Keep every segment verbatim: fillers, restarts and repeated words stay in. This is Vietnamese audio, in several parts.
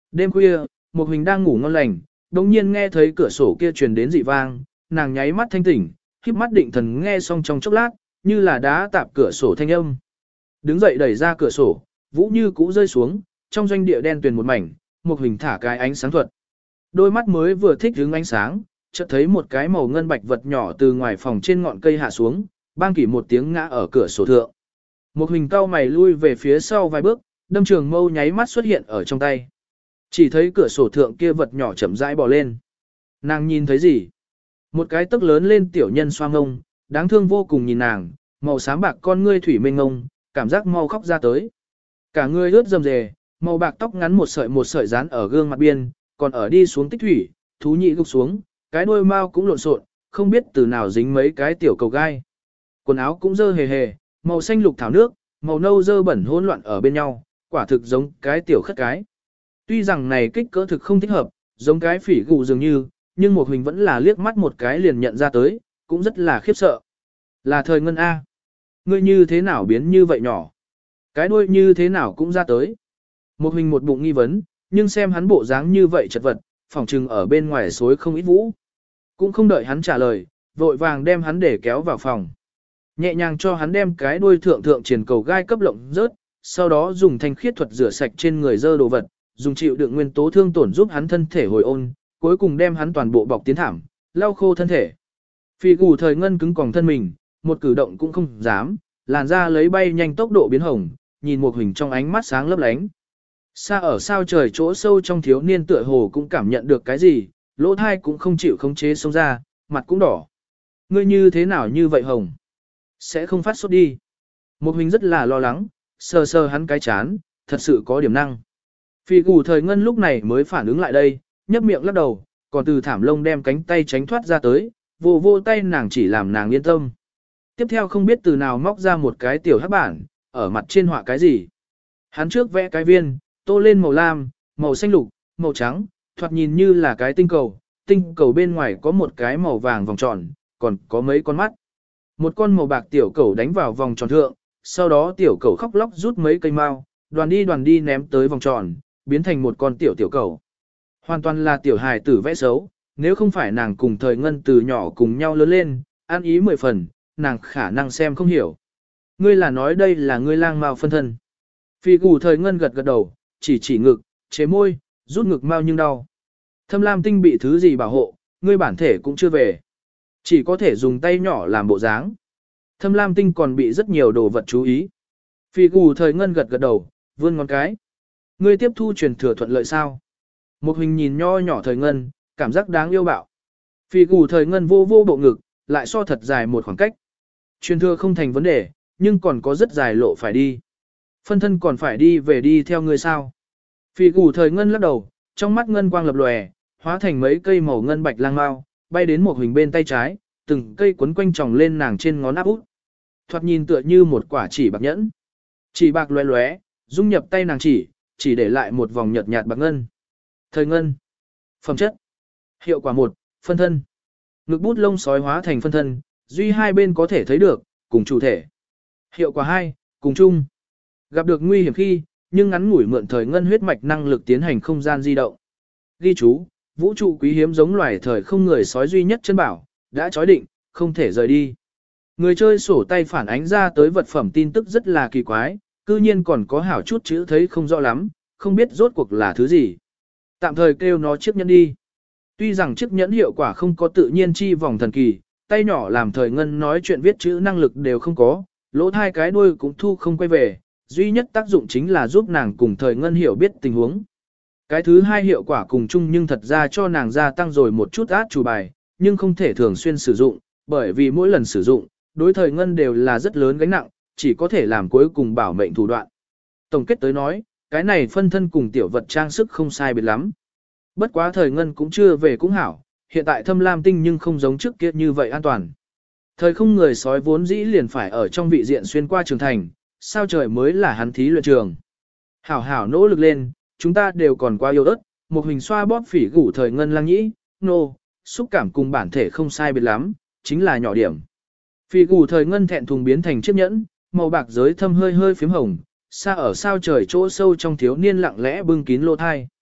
Đêm khuya, một hình đang ngủ ngon lành, đồng nhiên nghe thấy cửa sổ kia truyền đến dị vang, nàng nháy mắt thanh tỉnh, khiếp mắt định thần nghe xong trong chốc lát, như là đá tạp cửa sổ thanh âm. Đứng dậy đẩy ra cửa sổ, Vũ Như cũ rơi xuống, trong doanh địa đen tuyền một mảnh, một hình thả cái ánh sáng thuật. Đôi mắt mới vừa thích hứng ánh sáng, chợt thấy một cái màu ngân bạch vật nhỏ từ ngoài phòng trên ngọn cây hạ xuống, bang kỷ một tiếng ngã ở cửa sổ thượng. Một hình cao mày lui về phía sau vài bước, đâm trường mâu nháy mắt xuất hiện ở trong tay. Chỉ thấy cửa sổ thượng kia vật nhỏ chậm rãi bò lên. Nàng nhìn thấy gì? Một cái tấc lớn lên tiểu nhân xoa ngông, đáng thương vô cùng nhìn nàng, màu xám bạc con ngươi thủy mênh ngông, cảm giác mau khóc ra tới. Cả người ướt rầm rề, màu bạc tóc ngắn một sợi một sợi dán ở gương mặt biên, còn ở đi xuống tích thủy, thú nhị gục xuống, cái đuôi mao cũng lộn xộn, không biết từ nào dính mấy cái tiểu cầu gai. Quần áo cũng dơ hề hề, màu xanh lục thảo nước, màu nâu dơ bẩn hỗn loạn ở bên nhau, quả thực giống cái tiểu khất cái. Tuy rằng này kích cỡ thực không thích hợp, giống cái phỉ gù dường như, nhưng một hình vẫn là liếc mắt một cái liền nhận ra tới, cũng rất là khiếp sợ. Là thời ngân A. Ngươi như thế nào biến như vậy nhỏ? Cái đuôi như thế nào cũng ra tới. Một hình một bụng nghi vấn, nhưng xem hắn bộ dáng như vậy chật vật, phỏng trừng ở bên ngoài xối không ít vũ. Cũng không đợi hắn trả lời, vội vàng đem hắn để kéo vào phòng. Nhẹ nhàng cho hắn đem cái đuôi thượng thượng triển cầu gai cấp lộng rớt, sau đó dùng thanh khiết thuật rửa sạch trên người dơ đồ vật, dùng chịu đựng nguyên tố thương tổn giúp hắn thân thể hồi ôn, cuối cùng đem hắn toàn bộ bọc tiến thảm, lau khô thân thể. Phi gù thời ngân cứng còng thân mình, một cử động cũng không dám, làn da lấy bay nhanh tốc độ biến hồng, nhìn một hình trong ánh mắt sáng lấp lánh. Xa ở sao trời chỗ sâu trong thiếu niên tựa hồ cũng cảm nhận được cái gì, lỗ thai cũng không chịu khống chế xông ra, mặt cũng đỏ. Ngươi như thế nào như vậy hồng? Sẽ không phát sốt đi. Một hình rất là lo lắng, sờ sờ hắn cái chán, thật sự có điểm năng. Phi gù thời ngân lúc này mới phản ứng lại đây, nhấp miệng lắc đầu, còn từ thảm lông đem cánh tay tránh thoát ra tới, vô vô tay nàng chỉ làm nàng yên tâm. Tiếp theo không biết từ nào móc ra một cái tiểu hắc bản, ở mặt trên họa cái gì. Hắn trước vẽ cái viên, tô lên màu lam, màu xanh lục, màu trắng, thoạt nhìn như là cái tinh cầu, tinh cầu bên ngoài có một cái màu vàng vòng tròn, còn có mấy con mắt. Một con màu bạc tiểu cầu đánh vào vòng tròn thượng, sau đó tiểu cầu khóc lóc rút mấy cây mao, đoàn đi đoàn đi ném tới vòng tròn, biến thành một con tiểu tiểu cầu. Hoàn toàn là tiểu hài tử vẽ xấu, nếu không phải nàng cùng thời ngân từ nhỏ cùng nhau lớn lên, ăn ý mười phần, nàng khả năng xem không hiểu. Ngươi là nói đây là ngươi lang mao phân thân. Phi gù thời ngân gật gật đầu, chỉ chỉ ngực, chế môi, rút ngực mao nhưng đau. Thâm lam tinh bị thứ gì bảo hộ, ngươi bản thể cũng chưa về. Chỉ có thể dùng tay nhỏ làm bộ dáng. Thâm lam tinh còn bị rất nhiều đồ vật chú ý. Phi gù thời ngân gật gật đầu, vươn ngón cái. Ngươi tiếp thu truyền thừa thuận lợi sao? Một hình nhìn nho nhỏ thời ngân, cảm giác đáng yêu bạo. Phi gù thời ngân vô vô bộ ngực, lại so thật dài một khoảng cách. Truyền thừa không thành vấn đề, nhưng còn có rất dài lộ phải đi. Phân thân còn phải đi về đi theo ngươi sao? Phi gù thời ngân lắc đầu, trong mắt ngân quang lập lòe, hóa thành mấy cây màu ngân bạch lang mao, bay đến một hình bên tay trái, từng cây quấn quanh tròng lên nàng trên ngón áp út. Thoạt nhìn tựa như một quả chỉ bạc nhẫn. Chỉ bạc lóe lóe, dung nhập tay nàng chỉ, chỉ để lại một vòng nhợt nhạt bạc ngân. Thời ngân. Phẩm chất. Hiệu quả một, phân thân. Ngực bút lông sói hóa thành phân thân, duy hai bên có thể thấy được, cùng chủ thể. Hiệu quả hai, cùng chung. Gặp được nguy hiểm khi, nhưng ngắn ngủi mượn thời ngân huyết mạch năng lực tiến hành không gian di động. Ghi chú, vũ trụ quý hiếm giống loài thời không người sói duy nhất chân bảo, đã chói định, không thể rời đi. Người chơi sổ tay phản ánh ra tới vật phẩm tin tức rất là kỳ quái, cư nhiên còn có hảo chút chữ thấy không rõ lắm, không biết rốt cuộc là thứ gì. Tạm thời kêu nó chiếc nhẫn đi. Tuy rằng chiếc nhẫn hiệu quả không có tự nhiên chi vòng thần kỳ, tay nhỏ làm thời ngân nói chuyện viết chữ năng lực đều không có, lỗ hai cái đuôi cũng thu không quay về, duy nhất tác dụng chính là giúp nàng cùng thời ngân hiểu biết tình huống. Cái thứ hai hiệu quả cùng chung nhưng thật ra cho nàng gia tăng rồi một chút át chủ bài, nhưng không thể thường xuyên sử dụng, bởi vì mỗi lần sử dụng, đối thời ngân đều là rất lớn gánh nặng, chỉ có thể làm cuối cùng bảo mệnh thủ đoạn. Tổng kết tới nói, cái này phân thân cùng tiểu vật trang sức không sai biệt lắm. Bất quá thời ngân cũng chưa về cũng hảo, hiện tại thâm lam tinh nhưng không giống trước kia như vậy an toàn. Thời không người sói vốn dĩ liền phải ở trong vị diện xuyên qua trường thành, sao trời mới là hắn thí luyện trường. Hảo hảo nỗ lực lên, chúng ta đều còn quá yêu ớt, một hình xoa bóp phỉ gủ thời ngân lang nhĩ, nô, no, xúc cảm cùng bản thể không sai biệt lắm, chính là nhỏ điểm. Phỉ gủ thời ngân thẹn thùng biến thành chiếc nhẫn, màu bạc giới thâm hơi hơi phím hồng, xa ở sao trời chỗ sâu trong thiếu niên lặng lẽ bưng kín lỗ thai.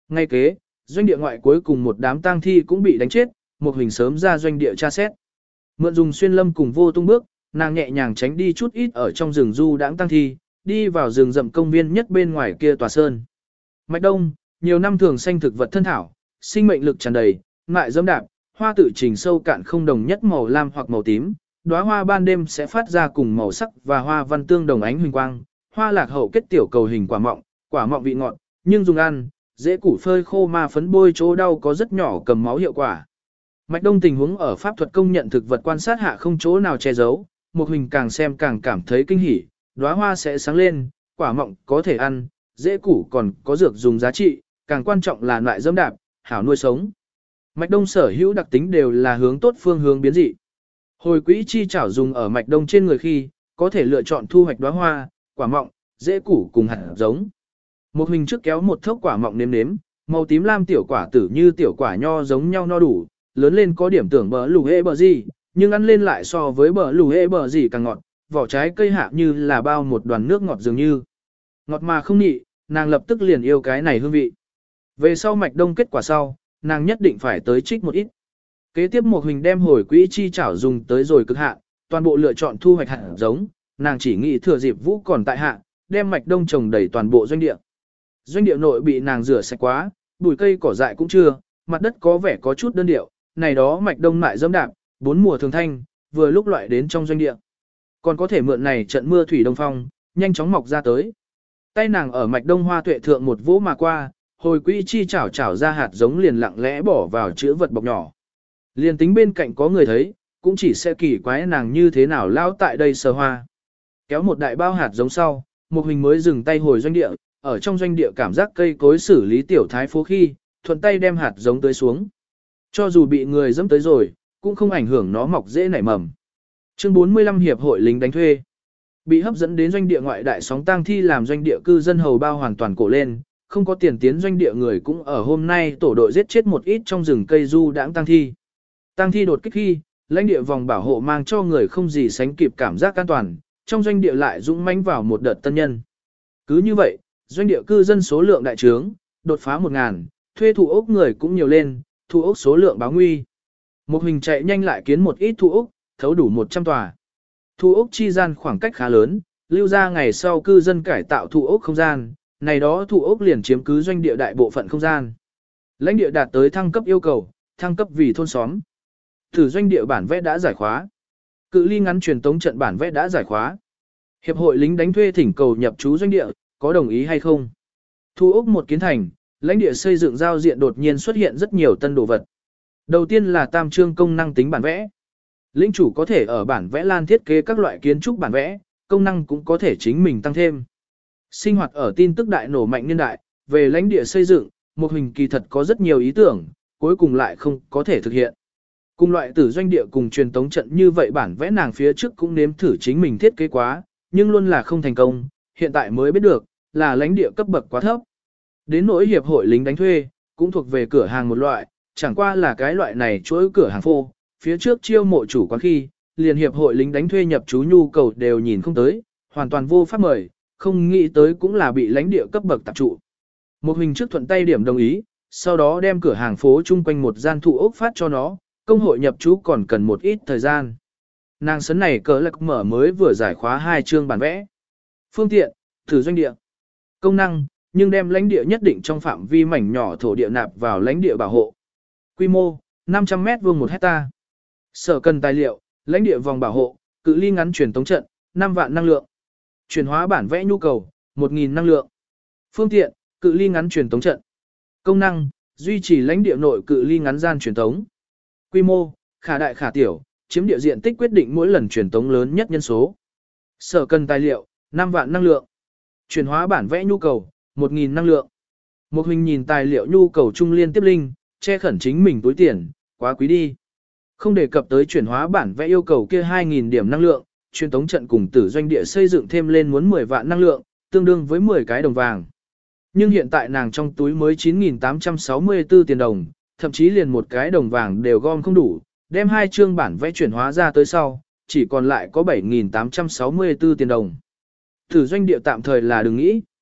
Ngay kế, doanh địa ngoại cuối cùng một đám tang thi cũng bị đánh chết, một hình sớm ra doanh địa tra xét. Mượn dùng xuyên lâm cùng vô tung bước, nàng nhẹ nhàng tránh đi chút ít ở trong rừng du đãng tang thi, đi vào rừng rậm công viên nhất bên ngoài kia tòa sơn. Mạch Đông, nhiều năm thường xanh thực vật thân thảo, sinh mệnh lực tràn đầy, ngại dẫm đạp, hoa tự trình sâu cạn không đồng nhất màu lam hoặc màu tím, đóa hoa ban đêm sẽ phát ra cùng màu sắc và hoa văn tương đồng ánh huỳnh quang, hoa lạc hậu kết tiểu cầu hình quả mọng, quả mọng vị ngọt, nhưng dùng ăn, dễ củ phơi khô mà phấn bôi chỗ đau có rất nhỏ cầm máu hiệu quả. Mạch Đông tình huống ở pháp thuật công nhận thực vật quan sát hạ không chỗ nào che giấu, một hình càng xem càng cảm thấy kinh hỉ, đóa hoa sẽ sáng lên, quả mọng có thể ăn, dễ củ còn có dược dùng giá trị, càng quan trọng là loại dẫm đạp, hảo nuôi sống. Mạch Đông sở hữu đặc tính đều là hướng tốt phương hướng biến dị. Hồi quỹ chi chảo dùng ở Mạch Đông trên người khi, có thể lựa chọn thu hoạch đóa hoa, quả mọng, dễ củ cùng hạt giống. Một hình trước kéo một thốc quả mọng nếm nếm, màu tím lam tiểu quả tử như tiểu quả nho giống nhau no đủ, lớn lên có điểm tưởng bờ lù hê bờ gì, nhưng ăn lên lại so với bờ lù hê bờ gì càng ngọt, vỏ trái cây hạ như là bao một đoàn nước ngọt dường như. Ngọt mà không nhị, nàng lập tức liền yêu cái này hương vị. Về sau Mạch Đông kết quả sau, nàng nhất định phải tới trích một ít. Kế tiếp một hình đem hồi quỹ chi chảo dùng tới rồi cực hạn, toàn bộ lựa chọn thu hoạch hạt giống, nàng chỉ nghĩ thừa dịp vũ còn tại hạ, đem Mạch Đông trồng đầy toàn bộ doanh địa. Doanh địa nội bị nàng rửa sạch quá, bụi cây cỏ dại cũng chưa, mặt đất có vẻ có chút đơn điệu, này đó Mạch Đông lại dẫm đạp, bốn mùa thường thanh, vừa lúc loại đến trong doanh địa. Còn có thể mượn này trận mưa thủy đông phong, nhanh chóng mọc ra tới. Tay nàng ở Mạch Đông hoa tuệ thượng một vỗ mà qua, hồi quỹ chi chảo chảo ra hạt giống liền lặng lẽ bỏ vào chứa vật bọc nhỏ. Liền tính bên cạnh có người thấy, cũng chỉ sẽ kỳ quái nàng như thế nào lao tại đây sờ hoa. Kéo một đại bao hạt giống sau, một hình mới dừng tay hồi doanh địa, ở trong doanh địa cảm giác cây cối xử lý tiểu thái phố khi, thuận tay đem hạt giống tới xuống. Cho dù bị người dẫm tới rồi, cũng không ảnh hưởng nó mọc dễ nảy mầm. Chương bốn mươi lăm Hiệp hội lính đánh thuê. Bị hấp dẫn đến doanh địa ngoại đại sóng tang thi làm doanh địa cư dân hầu bao hoàn toàn cổ lên, không có tiền tiến doanh địa người cũng ở hôm nay tổ đội giết chết một ít trong rừng cây du đãng tang thi. Tang thi đột kích khi, lãnh địa vòng bảo hộ mang cho người không gì sánh kịp cảm giác an toàn, trong doanh địa lại dũng mãnh vào một đợt tân nhân. Cứ như vậy, doanh địa cư dân số lượng đại trướng, đột phá một ngàn, thuê thủ ốc người cũng nhiều lên, thủ ốc số lượng báo nguy. Một hình chạy nhanh lại kiến một ít thủ ốc, thấu đủ một trăm tòa. Thủ ốc chi gian khoảng cách khá lớn, lưu ra ngày sau cư dân cải tạo thủ ốc không gian, này đó thủ ốc liền chiếm cứ doanh địa đại bộ phận không gian. Lãnh địa đạt tới thăng cấp yêu cầu, thăng cấp vì thôn xóm. Thử doanh địa bản vẽ đã giải khóa. Cự ly ngắn truyền tống trận bản vẽ đã giải khóa. Hiệp hội lính đánh thuê thỉnh cầu nhập trú doanh địa, có đồng ý hay không? Thu ốc một kiến thành, lãnh địa xây dựng giao diện đột nhiên xuất hiện rất nhiều tân đồ vật. Đầu tiên là tam trương công năng tính bản vẽ. Lĩnh chủ có thể ở bản vẽ lan thiết kế các loại kiến trúc bản vẽ, công năng cũng có thể chính mình tăng thêm. Sinh hoạt ở tin tức đại nổ mạnh niên đại, về lãnh địa xây dựng, một hình kỳ thật có rất nhiều ý tưởng, cuối cùng lại không có thể thực hiện. Cùng loại tử doanh địa cùng truyền tống trận như vậy bản vẽ nàng phía trước cũng nếm thử chính mình thiết kế quá, nhưng luôn là không thành công, hiện tại mới biết được, là lãnh địa cấp bậc quá thấp. Đến nỗi hiệp hội lính đánh thuê, cũng thuộc về cửa hàng một loại, chẳng qua là cái loại này chuỗi cửa hàng phô, phía trước chiêu mộ chủ quán khi, liền hiệp hội lính đánh thuê nhập trú nhu cầu đều nhìn không tới, hoàn toàn vô pháp mời, không nghĩ tới cũng là bị lãnh địa cấp bậc tạp trụ. Một hình trước thuận tay điểm đồng ý, sau đó đem cửa hàng phố chung quanh một gian thụ ốc phát cho nó, công hội nhập trú còn cần một ít thời gian. Nàng sấn này cờ lạc mở mới vừa giải khóa hai chương bản vẽ. Phương tiện, thử doanh địa. Công năng, nhưng đem lãnh địa nhất định trong phạm vi mảnh nhỏ thổ địa nạp vào lãnh địa bảo hộ. Quy mô, năm trăm mét vuông một hecta. Sở cần tài liệu, lãnh địa vòng bảo hộ, cự ly ngắn truyền tống trận, năm vạn năng lượng. Chuyển hóa bản vẽ nhu cầu, một nghìn năng lượng. Phương tiện, cự ly ngắn truyền tống trận. Công năng, duy trì lãnh địa nội cự ly ngắn gian truyền tống. Quy mô, khả đại khả tiểu, chiếm địa diện tích quyết định mỗi lần truyền tống lớn nhất nhân số. Sở cần tài liệu, năm vạn năng lượng. Chuyển hóa bản vẽ nhu cầu, một nghìn năng lượng. Một hình nhìn tài liệu nhu cầu trung liên tiếp linh, che khẩn chính mình túi tiền, quá quý đi. Không đề cập tới chuyển hóa bản vẽ yêu cầu kia hai nghìn điểm năng lượng, truyền tống trận cùng tử doanh địa xây dựng thêm lên muốn mười vạn năng lượng, tương đương với mười cái đồng vàng. Nhưng hiện tại nàng trong túi mới chín nghìn tám trăm sáu mươi tư tiền đồng, thậm chí liền một cái đồng vàng đều gom không đủ, đem hai chương bản vẽ chuyển hóa ra tới sau, chỉ còn lại có bảy nghìn tám trăm sáu mươi tư tiền đồng. Tử doanh địa tạm thời là đừng nghĩ.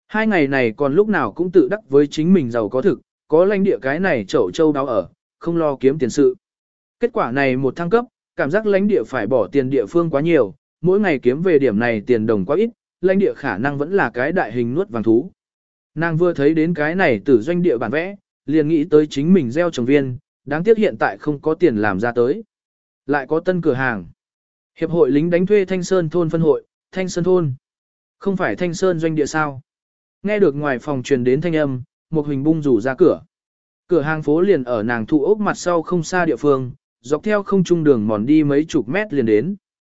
Hai ngày này còn lúc nào cũng tự đắc với chính mình giàu có thực, có lãnh địa cái này chậu châu đáo ở, không lo kiếm tiền sự. Kết quả này một thăng cấp, cảm giác lãnh địa phải bỏ tiền địa phương quá nhiều, mỗi ngày kiếm về điểm này tiền đồng quá ít, lãnh địa khả năng vẫn là cái đại hình nuốt vàng thú. Nàng vừa thấy đến cái này từ doanh địa bản vẽ, liền nghĩ tới chính mình gieo trồng viên, đáng tiếc hiện tại không có tiền làm ra tới. Lại có tân cửa hàng. Hiệp hội lính đánh thuê Thanh Sơn thôn phân hội, Thanh Sơn thôn. Không phải Thanh Sơn doanh địa sao? Nghe được ngoài phòng truyền đến thanh âm, một hình bung rủ ra cửa. Cửa hàng phố liền ở nàng thụ ốc mặt sau không xa địa phương, dọc theo không trung đường mòn đi mấy chục mét liền đến.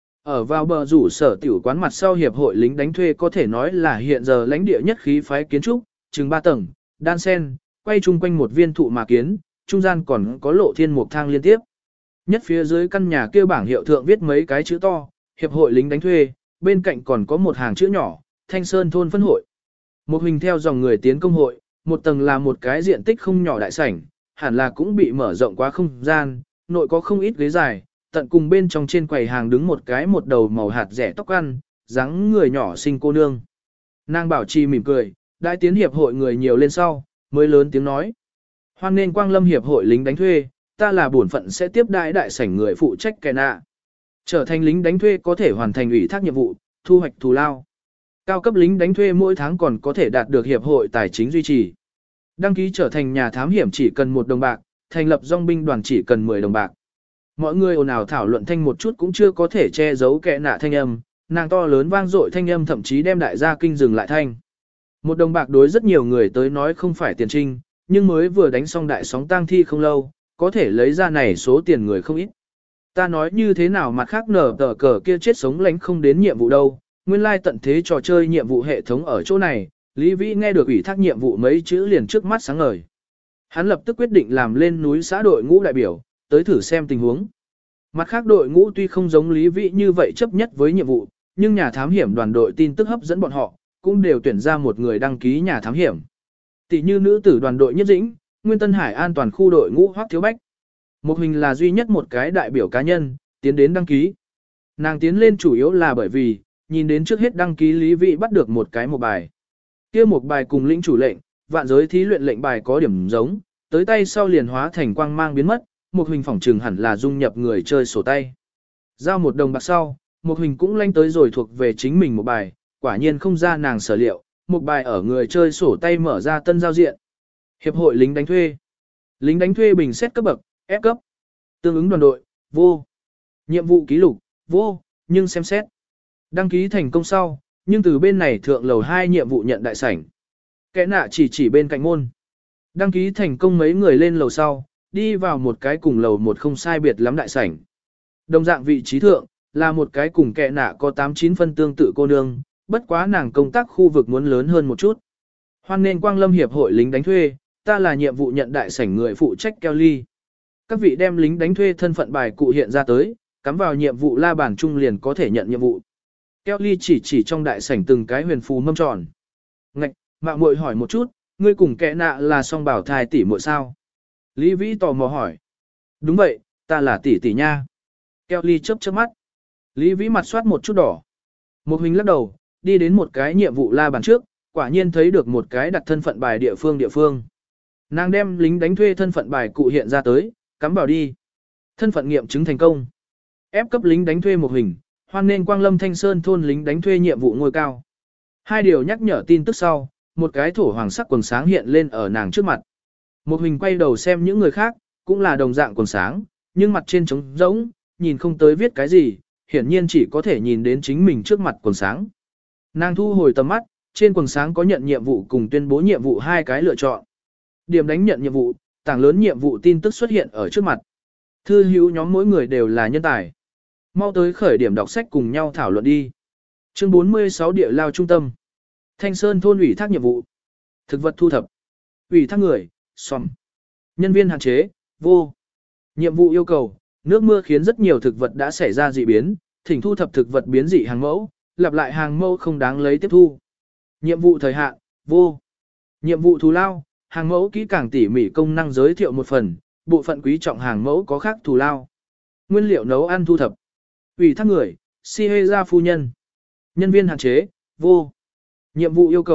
Ở vào bờ rủ sở tiểu quán mặt sau hiệp hội lính đánh thuê có thể nói là hiện giờ lãnh địa nhất khí phái kiến trúc, chừng ba tầng, đan sen, quay chung quanh một viên thụ mà kiến, trung gian còn có lộ thiên mục thang liên tiếp. Nhất phía dưới căn nhà kia bảng hiệu thượng viết mấy cái chữ to, hiệp hội lính đánh thuê, bên cạnh còn có một hàng chữ nhỏ, Thanh Sơn thôn phân hội. Một hình theo dòng người tiến công hội, một tầng là một cái diện tích không nhỏ đại sảnh, hẳn là cũng bị mở rộng quá không gian, nội có không ít ghế dài, tận cùng bên trong trên quầy hàng đứng một cái một đầu màu hạt rẻ tóc ăn, dáng người nhỏ xinh cô nương. Nàng bảo trì mỉm cười, đại tiến hiệp hội người nhiều lên sau, mới lớn tiếng nói. Hoan nên quang lâm hiệp hội lính đánh thuê, ta là bổn phận sẽ tiếp đãi đại sảnh người phụ trách kẻ nạ. Trở thành lính đánh thuê có thể hoàn thành ủy thác nhiệm vụ, thu hoạch thù lao. Cao cấp lính đánh thuê mỗi tháng còn có thể đạt được hiệp hội tài chính duy trì. Đăng ký trở thành nhà thám hiểm chỉ cần một đồng bạc, thành lập dòng binh đoàn chỉ cần mười đồng bạc. Mọi người ồn ào thảo luận thanh một chút cũng chưa có thể che giấu kẻ nạ thanh âm, nàng to lớn vang dội thanh âm thậm chí đem đại gia kinh dừng lại thanh. Một đồng bạc đối rất nhiều người tới nói không phải tiền trinh, nhưng mới vừa đánh xong đại sóng tang thi không lâu, có thể lấy ra này số tiền người không ít. Ta nói như thế nào mặt khác nở tờ cờ kia chết sống lánh không đến nhiệm vụ đâu, nguyên lai tận thế trò chơi nhiệm vụ hệ thống ở chỗ này, Lý Vĩ nghe được ủy thác nhiệm vụ mấy chữ liền trước mắt sáng ngời. Hắn lập tức quyết định làm lên núi xã đội ngũ đại biểu, tới thử xem tình huống. Mặt khác đội ngũ tuy không giống Lý Vĩ như vậy chấp nhất với nhiệm vụ, nhưng nhà thám hiểm đoàn đội tin tức hấp dẫn bọn họ, cũng đều tuyển ra một người đăng ký nhà thám hiểm. Tỷ như nữ tử đoàn đội Nhất Dĩnh, Nguyên Tân Hải an toàn khu đội ngũ Hoắc Thiếu Bách. Một hình là duy nhất một cái đại biểu cá nhân, tiến đến đăng ký. Nàng tiến lên chủ yếu là bởi vì, nhìn đến trước hết đăng ký Lý Vĩ bắt được một cái một bài. Kia một bài cùng lĩnh chủ lệnh, vạn giới thí luyện lệnh bài có điểm giống, tới tay sau liền hóa thành quang mang biến mất, một hình phỏng trừng hẳn là dung nhập người chơi sổ tay. Giao một đồng bạc sau, một hình cũng lanh tới rồi thuộc về chính mình một bài, quả nhiên không ra nàng sở liệu, một bài ở người chơi sổ tay mở ra tân giao diện. Hiệp hội lính đánh thuê. Lính đánh thuê bình xét cấp bậc, F cấp. Tương ứng đoàn đội, vô. Nhiệm vụ ký lục, vô, nhưng xem xét. Đăng ký thành công sau, nhưng từ bên này thượng lầu hai nhiệm vụ nhận đại sảnh. Kẻ nạ chỉ chỉ bên cạnh môn. Đăng ký thành công mấy người lên lầu sau, đi vào một cái cùng lầu một không sai biệt lắm đại sảnh. Đồng dạng vị trí thượng, là một cái cùng kẻ nạ có tám chín phân tương tự cô nương, bất quá nàng công tác khu vực muốn lớn hơn một chút. Hoan nên Quang Lâm Hiệp hội lính đánh thuê, ta là nhiệm vụ nhận đại sảnh người phụ trách Kelly. Các vị đem lính đánh thuê thân phận bài cụ hiện ra tới, cắm vào nhiệm vụ la bàn trung liền có thể nhận nhiệm vụ. Kelly chỉ chỉ trong đại sảnh từng cái huyền phù mâm tròn. Ngạch, mạo muội hỏi một chút, ngươi cùng kẻ nạ là song bảo thai tỷ muội sao? Lý Vĩ tò mò hỏi. Đúng vậy, ta là tỷ tỷ nha. Kelly chớp chớp mắt. Lý Vĩ mặt soát một chút đỏ. Một hình lắc đầu, đi đến một cái nhiệm vụ la bàn trước, quả nhiên thấy được một cái đặt thân phận bài địa phương địa phương. Nàng đem lính đánh thuê thân phận bài cụ hiện ra tới, cắm vào đi. Thân phận nghiệm chứng thành công. Ép cấp lính đánh thuê một hình, hoan nên Quang Lâm Thanh Sơn thôn lính đánh thuê nhiệm vụ ngôi cao. Hai điều nhắc nhở tin tức sau, một cái thổ hoàng sắc quần sáng hiện lên ở nàng trước mặt. Một hình quay đầu xem những người khác, cũng là đồng dạng quần sáng, nhưng mặt trên trống rỗng, nhìn không tới viết cái gì, hiển nhiên chỉ có thể nhìn đến chính mình trước mặt quần sáng. Nàng thu hồi tầm mắt, trên quần sáng có nhận nhiệm vụ cùng tuyên bố nhiệm vụ hai cái lựa chọn. Điểm đánh nhận nhiệm vụ, tảng lớn nhiệm vụ tin tức xuất hiện ở trước mặt. Thư hữu nhóm mỗi người đều là nhân tài. Mau tới khởi điểm đọc sách cùng nhau thảo luận đi. Chương bốn mươi sáu địa lao trung tâm. Thanh Sơn thôn ủy thác nhiệm vụ. Thực vật thu thập. Ủy thác người, xòm. Nhân viên hạn chế, vô. Nhiệm vụ yêu cầu, nước mưa khiến rất nhiều thực vật đã xảy ra dị biến, thỉnh thu thập thực vật biến dị hàng mẫu, lặp lại hàng mẫu không đáng lấy tiếp thu. Nhiệm vụ thời hạn, vô. Nhiệm vụ thù lao, hàng mẫu kỹ càng tỉ mỉ công năng giới thiệu một phần, bộ phận quý trọng hàng mẫu có khác thù lao. Nguyên liệu nấu ăn thu thập. Ủy thác người, si hê gia phu nhân. Nhân viên hạn chế, vô. Nhiệm vụ yêu cầu,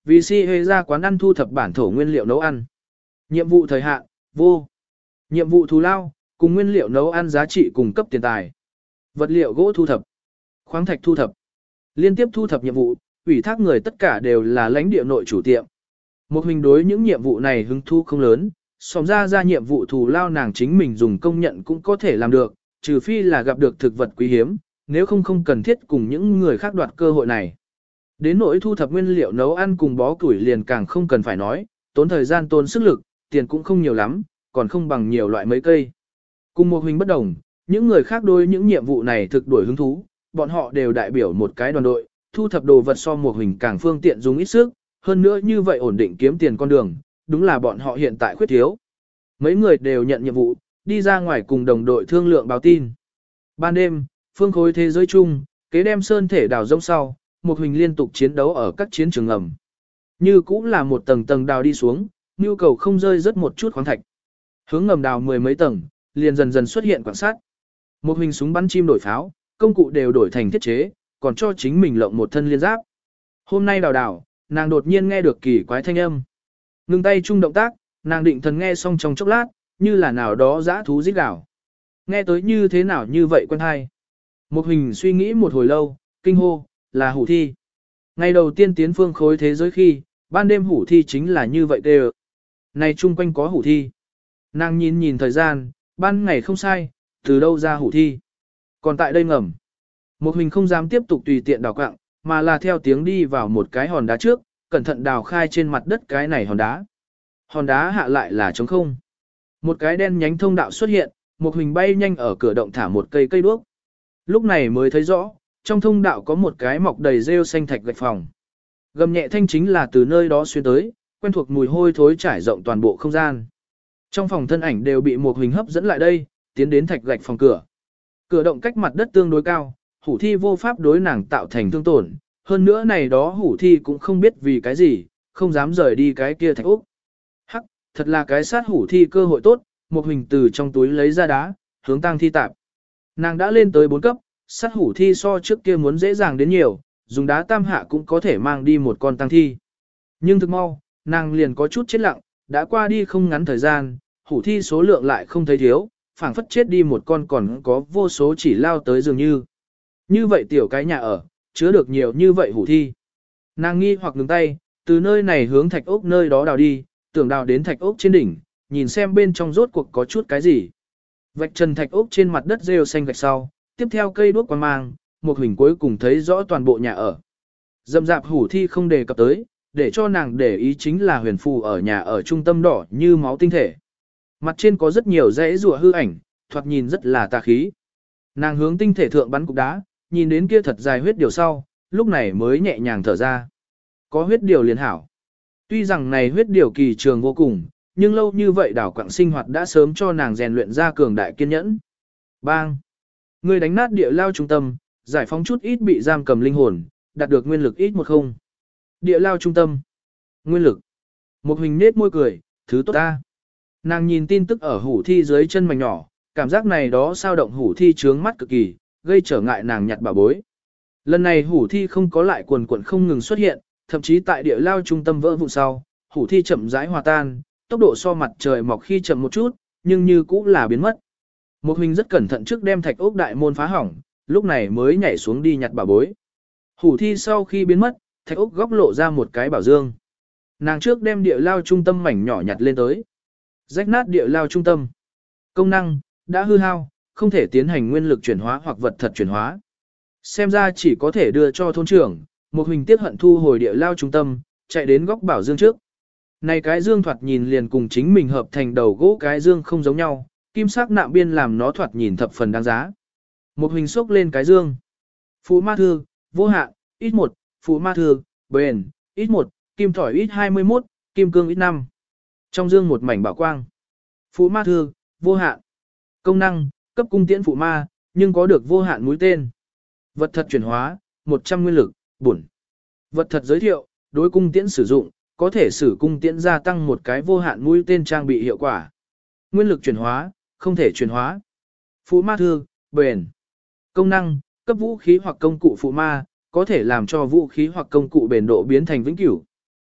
Vì si hê ra quán ăn thu thập bản thổ nguyên liệu nấu ăn. Nhiệm vụ thời hạn, vô. Nhiệm vụ thù lao, cùng nguyên liệu nấu ăn giá trị cung cấp tiền tài. Vật liệu gỗ thu thập. Khoáng thạch thu thập. Liên tiếp thu thập nhiệm vụ, ủy thác người tất cả đều là lãnh địa nội chủ tiệm. Một hình đối những nhiệm vụ này hứng thu không lớn, xóm ra ra nhiệm vụ thù lao nàng chính mình dùng công nhận cũng có thể làm được, trừ phi là gặp được thực vật quý hiếm, nếu không không cần thiết cùng những người khác đoạt cơ hội này. Đến nỗi thu thập nguyên liệu nấu ăn cùng bó củi liền càng không cần phải nói, tốn thời gian tốn sức lực, tiền cũng không nhiều lắm, còn không bằng nhiều loại mấy cây. Cùng một hình bất đồng, những người khác đối những nhiệm vụ này thực đổi hứng thú, bọn họ đều đại biểu một cái đoàn đội, thu thập đồ vật so một hình càng phương tiện dùng ít sức, hơn nữa như vậy ổn định kiếm tiền con đường, đúng là bọn họ hiện tại khuyết thiếu. Mấy người đều nhận nhiệm vụ, đi ra ngoài cùng đồng đội thương lượng báo tin. Ban đêm, phương khối thế giới chung, kế đem sơn thể đào rông sau, một hình liên tục chiến đấu ở các chiến trường ngầm. Như cũng là một tầng tầng đào đi xuống, nhu cầu không rơi rất một chút khoáng thạch. Hướng ngầm đào mười mấy tầng, liền dần dần xuất hiện quan sát. Một hình súng bắn chim đổi pháo, công cụ đều đổi thành thiết chế, còn cho chính mình lộng một thân liên giáp. Hôm nay đào đào, nàng đột nhiên nghe được kỳ quái thanh âm. Ngừng tay chung động tác, nàng định thần nghe xong trong chốc lát, như là nào đó dã thú rít gào. Nghe tới như thế nào như vậy quen hay. Một hình suy nghĩ một hồi lâu, kinh hô, là hủ thi. Ngày đầu tiên tiến phương khối thế giới khi, ban đêm hủ thi chính là như vậy đều. Này chung quanh có hủ thi. Nàng nhìn nhìn thời gian, ban ngày không sai, từ đâu ra hủ thi. Còn tại đây ngầm. Một hình không dám tiếp tục tùy tiện đào quạng, mà là theo tiếng đi vào một cái hòn đá trước, cẩn thận đào khai trên mặt đất cái này hòn đá. Hòn đá hạ lại là trống không. Một cái đen nhánh thông đạo xuất hiện, một hình bay nhanh ở cửa động thả một cây cây đuốc. Lúc này mới thấy rõ, trong thông đạo có một cái mọc đầy rêu xanh thạch gạch phòng. Gầm nhẹ thanh chính là từ nơi đó xuyên tới, quen thuộc mùi hôi thối trải rộng toàn bộ không gian. Trong phòng thân ảnh đều bị một hình hấp dẫn lại đây, tiến đến thạch gạch phòng cửa. Cửa động cách mặt đất tương đối cao, hủ thi vô pháp đối nàng tạo thành thương tổn, hơn nữa này đó hủ thi cũng không biết vì cái gì, không dám rời đi cái kia thạch úc. Hắc, thật là cái sát hủ thi cơ hội tốt, một hình từ trong túi lấy ra đá, hướng tang thi tạp. Nàng đã lên tới bốn cấp, sát hủ thi so trước kia muốn dễ dàng đến nhiều, dùng đá tam hạ cũng có thể mang đi một con tang thi. Nhưng thực mau, nàng liền có chút chết lặng, đã qua đi không ngắn thời gian, hủ thi số lượng lại không thấy thiếu, phảng phất chết đi một con còn có vô số chỉ lao tới dường như. Như vậy tiểu cái nhà ở, chứa được nhiều như vậy hủ thi. Nàng nghi hoặc ngừng tay, từ nơi này hướng thạch ốc nơi đó đào đi, tưởng đào đến thạch ốc trên đỉnh, nhìn xem bên trong rốt cuộc có chút cái gì. Vạch trần thạch ốc trên mặt đất rêu xanh gạch sau, tiếp theo cây đuốc quang mang, một hình cuối cùng thấy rõ toàn bộ nhà ở. Dầm dạp hủ thi không đề cập tới, để cho nàng để ý chính là huyền phù ở nhà ở trung tâm đỏ như máu tinh thể. Mặt trên có rất nhiều dãy rùa hư ảnh, thoạt nhìn rất là tà khí. Nàng hướng tinh thể thượng bắn cục đá, nhìn đến kia thật dài huyết điều sau, lúc này mới nhẹ nhàng thở ra. Có huyết điều liền hảo. Tuy rằng này huyết điều kỳ trường vô cùng, nhưng lâu như vậy đảo quặng sinh hoạt đã sớm cho nàng rèn luyện ra cường đại kiên nhẫn. Bang! Người đánh nát địa lao trung tâm, giải phóng chút ít bị giam cầm linh hồn, đạt được nguyên lực ít một không. Địa lao trung tâm. Nguyên lực. Một hình nết môi cười, thứ tốt ta. Nàng nhìn tin tức ở hủ thi dưới chân mảnh nhỏ, cảm giác này đó sao động hủ thi trướng mắt cực kỳ, gây trở ngại nàng nhặt bảo bối. Lần này hủ thi không có lại quần quần không ngừng xuất hiện, thậm chí tại địa lao trung tâm vỡ vụn sau, hủ thi chậm rãi hòa tan, tốc độ so mặt trời mọc khi chậm một chút, nhưng như cũng là biến mất. Một hình rất cẩn thận trước đem thạch ốc đại môn phá hỏng, lúc này mới nhảy xuống đi nhặt bảo bối. Hủ thi sau khi biến mất, thạch ốc góc lộ ra một cái bảo dương. Nàng trước đem địa lao trung tâm mảnh nhỏ nhặt lên tới. Rách nát địa lao trung tâm. Công năng, đã hư hao, không thể tiến hành nguyên lực chuyển hóa hoặc vật thật chuyển hóa. Xem ra chỉ có thể đưa cho thôn trưởng, một hình tiếc hận thu hồi địa lao trung tâm, chạy đến góc bảo dương trước. Này cái dương thoạt nhìn liền cùng chính mình hợp thành đầu gỗ cái dương không giống nhau, kim sắc nạm biên làm nó thoạt nhìn thập phần đáng giá. Một hình xốc lên cái dương. Phú ma thư, vô hạn, ít một, phú ma thư, bền, ít một, kim thỏi ít hai mươi mốt, kim cương ít năm. Trong dương một mảnh bảo quang. Phú ma thư, vô hạn. Công năng, cấp cung tiễn phụ ma, nhưng có được vô hạn mũi tên. Vật thật chuyển hóa, một trăm nguyên lực, bổn. Vật thật giới thiệu, đối cung tiễn sử dụng, có thể sử cung tiễn gia tăng một cái vô hạn mũi tên trang bị hiệu quả. Nguyên lực chuyển hóa, không thể chuyển hóa. Phụ ma thư, bền. Công năng, cấp vũ khí hoặc công cụ phụ ma, có thể làm cho vũ khí hoặc công cụ bền độ biến thành vĩnh cửu.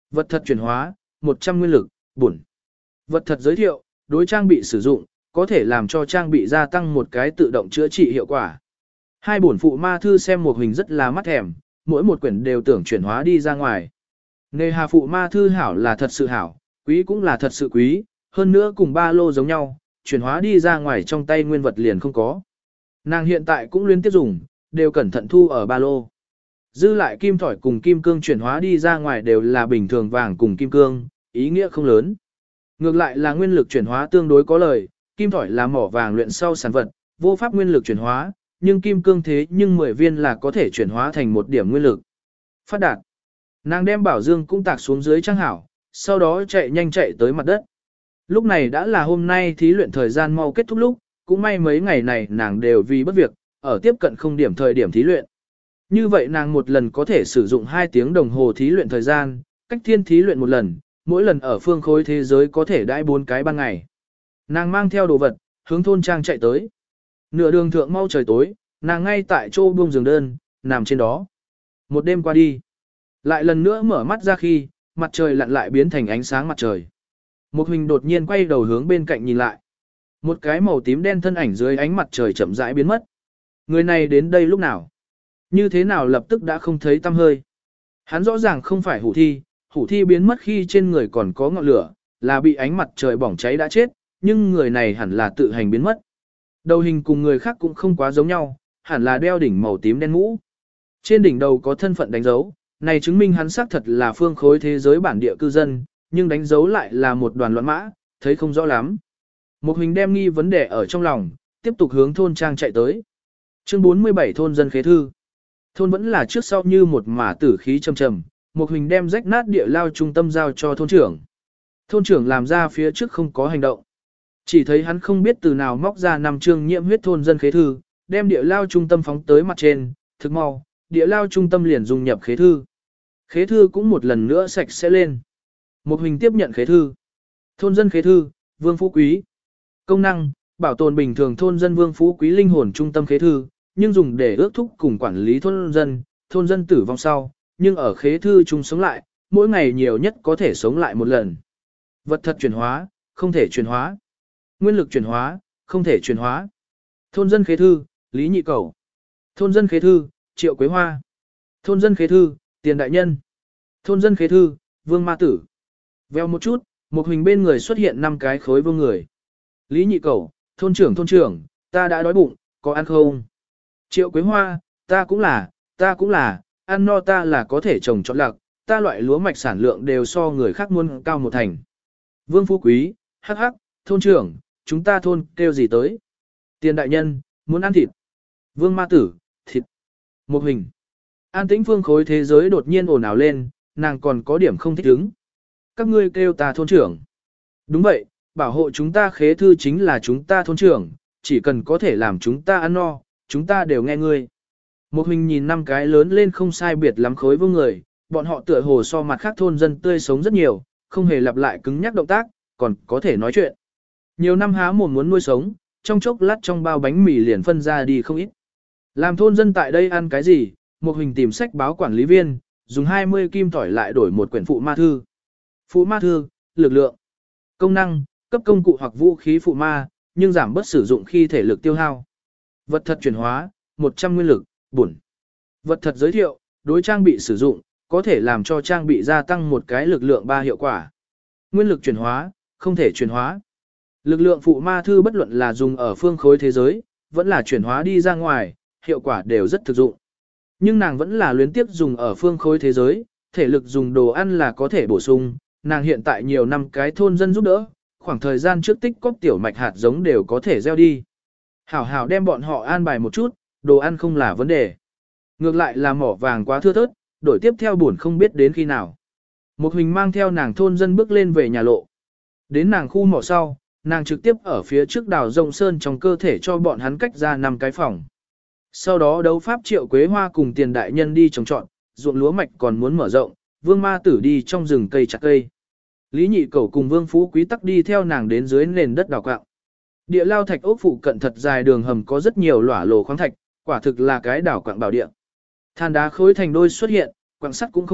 Vật thật chuyển hóa, một trăm nguyên lực, bổn. Vật thật giới thiệu, đối trang bị sử dụng, có thể làm cho trang bị gia tăng một cái tự động chữa trị hiệu quả. Hai bổn phụ ma thư xem một hình rất là mắt thèm, mỗi một quyển đều tưởng chuyển hóa đi ra ngoài. Nề hà phụ ma thư hảo là thật sự hảo, quý cũng là thật sự quý, hơn nữa cùng ba lô giống nhau, chuyển hóa đi ra ngoài trong tay nguyên vật liền không có. Nàng hiện tại cũng liên tiếp dùng, đều cẩn thận thu ở ba lô. Dư lại kim thỏi cùng kim cương chuyển hóa đi ra ngoài đều là bình thường vàng cùng kim cương, ý nghĩa không lớn. Ngược lại là nguyên lực chuyển hóa tương đối có lời, kim thỏi là mỏ vàng luyện sau sản vật, vô pháp nguyên lực chuyển hóa, nhưng kim cương thế nhưng mười viên là có thể chuyển hóa thành một điểm nguyên lực. Phát đạt. Nàng đem bảo dương cũng tạc xuống dưới trang hảo, sau đó chạy nhanh chạy tới mặt đất. Lúc này đã là hôm nay thí luyện thời gian mau kết thúc lúc, cũng may mấy ngày này nàng đều vì bất việc, ở tiếp cận không điểm thời điểm thí luyện. Như vậy nàng một lần có thể sử dụng hai tiếng đồng hồ thí luyện thời gian, cách thiên thí luyện một lần, mỗi lần ở phương khối thế giới có thể đãi bốn cái ban ngày. Nàng mang theo đồ vật, hướng thôn trang chạy tới. Nửa đường thượng mau trời tối, nàng ngay tại chỗ buông giường đơn, nằm trên đó. Một đêm qua đi, lại lần nữa mở mắt ra khi, mặt trời lặn lại biến thành ánh sáng mặt trời. Một hình đột nhiên quay đầu hướng bên cạnh nhìn lại. Một cái màu tím đen thân ảnh dưới ánh mặt trời chậm rãi biến mất. Người này đến đây lúc nào? Như thế nào lập tức đã không thấy tăm hơi? Hắn rõ ràng không phải hủ thi, hủ thi biến mất khi trên người còn có ngọn lửa, là bị ánh mặt trời bỏng cháy đã chết, nhưng người này hẳn là tự hành biến mất. Đầu hình cùng người khác cũng không quá giống nhau, hẳn là đeo đỉnh màu tím đen mũ. Trên đỉnh đầu có thân phận đánh dấu, này chứng minh hắn xác thật là phương khối thế giới bản địa cư dân, nhưng đánh dấu lại là một đoàn loạn mã, thấy không rõ lắm. Một hình đem nghi vấn đề ở trong lòng, tiếp tục hướng thôn trang chạy tới. Chương bốn mươi bảy thôn dân khế thư. Thôn vẫn là trước sau như một mả tử khí trầm trầm, một hình đem rách nát địa lao trung tâm giao cho thôn trưởng. Thôn trưởng làm ra phía trước không có hành động. Chỉ thấy hắn không biết từ nào móc ra năm chương nhiễm huyết thôn dân khế thư, đem địa lao trung tâm phóng tới mặt trên, thực mau, địa lao trung tâm liền dung nhập khế thư. Khế thư cũng một lần nữa sạch sẽ lên. Một hình tiếp nhận khế thư. Thôn dân khế thư, Vương Phú Quý. Công năng, bảo tồn bình thường thôn dân Vương Phú Quý linh hồn trung tâm khế thư, nhưng dùng để ước thúc cùng quản lý thôn dân, thôn dân tử vong sau, nhưng ở khế thư chung sống lại, mỗi ngày nhiều nhất có thể sống lại một lần. Vật thật chuyển hóa, không thể chuyển hóa. Nguyên lực chuyển hóa, không thể chuyển hóa. Thôn dân khế thư, Lý Nhị Cẩu. Thôn dân khế thư, Triệu Quế Hoa. Thôn dân khế thư, Tiền Đại Nhân. Thôn dân khế thư, Vương Ma Tử. Veo một chút, một hình bên người xuất hiện năm cái khối vương người. Lý Nhị Cẩu, thôn trưởng thôn trưởng, ta đã đói bụng, có ăn không? Triệu Quế Hoa, ta cũng là, ta cũng là, ăn no ta là có thể trồng trọt lạc, ta loại lúa mạch sản lượng đều so người khác muôn cao một thành. Vương Phú Quý, hắc hắc, thôn trưởng, chúng ta thôn kêu gì tới? Tiền Đại Nhân, muốn ăn thịt. Vương Ma Tử, thịt. Một hình. An tĩnh phương khối thế giới đột nhiên ồn ào lên, nàng còn có điểm không thích ứng. Các ngươi kêu ta thôn trưởng. Đúng vậy, bảo hộ chúng ta khế thư chính là chúng ta thôn trưởng, chỉ cần có thể làm chúng ta ăn no, chúng ta đều nghe ngươi. Một hình nhìn năm cái lớn lên không sai biệt lắm khối vương người, bọn họ tựa hồ so mặt khác thôn dân tươi sống rất nhiều, không hề lặp lại cứng nhắc động tác, còn có thể nói chuyện. Nhiều năm há mồm muốn nuôi sống, trong chốc lát trong bao bánh mì liền phân ra đi không ít. Làm thôn dân tại đây ăn cái gì, một hình tìm sách báo quản lý viên, dùng hai mươi kim tỏi lại đổi một quyển phụ ma thư. Phụ ma thư, lực lượng, công năng, cấp công cụ hoặc vũ khí phụ ma, nhưng giảm bớt sử dụng khi thể lực tiêu hao. Vật thật chuyển hóa, một trăm nguyên lực, bổn. Vật thật giới thiệu, đối trang bị sử dụng, có thể làm cho trang bị gia tăng một cái lực lượng ba hiệu quả. Nguyên lực chuyển hóa, không thể chuyển hóa. Lực lượng phụ ma thư bất luận là dùng ở phương khối thế giới, vẫn là chuyển hóa đi ra ngoài, hiệu quả đều rất thực dụng. Nhưng nàng vẫn là luyến tiếp dùng ở phương khối thế giới, thể lực dùng đồ ăn là có thể bổ sung, nàng hiện tại nhiều năm cái thôn dân giúp đỡ, khoảng thời gian trước tích cóp tiểu mạch hạt giống đều có thể gieo đi. Hảo hảo đem bọn họ an bài một chút, đồ ăn không là vấn đề. Ngược lại là mỏ vàng quá thưa thớt, đổi tiếp theo buồn không biết đến khi nào. Một hình mang theo nàng thôn dân bước lên về nhà lộ. Đến nàng khu mỏ sau, nàng trực tiếp ở phía trước đào rộng sơn trong cơ thể cho bọn hắn cách ra năm cái phòng. Sau đó đấu pháp Triệu Quế Hoa cùng Tiền Đại Nhân đi trồng trọt, ruộng lúa mạch còn muốn mở rộng, Vương Ma Tử đi trong rừng cây chặt cây. Lý Nhị Cẩu cùng Vương Phú Quý tắc đi theo nàng đến dưới nền đất đào quạng. Địa lao thạch ốc phụ cận thật dài đường hầm có rất nhiều lỏa lồ khoáng thạch, quả thực là cái đảo quạng bảo địa. Than đá khối thành đôi xuất hiện, quặng sắt cũng không ít,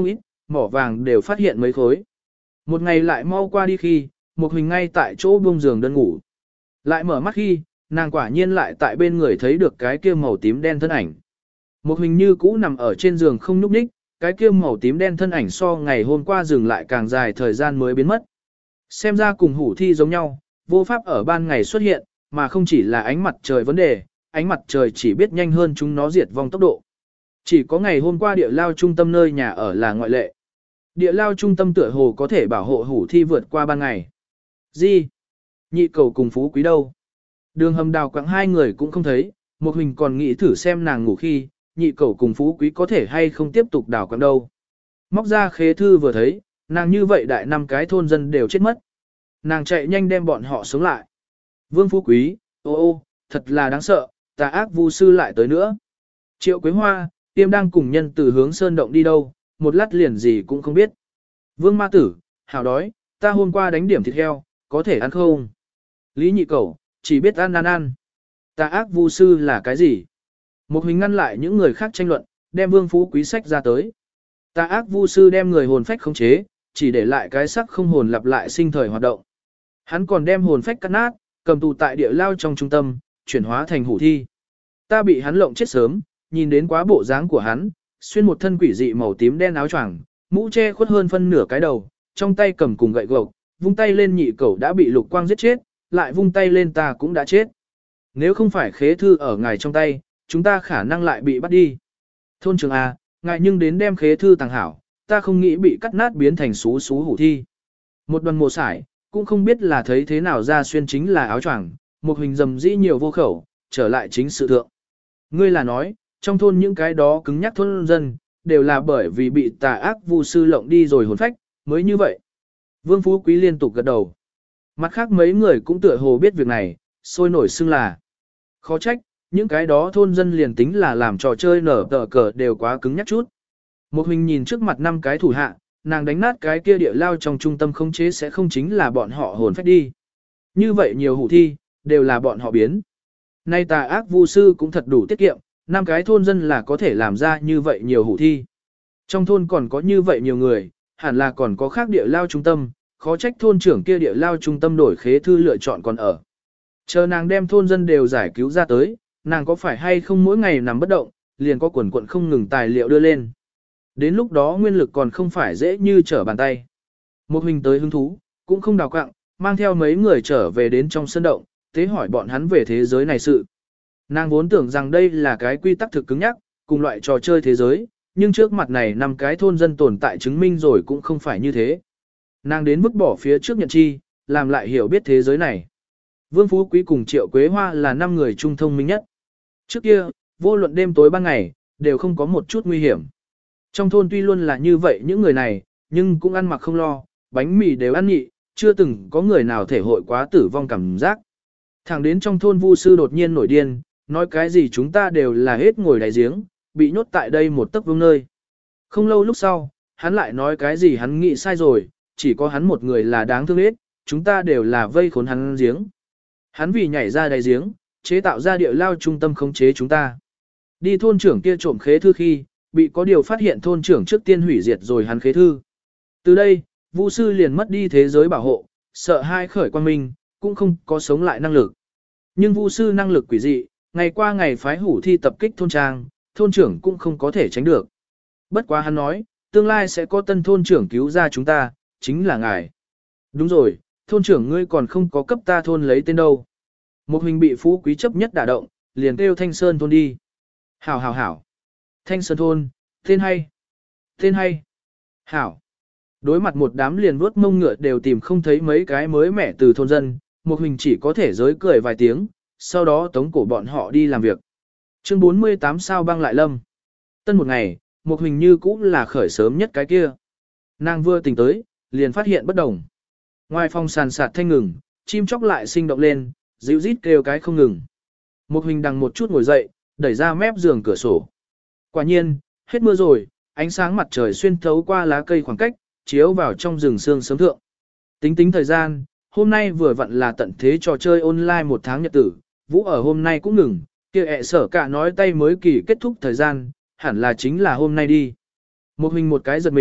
mỏ vàng đều phát hiện mấy khối. Một ngày lại mau qua đi khi, một hình ngay tại chỗ buông giường đơn ngủ. Lại mở mắt khi, nàng quả nhiên lại tại bên người thấy được cái kia màu tím đen thân ảnh. Một hình như cũ nằm ở trên giường không nhúc nhích, cái kia màu tím đen thân ảnh so ngày hôm qua dừng lại càng dài thời gian mới biến mất. Xem ra cùng hủ thi giống nhau, vô pháp ở ban ngày xuất hiện, mà không chỉ là ánh mặt trời vấn đề, ánh mặt trời chỉ biết nhanh hơn chúng nó diệt vong tốc độ. Chỉ có ngày hôm qua địa lao trung tâm nơi nhà ở là ngoại lệ. Địa lao trung tâm tựa hồ có thể bảo hộ hủ thi vượt qua ban ngày. Gì? Nhị cầu cùng phú quý đâu? Đường hầm đào quặng hai người cũng không thấy, một mình còn nghĩ thử xem nàng ngủ khi, nhị cầu cùng phú quý có thể hay không tiếp tục đào quặng đâu. Móc ra khế thư vừa thấy, nàng như vậy đại năm cái thôn dân đều chết mất. Nàng chạy nhanh đem bọn họ sống lại. Vương phú quý, ô ô, thật là đáng sợ, tà ác vu sư lại tới nữa. Triệu Quế Hoa, tiêm đang cùng nhân từ hướng sơn động đi đâu, một lát liền gì cũng không biết. Vương ma tử, hảo đói, ta hôm qua đánh điểm thịt heo, có thể ăn không? Lý nhị cẩu, chỉ biết ăn ăn ăn. Tà ác vu sư là cái gì? Một hình ngăn lại những người khác tranh luận, đem vương phú quý sách ra tới. Tà ác vu sư đem người hồn phách khống chế, chỉ để lại cái sắc không hồn lặp lại sinh thời hoạt động. Hắn còn đem hồn phách cắt nát, cầm tù tại địa lao trong trung tâm, chuyển hóa thành hủ thi. Ta bị hắn lộng chết sớm, nhìn đến quá bộ dáng của hắn, xuyên một thân quỷ dị màu tím đen áo choàng, mũ che khuất hơn phân nửa cái đầu, trong tay cầm cùng gậy gộc, vung tay lên nhị cẩu đã bị lục quang giết chết, lại vung tay lên ta cũng đã chết. Nếu không phải khế thư ở ngài trong tay, chúng ta khả năng lại bị bắt đi. Thôn trưởng A, ngài nhưng đến đem khế thư tàng hảo, ta không nghĩ bị cắt nát biến thành xú xú hủ thi. Một đoàn mồ sải, cũng không biết là thấy thế nào ra xuyên chính là áo choàng, một hình dầm dĩ nhiều vô khẩu, trở lại chính sự thượng. Ngươi là nói, trong thôn những cái đó cứng nhắc thôn dân, đều là bởi vì bị tà ác vu sư lộng đi rồi hồn phách, mới như vậy. Vương Phú Quý liên tục gật đầu. Mặt khác mấy người cũng tựa hồ biết việc này, sôi nổi xưng là. Khó trách, những cái đó thôn dân liền tính là làm trò chơi nở tờ cờ đều quá cứng nhắc chút. Một hình nhìn trước mặt năm cái thủ hạ, nàng đánh nát cái kia địa lao trong trung tâm không chế sẽ không chính là bọn họ hồn phách đi. Như vậy nhiều hủ thi, đều là bọn họ biến. Nay tà ác vu sư cũng thật đủ tiết kiệm, năm cái thôn dân là có thể làm ra như vậy nhiều hủ thi. Trong thôn còn có như vậy nhiều người, hẳn là còn có khác địa lao trung tâm, khó trách thôn trưởng kia địa lao trung tâm đổi khế thư lựa chọn còn ở. Chờ nàng đem thôn dân đều giải cứu ra tới, nàng có phải hay không mỗi ngày nằm bất động, liền có quần quận không ngừng tài liệu đưa lên. Đến lúc đó nguyên lực còn không phải dễ như trở bàn tay. Một hình tới hứng thú, cũng không đào quặng, mang theo mấy người trở về đến trong sân động, tế hỏi bọn hắn về thế giới này sự. Nàng vốn tưởng rằng đây là cái quy tắc thực cứng nhắc, cùng loại trò chơi thế giới, nhưng trước mặt này năm cái thôn dân tồn tại chứng minh rồi cũng không phải như thế. Nàng đến mức bỏ phía trước nhận chi, làm lại hiểu biết thế giới này. Vương Phú Quý cùng Triệu Quế Hoa là năm người trung thông minh nhất. Trước kia, vô luận đêm tối ban ngày, đều không có một chút nguy hiểm. Trong thôn tuy luôn là như vậy những người này, nhưng cũng ăn mặc không lo, bánh mì đều ăn nhị, chưa từng có người nào thể hội quá tử vong cảm giác. Thẳng đến trong thôn vu sư đột nhiên nổi điên, nói cái gì chúng ta đều là hết ngồi đáy giếng, bị nhốt tại đây một tấc vương nơi. Không lâu lúc sau, hắn lại nói cái gì hắn nghĩ sai rồi, chỉ có hắn một người là đáng thương hết, chúng ta đều là vây khốn hắn giếng. Hắn vì nhảy ra đáy giếng, chế tạo ra địa lao trung tâm khống chế chúng ta. Đi thôn trưởng kia trộm khế thư khi, bị có điều phát hiện thôn trưởng trước tiên hủy diệt rồi hắn khế thư. Từ đây, vu sư liền mất đi thế giới bảo hộ, sợ hai khởi quan minh, cũng không có sống lại năng lực. Nhưng vu sư năng lực quỷ dị, ngày qua ngày phái hủ thi tập kích thôn trang, thôn trưởng cũng không có thể tránh được. Bất quá hắn nói, tương lai sẽ có tân thôn trưởng cứu ra chúng ta, chính là ngài. Đúng rồi, thôn trưởng ngươi còn không có cấp ta thôn lấy tên đâu. Một hình bị phú quý chấp nhất đả động, liền kêu Thanh Sơn thôn đi. Hảo hảo hảo. Thanh Sơn thôn, tên hay. Tên hay. Hảo. Đối mặt một đám liền vuốt mông ngựa đều tìm không thấy mấy cái mới mẻ từ thôn dân, một hình chỉ có thể giới cười vài tiếng, sau đó tống cổ bọn họ đi làm việc. Chương bốn mươi tám sao băng lại lâm. Tân một ngày, một hình như cũng là khởi sớm nhất cái kia. Nàng vừa tỉnh tới, liền phát hiện bất đồng. Ngoài phòng sàn sạt thanh ngừng, chim chóc lại sinh động lên, dịu rít kêu cái không ngừng. Một hình đằng một chút ngồi dậy, đẩy ra mép giường cửa sổ. Quả nhiên, hết mưa rồi, ánh sáng mặt trời xuyên thấu qua lá cây khoảng cách, chiếu vào trong rừng sương sớm thượng. Tính tính thời gian, hôm nay vừa vặn là tận thế trò chơi online một tháng nhật tử, Vũ ở hôm nay cũng ngừng, kia ẹ sở cả nói tay mới kỳ kết thúc thời gian, hẳn là chính là hôm nay đi. Một hình một cái giật mình,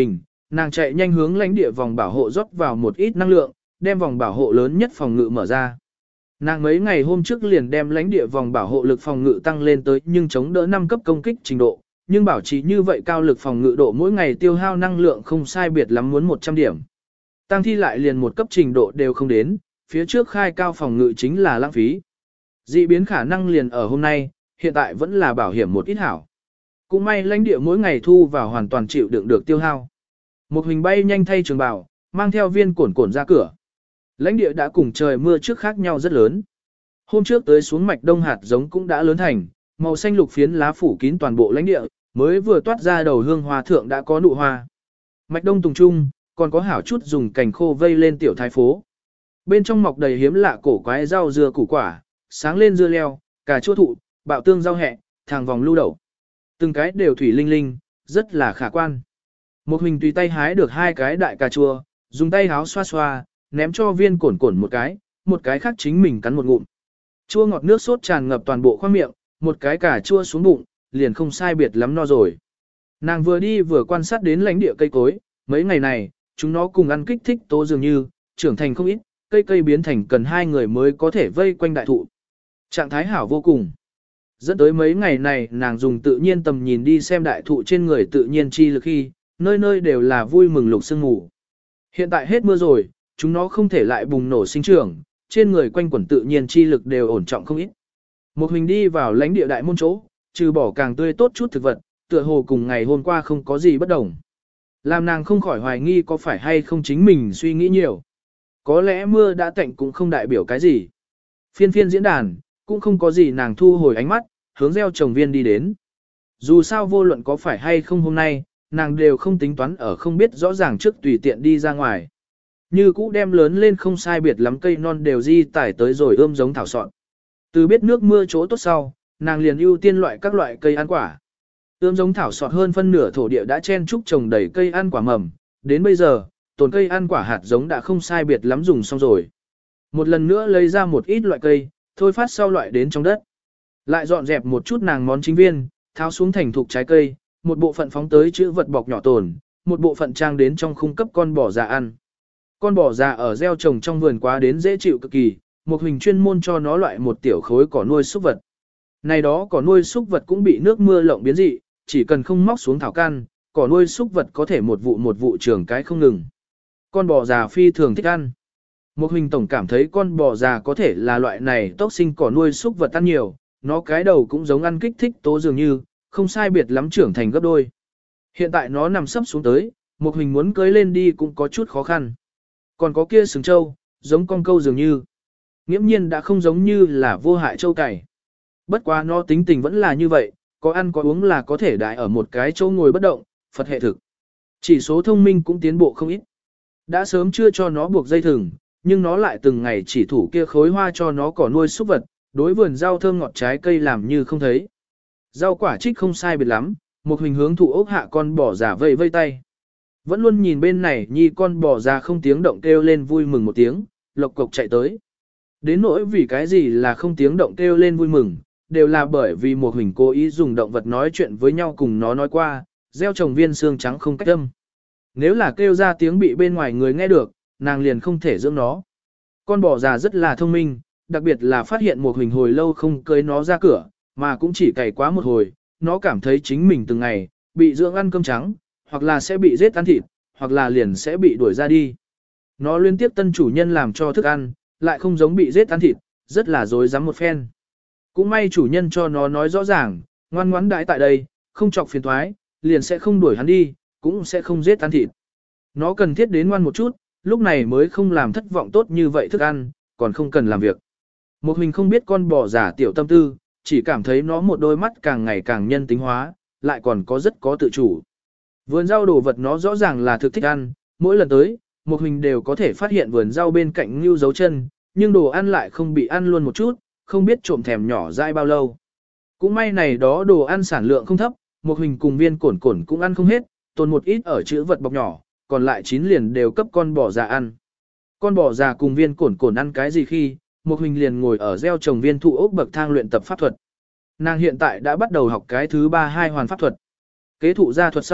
nàng chạy nhanh hướng lãnh địa vòng bảo hộ rót vào một ít năng lượng, đem vòng bảo hộ lớn nhất phòng ngự mở ra. Nàng mấy ngày hôm trước liền đem lãnh địa vòng bảo hộ lực phòng ngự tăng lên tới nhưng chống đỡ năm cấp công kích trình độ, nhưng bảo trì như vậy cao lực phòng ngự độ mỗi ngày tiêu hao năng lượng không sai biệt lắm muốn một trăm điểm. Tăng thi lại liền một cấp trình độ đều không đến, phía trước khai cao phòng ngự chính là lãng phí. Dị biến khả năng liền ở hôm nay, hiện tại vẫn là bảo hiểm một ít hảo. Cũng may lãnh địa mỗi ngày thu vào hoàn toàn chịu đựng được tiêu hao. Một hình bay nhanh thay trường bảo, mang theo viên cổn cổn ra cửa. Lãnh địa đã cùng trời mưa trước khác nhau rất lớn. Hôm trước tới xuống mạch đông hạt giống cũng đã lớn thành, màu xanh lục phiến lá phủ kín toàn bộ lãnh địa, mới vừa toát ra đầu hương hoa thượng đã có nụ hoa. Mạch đông tùng trung, còn có hảo chút dùng cành khô vây lên tiểu thái phố. Bên trong mọc đầy hiếm lạ cổ quái rau dưa củ quả, sáng lên dưa leo, cà chua thụ, bạo tương rau hẹ, thàng vòng lưu đậu. Từng cái đều thủy linh linh, rất là khả quan. Một hình tùy tay hái được hai cái đại cà chua, dùng tay háo xoa xoa, ném cho viên cổn cổn một cái, một cái khác chính mình cắn một ngụm. Chua ngọt nước sốt tràn ngập toàn bộ khoang miệng, một cái cà chua xuống bụng, liền không sai biệt lắm no rồi. Nàng vừa đi vừa quan sát đến lãnh địa cây cối, mấy ngày này, chúng nó cùng ăn kích thích tố dường như, trưởng thành không ít, cây cây biến thành cần hai người mới có thể vây quanh đại thụ. Trạng thái hảo vô cùng. Dẫn tới mấy ngày này nàng dùng tự nhiên tầm nhìn đi xem đại thụ trên người tự nhiên chi lực khi, nơi nơi đều là vui mừng lục sương ngủ. Hiện tại hết mưa rồi, chúng nó không thể lại bùng nổ sinh trưởng, trên người quanh quẩn tự nhiên chi lực đều ổn trọng không ít. Một mình đi vào lãnh địa đại môn chỗ, trừ bỏ càng tươi tốt chút thực vật, tựa hồ cùng ngày hôm qua không có gì bất đồng. Làm nàng không khỏi hoài nghi có phải hay không chính mình suy nghĩ nhiều. Có lẽ mưa đã tạnh cũng không đại biểu cái gì. Phiên phiên diễn đàn, cũng không có gì nàng thu hồi ánh mắt, hướng gieo trồng viên đi đến. Dù sao vô luận có phải hay không hôm nay, nàng đều không tính toán ở không biết rõ ràng trước tùy tiện đi ra ngoài. Như cũ đem lớn lên không sai biệt lắm cây non đều di tải tới rồi ươm giống thảo sọn. Từ biết nước mưa chỗ tốt sau, nàng liền ưu tiên loại các loại cây ăn quả. Ươm giống thảo sọt hơn phân nửa thổ địa đã chen trúc trồng đầy cây ăn quả mầm, đến bây giờ, tồn cây ăn quả hạt giống đã không sai biệt lắm dùng xong rồi. Một lần nữa lấy ra một ít loại cây, thôi phát sau loại đến trong đất. Lại dọn dẹp một chút nàng món chính viên, tháo xuống thành thục trái cây, một bộ phận phóng tới chữ vật bọc nhỏ tồn, một bộ phận trang đến trong khung cấp con bò già ăn. Con bò già ở gieo trồng trong vườn quá đến dễ chịu cực kỳ, một hình chuyên môn cho nó loại một tiểu khối cỏ nuôi súc vật. Này đó cỏ nuôi súc vật cũng bị nước mưa lộng biến dị, chỉ cần không móc xuống thảo căn, cỏ nuôi súc vật có thể một vụ một vụ trường cái không ngừng. Con bò già phi thường thích ăn. Một hình tổng cảm thấy con bò già có thể là loại này tốc sinh cỏ nuôi súc vật ăn nhiều, nó cái đầu cũng giống ăn kích thích tố dường như, không sai biệt lắm trưởng thành gấp đôi. Hiện tại nó nằm sấp xuống tới, một hình muốn cưới lên đi cũng có chút khó khăn. Còn có kia sừng trâu, giống con câu dường như. Nghiễm nhiên đã không giống như là vô hại trâu cày. Bất quá nó tính tình vẫn là như vậy, có ăn có uống là có thể đại ở một cái chỗ ngồi bất động, Phật hệ thực. Chỉ số thông minh cũng tiến bộ không ít. Đã sớm chưa cho nó buộc dây thừng, nhưng nó lại từng ngày chỉ thủ kia khối hoa cho nó cỏ nuôi súc vật, đối vườn rau thơm ngọt trái cây làm như không thấy. Rau quả trích không sai biệt lắm, một hình hướng thụ ốc hạ con bò già vây vây tay. Vẫn luôn nhìn bên này nhi con bò già không tiếng động kêu lên vui mừng một tiếng, lộc cộc chạy tới. Đến nỗi vì cái gì là không tiếng động kêu lên vui mừng, đều là bởi vì một hình cố ý dùng động vật nói chuyện với nhau cùng nó nói qua, gieo trồng viên xương trắng không cách âm. Nếu là kêu ra tiếng bị bên ngoài người nghe được, nàng liền không thể dưỡng nó. Con bò già rất là thông minh, đặc biệt là phát hiện một hình hồi lâu không cưới nó ra cửa, mà cũng chỉ cày quá một hồi, nó cảm thấy chính mình từng ngày, bị dưỡng ăn cơm trắng, hoặc là sẽ bị giết ăn thịt, hoặc là liền sẽ bị đuổi ra đi. Nó liên tiếp tân chủ nhân làm cho thức ăn, lại không giống bị giết ăn thịt, rất là dối rắm một phen. Cũng may chủ nhân cho nó nói rõ ràng, ngoan ngoãn đãi tại đây, không chọc phiền toái, liền sẽ không đuổi hắn đi, cũng sẽ không giết ăn thịt. Nó cần thiết đến ngoan một chút, lúc này mới không làm thất vọng tốt như vậy thức ăn, còn không cần làm việc. Một hình không biết con bò giả tiểu tâm tư, chỉ cảm thấy nó một đôi mắt càng ngày càng nhân tính hóa, lại còn có rất có tự chủ. Vườn rau đồ vật nó rõ ràng là thực thích ăn, mỗi lần tới, một hình đều có thể phát hiện vườn rau bên cạnh như dấu chân, nhưng đồ ăn lại không bị ăn luôn một chút, không biết trộm thèm nhỏ dai bao lâu. Cũng may này đó đồ ăn sản lượng không thấp, một hình cùng viên cổn cổn cũng ăn không hết, tồn một ít ở chữ vật bọc nhỏ, còn lại chín liền đều cấp con bò già ăn. Con bò già cùng viên cổn cổn ăn cái gì khi, một hình liền ngồi ở gieo trồng viên thụ ốc bậc thang luyện tập pháp thuật. Nàng hiện tại đã bắt đầu học cái thứ ba hai hoàn pháp thuật. Kế thụ gia thuật sau,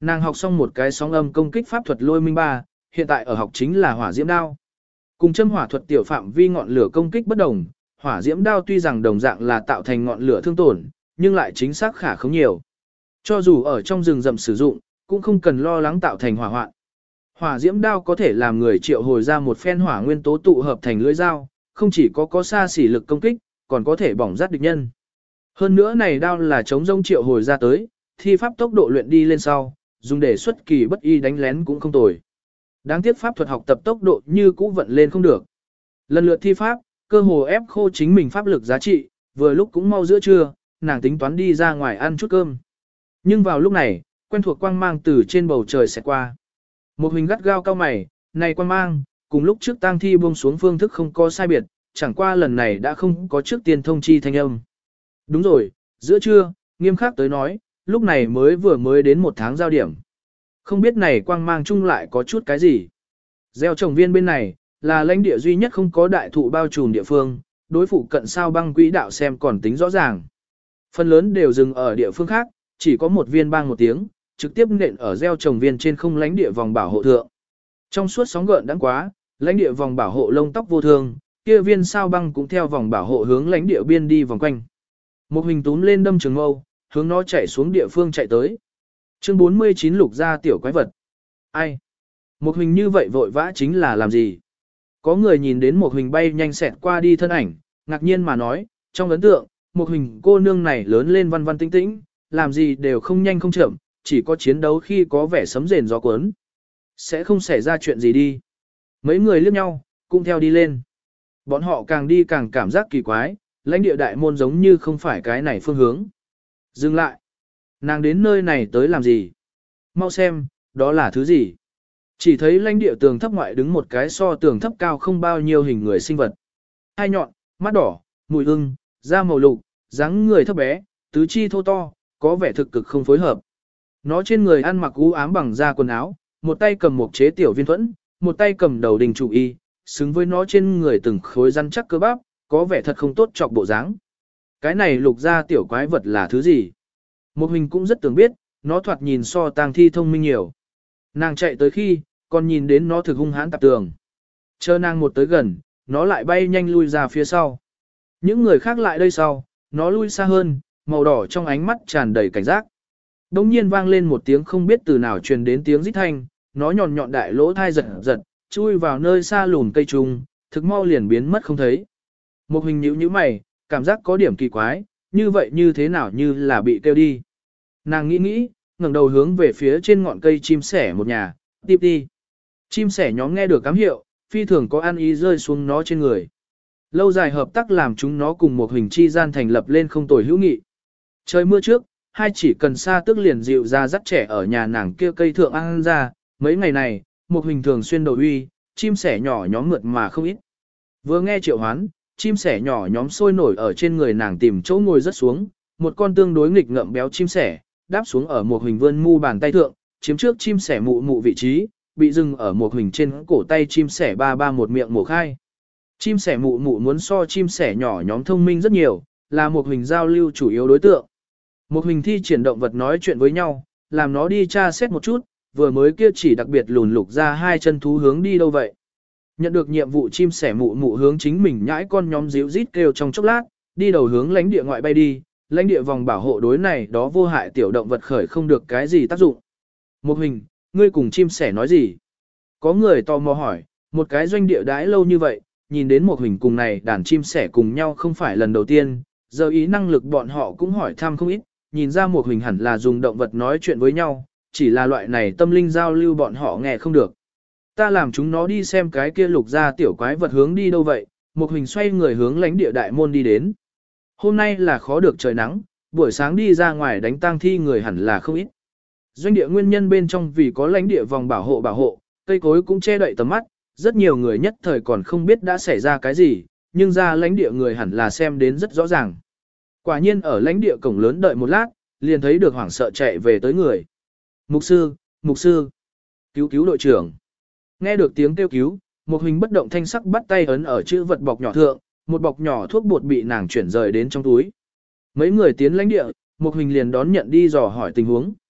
Nàng học xong một cái sóng âm công kích pháp thuật lôi minh ba, hiện tại ở học chính là hỏa diễm đao. Cùng châm hỏa thuật tiểu phạm vi ngọn lửa công kích bất đồng, hỏa diễm đao tuy rằng đồng dạng là tạo thành ngọn lửa thương tổn, nhưng lại chính xác khả không nhiều. Cho dù ở trong rừng rậm sử dụng, cũng không cần lo lắng tạo thành hỏa hoạn. Hỏa diễm đao có thể làm người triệu hồi ra một phen hỏa nguyên tố tụ hợp thành lưỡi dao, không chỉ có có xa xỉ lực công kích, còn có thể bỏng rát địch nhân. Hơn nữa này đao là chống rông triệu hồi ra tới, thi pháp tốc độ luyện đi lên sau, dùng để xuất kỳ bất y đánh lén cũng không tồi. Đáng tiếc pháp thuật học tập tốc độ như cũ vận lên không được. Lần lượt thi pháp, cơ hồ ép khô chính mình pháp lực giá trị, vừa lúc cũng mau giữa trưa, nàng tính toán đi ra ngoài ăn chút cơm. Nhưng vào lúc này, quen thuộc quang mang từ trên bầu trời sẽ qua. Một hình gắt gao cao mày, này quang mang, cùng lúc trước tang thi buông xuống phương thức không có sai biệt, chẳng qua lần này đã không có trước tiên thông chi thanh âm. Đúng rồi, giữa trưa, nghiêm khắc tới nói, lúc này mới vừa mới đến một tháng giao điểm. Không biết này quang mang chung lại có chút cái gì. Gieo trồng viên bên này, là lãnh địa duy nhất không có đại thụ bao trùm địa phương, đối phụ cận sao băng quỹ đạo xem còn tính rõ ràng. Phần lớn đều dừng ở địa phương khác, chỉ có một viên bang một tiếng, trực tiếp nện ở gieo trồng viên trên không lãnh địa vòng bảo hộ thượng. Trong suốt sóng gợn đãng quá, lãnh địa vòng bảo hộ lông tóc vô thương, kia viên sao băng cũng theo vòng bảo hộ hướng lãnh địa biên đi vòng quanh. Một hình túm lên đâm trường mâu, hướng nó chạy xuống địa phương chạy tới. Chương bốn mươi chín lục ra tiểu quái vật. Ai? Một hình như vậy vội vã chính là làm gì? Có người nhìn đến một hình bay nhanh xẹt qua đi thân ảnh, ngạc nhiên mà nói, trong ấn tượng, một hình cô nương này lớn lên văn văn tĩnh tĩnh, làm gì đều không nhanh không chậm, chỉ có chiến đấu khi có vẻ sấm rền gió cuốn. Sẽ không xảy ra chuyện gì đi. Mấy người liếc nhau, cũng theo đi lên. Bọn họ càng đi càng cảm giác kỳ quái, lãnh địa đại môn giống như không phải cái này phương hướng. Dừng lại. Nàng đến nơi này tới làm gì? Mau xem, đó là thứ gì? Chỉ thấy lãnh địa tường thấp ngoại đứng một cái so tường thấp cao không bao nhiêu hình người sinh vật. Hai nhọn, mắt đỏ, mùi ưng, da màu lục, dáng người thấp bé, tứ chi thô to, có vẻ thực cực không phối hợp. Nó trên người ăn mặc u ám bằng da quần áo, một tay cầm một chế tiểu viên thuẫn, một tay cầm đầu đình chủ y, xứng với nó trên người từng khối rắn chắc cơ bắp, có vẻ thật không tốt chọc bộ dáng. Cái này lục ra tiểu quái vật là thứ gì? Một hình cũng rất tưởng biết, nó thoạt nhìn so tang thi thông minh nhiều. Nàng chạy tới khi, còn nhìn đến nó thực hung hãn tạp tường. Chờ nàng một tới gần, nó lại bay nhanh lui ra phía sau. Những người khác lại đây sau, nó lui xa hơn, màu đỏ trong ánh mắt tràn đầy cảnh giác. Đông nhiên vang lên một tiếng không biết từ nào truyền đến tiếng rít thanh, nó nhọn nhọn đại lỗ thai giật giật, chui vào nơi xa lùn cây trùng, thực mau liền biến mất không thấy. Một hình nhíu nhíu mày, cảm giác có điểm kỳ quái, như vậy như thế nào như là bị kêu đi. Nàng nghĩ nghĩ, ngẩng đầu hướng về phía trên ngọn cây chim sẻ một nhà, tiếp đi. Chim sẻ nhóm nghe được cám hiệu, phi thường có ăn ý rơi xuống nó trên người. Lâu dài hợp tác làm chúng nó cùng một hình chi gian thành lập lên không tồi hữu nghị. Trời mưa trước, hai chỉ cần xa tức liền dịu ra dắt trẻ ở nhà nàng kia cây thượng ăn ra, mấy ngày này, một hình thường xuyên đầu uy, chim sẻ nhỏ nhóm mượt mà không ít. Vừa nghe triệu hoán, chim sẻ nhỏ nhóm sôi nổi ở trên người nàng tìm chỗ ngồi rất xuống, một con tương đối nghịch ngợm béo chim sẻ, đáp xuống ở một hình vươn mu bàn tay thượng, chiếm trước chim sẻ mụ mụ vị trí, bị dừng ở một hình trên cổ tay chim sẻ ba ba một miệng mổ khai. Chim sẻ mụ mụ muốn so chim sẻ nhỏ nhóm thông minh rất nhiều, là một hình giao lưu chủ yếu đối tượng. Một hình thi triển động vật nói chuyện với nhau, làm nó đi tra xét một chút, vừa mới kia chỉ đặc biệt lùn lục ra hai chân thú hướng đi đâu vậy. Nhận được nhiệm vụ chim sẻ mụ mụ hướng chính mình nhãi con nhóm díu rít kêu trong chốc lát, đi đầu hướng lãnh địa ngoại bay đi, lãnh địa vòng bảo hộ đối này đó vô hại tiểu động vật khởi không được cái gì tác dụng. Một hình, ngươi cùng chim sẻ nói gì? Có người tò mò hỏi, một cái doanh địa đãi lâu như vậy, nhìn đến một hình cùng này đàn chim sẻ cùng nhau không phải lần đầu tiên, giờ ý năng lực bọn họ cũng hỏi thăm không ít, nhìn ra một hình hẳn là dùng động vật nói chuyện với nhau, chỉ là loại này tâm linh giao lưu bọn họ nghe không được. Ta làm chúng nó đi xem cái kia lục ra tiểu quái vật hướng đi đâu vậy, một hình xoay người hướng lãnh địa đại môn đi đến. Hôm nay là khó được trời nắng, buổi sáng đi ra ngoài đánh tang thi người hẳn là không ít. Doanh địa nguyên nhân bên trong vì có lãnh địa vòng bảo hộ bảo hộ, cây cối cũng che đậy tầm mắt, rất nhiều người nhất thời còn không biết đã xảy ra cái gì, nhưng ra lãnh địa người hẳn là xem đến rất rõ ràng. Quả nhiên ở lãnh địa cổng lớn đợi một lát, liền thấy được hoảng sợ chạy về tới người. Mục sư, mục sư, cứu cứu đội trưởng. Nghe được tiếng kêu cứu, một hình bất động thanh sắc bắt tay ấn ở chữ vật bọc nhỏ thượng, một bọc nhỏ thuốc bột bị nàng chuyển rời đến trong túi. Mấy người tiến lãnh địa, một hình liền đón nhận đi dò hỏi tình huống.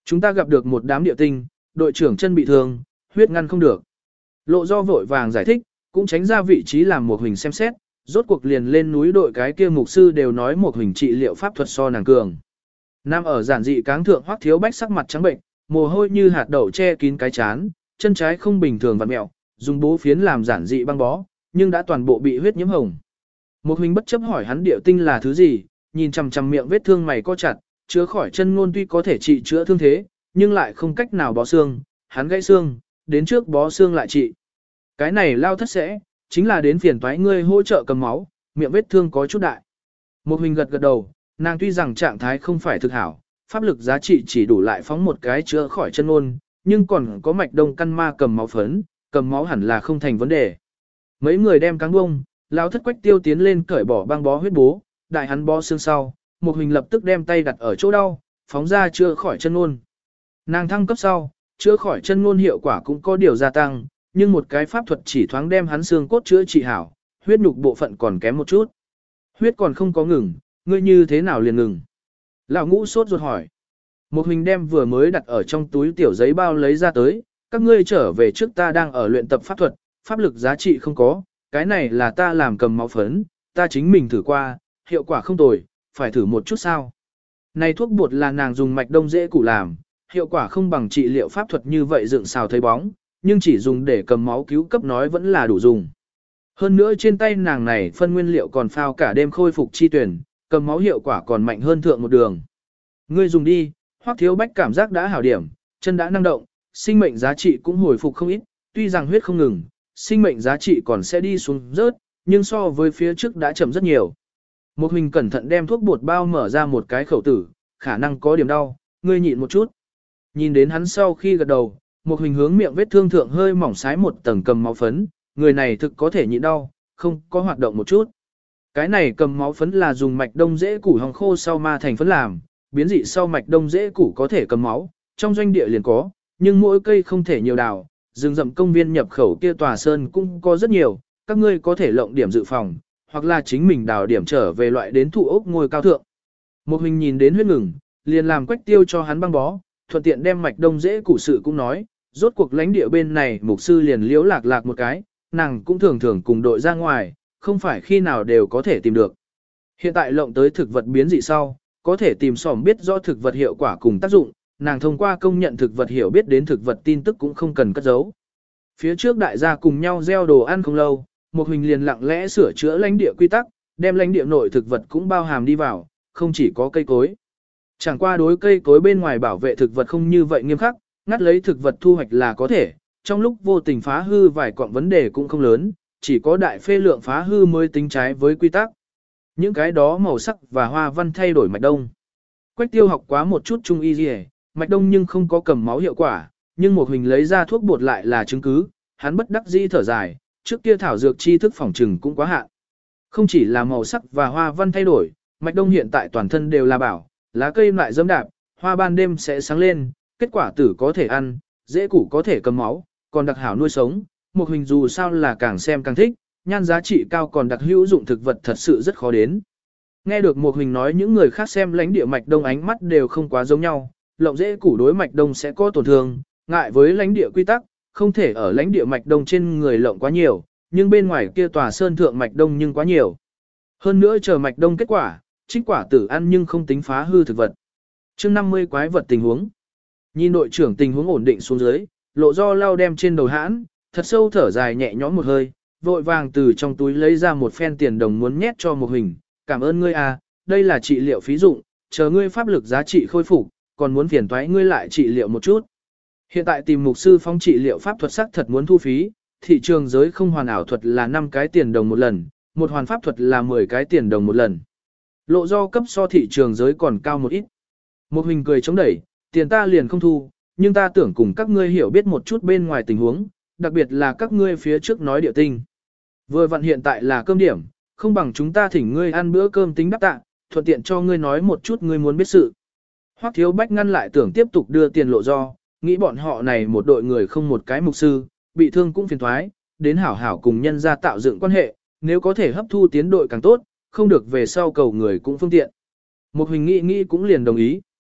Chúng ta gặp được một đám địa tinh, đội trưởng chân bị thương, huyết ngăn không được. Lộ do vội vàng giải thích, cũng tránh ra vị trí làm một hình xem xét, rốt cuộc liền lên núi đội cái kia mục sư đều nói một hình trị liệu pháp thuật so nàng cường. Nam ở giản dị cáng thượng Hoắc Thiếu Bách sắc mặt trắng bệnh, mồ hôi như hạt đậu che kín cái chán, chân trái không bình thường vặn mẹo, dùng bố phiến làm giản dị băng bó, nhưng đã toàn bộ bị huyết nhiễm hồng. Một hình bất chấp hỏi hắn địa tinh là thứ gì, nhìn chằm chằm miệng vết thương mày co chặt, chữa khỏi chân ngôn tuy có thể trị chữa thương thế, nhưng lại không cách nào bó xương, hắn gãy xương, đến trước bó xương lại trị. Cái này lao thất sẽ, chính là đến phiền toái ngươi hỗ trợ cầm máu, miệng vết thương có chút đại. Một hình gật gật đầu, nàng tuy rằng trạng thái không phải thực hảo, pháp lực giá trị chỉ đủ lại phóng một cái chữa khỏi chân ngôn, nhưng còn có mạch đông căn ma cầm máu phấn, cầm máu hẳn là không thành vấn đề. Mấy người đem cáng bông, lao thất quách tiêu tiến lên cởi bỏ băng bó huyết bố, đại hắn bó xương sau, một hình lập tức đem tay đặt ở chỗ đau, phóng ra chữa khỏi chân ngôn. Nàng thăng cấp sau, chữa khỏi chân ngôn hiệu quả cũng có điều gia tăng, nhưng một cái pháp thuật chỉ thoáng đem hắn xương cốt chữa trị hảo, huyết nhục bộ phận còn kém một chút. Huyết còn không có ngừng, ngươi như thế nào liền ngừng? Lão ngũ sốt ruột hỏi. Một hình đem vừa mới đặt ở trong túi tiểu giấy bao lấy ra tới, các ngươi trở về trước ta đang ở luyện tập pháp thuật, pháp lực giá trị không có, cái này là ta làm cầm máu phấn, ta chính mình thử qua, hiệu quả không tồi, phải thử một chút sao. Này thuốc bột là nàng dùng mạch đông dễ củ làm, hiệu quả không bằng trị liệu pháp thuật như vậy dựng xào thấy bóng, nhưng chỉ dùng để cầm máu cứu cấp nói vẫn là đủ dùng. Hơn nữa trên tay nàng này phân nguyên liệu còn phao cả đêm khôi phục chi tuyển, cầm máu hiệu quả còn mạnh hơn thượng một đường. Ngươi dùng đi, Hoắc Thiếu Bách cảm giác đã hảo điểm, chân đã năng động, sinh mệnh giá trị cũng hồi phục không ít, tuy rằng huyết không ngừng, sinh mệnh giá trị còn sẽ đi xuống rớt, nhưng so với phía trước đã chậm rất nhiều. Một hình cẩn thận đem thuốc bột bao mở ra một cái khẩu tử, khả năng có điểm đau, ngươi nhịn một chút. Nhìn đến hắn sau khi gật đầu, một hình hướng miệng vết thương thượng hơi mỏng sái một tầng cầm máu phấn, người này thực có thể nhịn đau, không có hoạt động một chút. Cái này cầm máu phấn là dùng mạch đông dễ củ hồng khô sau ma thành phấn làm, biến dị sau mạch đông dễ củ có thể cầm máu, trong doanh địa liền có, nhưng mỗi cây không thể nhiều đào, rừng rậm công viên nhập khẩu kia tòa sơn cũng có rất nhiều, các ngươi có thể lộng điểm dự phòng, hoặc là chính mình đào điểm trở về loại đến thụ ốc ngôi cao thượng. Một hình nhìn đến huyết ngừng, liền làm quách tiêu cho hắn băng bó, thuận tiện đem mạch đông dễ củ sự cũng nói, rốt cuộc lãnh địa bên này mục sư liền liễu lạc lạc một cái, nàng cũng thường thường cùng đội ra ngoài, không phải khi nào đều có thể tìm được. Hiện tại lộng tới thực vật biến dị sau, có thể tìm xòm biết rõ thực vật hiệu quả cùng tác dụng, nàng thông qua công nhận thực vật hiểu biết đến thực vật tin tức cũng không cần cất giấu. Phía trước đại gia cùng nhau gieo đồ ăn không lâu, một hình liền lặng lẽ sửa chữa lãnh địa quy tắc, đem lãnh địa nội thực vật cũng bao hàm đi vào, không chỉ có cây cối. Chẳng qua đối cây cối bên ngoài bảo vệ thực vật không như vậy nghiêm khắc, ngắt lấy thực vật thu hoạch là có thể, trong lúc vô tình phá hư vài quặng vấn đề cũng không lớn, chỉ có đại phê lượng phá hư mới tính trái với quy tắc. Những cái đó màu sắc và hoa văn thay đổi mạch đông. Quách tiêu học quá một chút trung y gì, mạch đông nhưng không có cầm máu hiệu quả, nhưng một hình lấy ra thuốc bột lại là chứng cứ, hắn bất đắc dĩ thở dài, trước kia thảo dược tri thức phòng trừng cũng quá hạn. Không chỉ là màu sắc và hoa văn thay đổi, mạch đông hiện tại toàn thân đều là bảo, lá cây lại dẫm đạp, hoa ban đêm sẽ sáng lên, kết quả tử có thể ăn, dễ củ có thể cầm máu, còn đặc hảo nuôi sống, một hình dù sao là càng xem càng thích, nhan giá trị cao còn đặc hữu dụng thực vật thật sự rất khó đến. Nghe được một hình nói những người khác xem lãnh địa mạch đông ánh mắt đều không quá giống nhau, lộng dễ củ đối mạch đông sẽ có tổn thương, ngại với lãnh địa quy tắc, không thể ở lãnh địa mạch đông trên người lộng quá nhiều, nhưng bên ngoài kia tòa sơn thượng mạch đông nhưng quá nhiều. Hơn nữa chờ mạch đông kết quả, trích quả tử ăn nhưng không tính phá hư thực vật. Chương năm mươi quái vật tình huống. Nhìn đội trưởng tình huống ổn định xuống dưới, lộ do lau đem trên đầu hãn, thật sâu thở dài nhẹ nhõm một hơi, vội vàng từ trong túi lấy ra một phen tiền đồng muốn nhét cho một hình. Cảm ơn ngươi à, đây là trị liệu phí dụng, chờ ngươi pháp lực giá trị khôi phục, còn muốn phiền toái ngươi lại trị liệu một chút. Hiện tại tìm mục sư phong trị liệu pháp thuật sắc thật muốn thu phí, thị trường giới không hoàn ảo thuật là năm cái tiền đồng một lần, một hoàn pháp thuật là mười cái tiền đồng một lần. Lộ do cấp so thị trường giới còn cao một ít. Một hình cười chống đẩy, tiền ta liền không thu, nhưng ta tưởng cùng các ngươi hiểu biết một chút bên ngoài tình huống, đặc biệt là các ngươi phía trước nói địa tinh. Vừa vặn hiện tại là cơm điểm, không bằng chúng ta thỉnh ngươi ăn bữa cơm tính đáp tạ, thuận tiện cho ngươi nói một chút ngươi muốn biết sự. Hoắc Thiếu Bách ngăn lại tưởng tiếp tục đưa tiền lộ do, nghĩ bọn họ này một đội người không một cái mục sư, bị thương cũng phiền thoái, đến hảo hảo cùng nhân ra tạo dựng quan hệ, nếu có thể hấp thu tiến đội càng tốt, không được về sau cầu người cũng phương tiện. Một hình nghĩ nghĩ cũng liền đồng ý.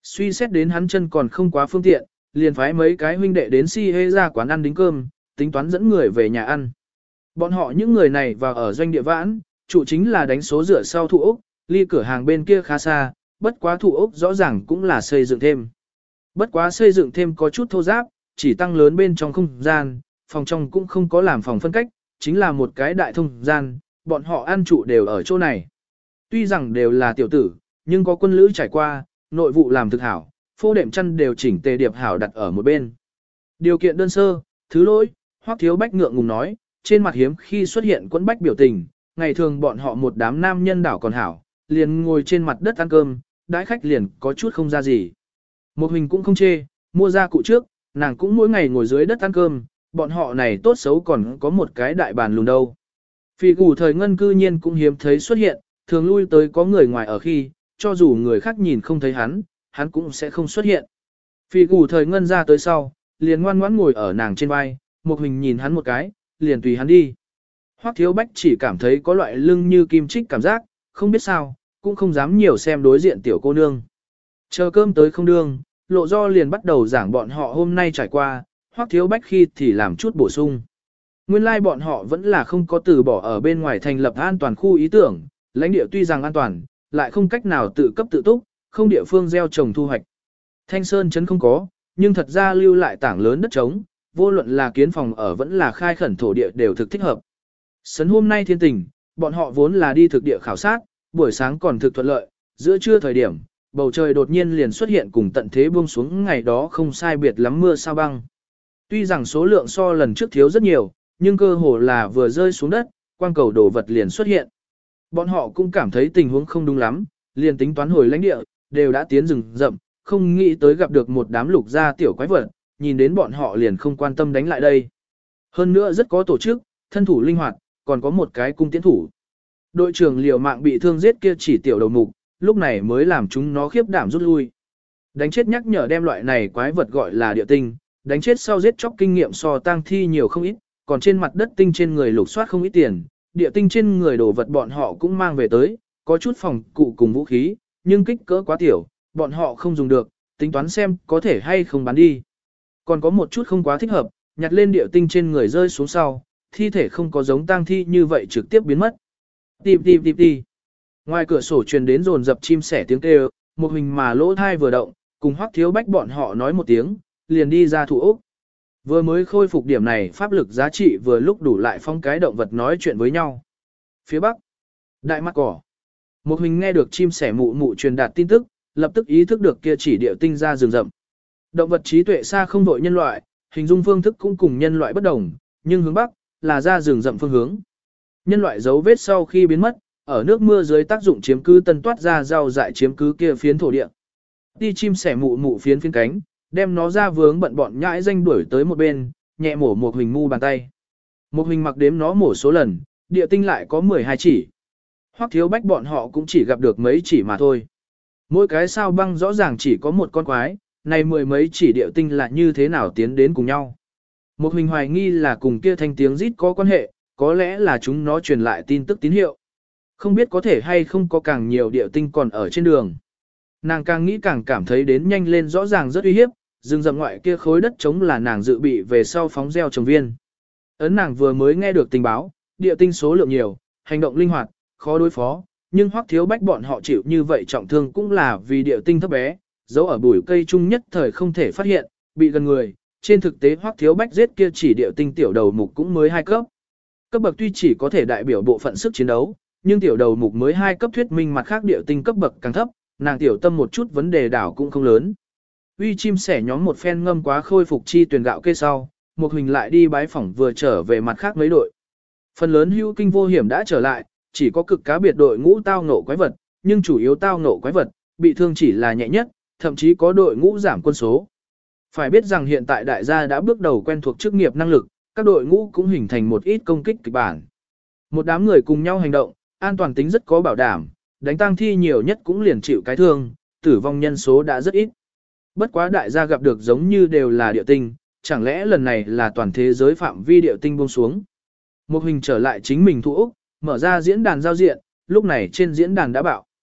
Suy xét đến hắn chân còn không quá phương tiện, liền phái mấy cái huynh đệ đến si hê ra quán ăn đính cơm, tính toán dẫn người về nhà ăn. Bọn họ những người này vào ở doanh địa vãn, chủ chính là đánh số rửa sau thụ ốc, ly cửa hàng bên kia khá xa, bất quá thụ ốc rõ ràng cũng là xây dựng thêm. Bất quá xây dựng thêm có chút thô giáp, chỉ tăng lớn bên trong không gian, phòng trong cũng không có làm phòng phân cách, chính là một cái đại thông gian, bọn họ ăn trụ đều ở chỗ này. Tuy rằng đều là tiểu tử, nhưng có quân lữ trải qua, nội vụ làm thực hảo, phô đệm chăn đều chỉnh tề điệp hảo đặt ở một bên. Điều kiện đơn sơ, thứ lỗi, Hoắc Thiếu Bách ngượng ngùng nói, trên mặt hiếm khi xuất hiện quẫn bách biểu tình, ngày thường bọn họ một đám nam nhân đảo còn hảo, liền ngồi trên mặt đất ăn cơm, đãi khách liền có chút không ra gì. Một hình cũng không chê, mua ra cụ trước, nàng cũng mỗi ngày ngồi dưới đất ăn cơm, bọn họ này tốt xấu còn có một cái đại bàn lùn đâu. Phỉ gù thời ngân cư nhiên cũng hiếm thấy xuất hiện, thường lui tới có người ngoài ở khi, cho dù người khác nhìn không thấy hắn, hắn cũng sẽ không xuất hiện. Phỉ gù thời ngân ra tới sau, liền ngoan ngoãn ngồi ở nàng trên vai, một hình nhìn hắn một cái, liền tùy hắn đi. Hoắc Thiếu Bách chỉ cảm thấy có loại lưng như kim chích cảm giác, không biết sao, cũng không dám nhiều xem đối diện tiểu cô nương. Chờ cơm tới không đương, Lộ Do liền bắt đầu giảng bọn họ hôm nay trải qua, Hoắc Thiếu Bách khi thì làm chút bổ sung. Nguyên lai like bọn họ vẫn là không có từ bỏ ở bên ngoài thành lập an toàn khu ý tưởng, lãnh địa tuy rằng an toàn, lại không cách nào tự cấp tự túc, không địa phương gieo trồng thu hoạch. Thanh Sơn chấn không có, nhưng thật ra lưu lại tảng lớn đất trống, vô luận là kiến phòng ở vẫn là khai khẩn thổ địa đều thực thích hợp. Sấn hôm nay thiên tình, bọn họ vốn là đi thực địa khảo sát, buổi sáng còn thực thuận lợi, giữa trưa thời điểm, bầu trời đột nhiên liền xuất hiện cùng tận thế buông xuống ngày đó không sai biệt lắm mưa sao băng. Tuy rằng số lượng so lần trước thiếu rất nhiều, nhưng cơ hồ là vừa rơi xuống đất, quang cầu đồ vật liền xuất hiện. Bọn họ cũng cảm thấy tình huống không đúng lắm, liền tính toán hồi lãnh địa, đều đã tiến rừng rậm, không nghĩ tới gặp được một đám lục gia tiểu quái vật, nhìn đến bọn họ liền không quan tâm đánh lại đây. Hơn nữa rất có tổ chức, thân thủ linh hoạt, còn có một cái cung tiến thủ. Đội trưởng liều mạng bị thương giết kia chỉ tiểu đầu mục, lúc này mới làm chúng nó khiếp đảm rút lui. Đánh chết nhắc nhở đem loại này quái vật gọi là địa tinh, đánh chết sau giết chóc kinh nghiệm so tang thi nhiều không ít, còn trên mặt đất tinh trên người lục soát không ít tiền, địa tinh trên người đồ vật bọn họ cũng mang về tới, có chút phòng cụ cùng vũ khí, nhưng kích cỡ quá tiểu, bọn họ không dùng được, tính toán xem có thể hay không bán đi. Còn có một chút không quá thích hợp, nhặt lên địa tinh trên người rơi xuống sau, thi thể không có giống tang thi như vậy trực tiếp biến mất. Tìm tìm tìm tìm. Ngoài cửa sổ truyền đến rồn dập chim sẻ tiếng kêu, một hình mà lỗ thai vừa động, cùng Hoắc Thiếu Bách bọn họ nói một tiếng, liền đi ra thủ ốc. Vừa mới khôi phục điểm này pháp lực giá trị vừa lúc đủ lại phong cái động vật nói chuyện với nhau. Phía bắc, đại mắt cỏ. Một hình nghe được chim sẻ mụ mụ truyền đạt tin tức, lập tức ý thức được kia chỉ điệu tinh ra rừng rậm. Động vật trí tuệ xa không đội nhân loại, hình dung phương thức cũng cùng nhân loại bất đồng, nhưng hướng bắc là ra rừng rậm phương hướng. Nhân loại dấu vết sau khi biến mất, ở nước mưa dưới tác dụng chiếm cứ tân toát ra rau dại chiếm cứ kia phiến thổ địa. Đi chim sẻ mụ mụ phiến phiến cánh, đem nó ra vướng bận bọn nhãi danh đuổi tới một bên, nhẹ mổ một hình mu bàn tay. Một hình mặc đếm nó mổ số lần, địa tinh lại có mười hai chỉ. Hoắc Thiếu Bách bọn họ cũng chỉ gặp được mấy chỉ mà thôi. Mỗi cái sao băng rõ ràng chỉ có một con quái, này mười mấy chỉ địa tinh là như thế nào tiến đến cùng nhau. Một hình hoài nghi là cùng kia thanh tiếng rít có quan hệ, có lẽ là chúng nó truyền lại tin tức tín hiệu. Không biết có thể hay không có càng nhiều địa tinh còn ở trên đường. Nàng càng nghĩ càng cảm thấy đến nhanh lên rõ ràng rất uy hiếp, rừng rậm ngoại kia khối đất trống là nàng dự bị về sau phóng gieo trồng viên. Ấn nàng vừa mới nghe được tình báo, địa tinh số lượng nhiều, hành động linh hoạt, khó đối phó, nhưng Hoắc Thiếu Bách bọn họ chịu như vậy trọng thương cũng là vì địa tinh thấp bé, giấu ở bụi cây chung nhất thời không thể phát hiện, bị gần người. Trên thực tế Hoắc Thiếu Bách giết kia chỉ địa tinh tiểu đầu mục cũng mới hai cấp. Cấp bậc tuy chỉ có thể đại biểu bộ phận sức chiến đấu, nhưng tiểu đầu mục mới hai cấp thuyết minh mặt khác địa tinh cấp bậc càng thấp, nàng tiểu tâm một chút vấn đề đảo cũng không lớn. Uy chim sẻ nhóm một phen ngâm quá khôi phục chi tuyển gạo kê sau, một hình lại đi bái phỏng vừa trở về mặt khác mấy đội. Phần lớn hữu kinh vô hiểm đã trở lại, chỉ có cực cá biệt đội ngũ tao ngộ quái vật, nhưng chủ yếu tao ngộ quái vật, bị thương chỉ là nhẹ nhất, thậm chí có đội ngũ giảm quân số. Phải biết rằng hiện tại đại gia đã bước đầu quen thuộc chức nghiệp năng lực, các đội ngũ cũng hình thành một ít công kích kịch bản. Một đám người cùng nhau hành động, an toàn tính rất có bảo đảm, đánh tang thi nhiều nhất cũng liền chịu cái thương, tử vong nhân số đã rất ít. Bất quá đại gia gặp được giống như đều là địa tinh, chẳng lẽ lần này là toàn thế giới phạm vi địa tinh buông xuống. Một hình trở lại chính mình thu Úc, mở ra diễn đàn giao diện, lúc này trên diễn đàn đã bạo.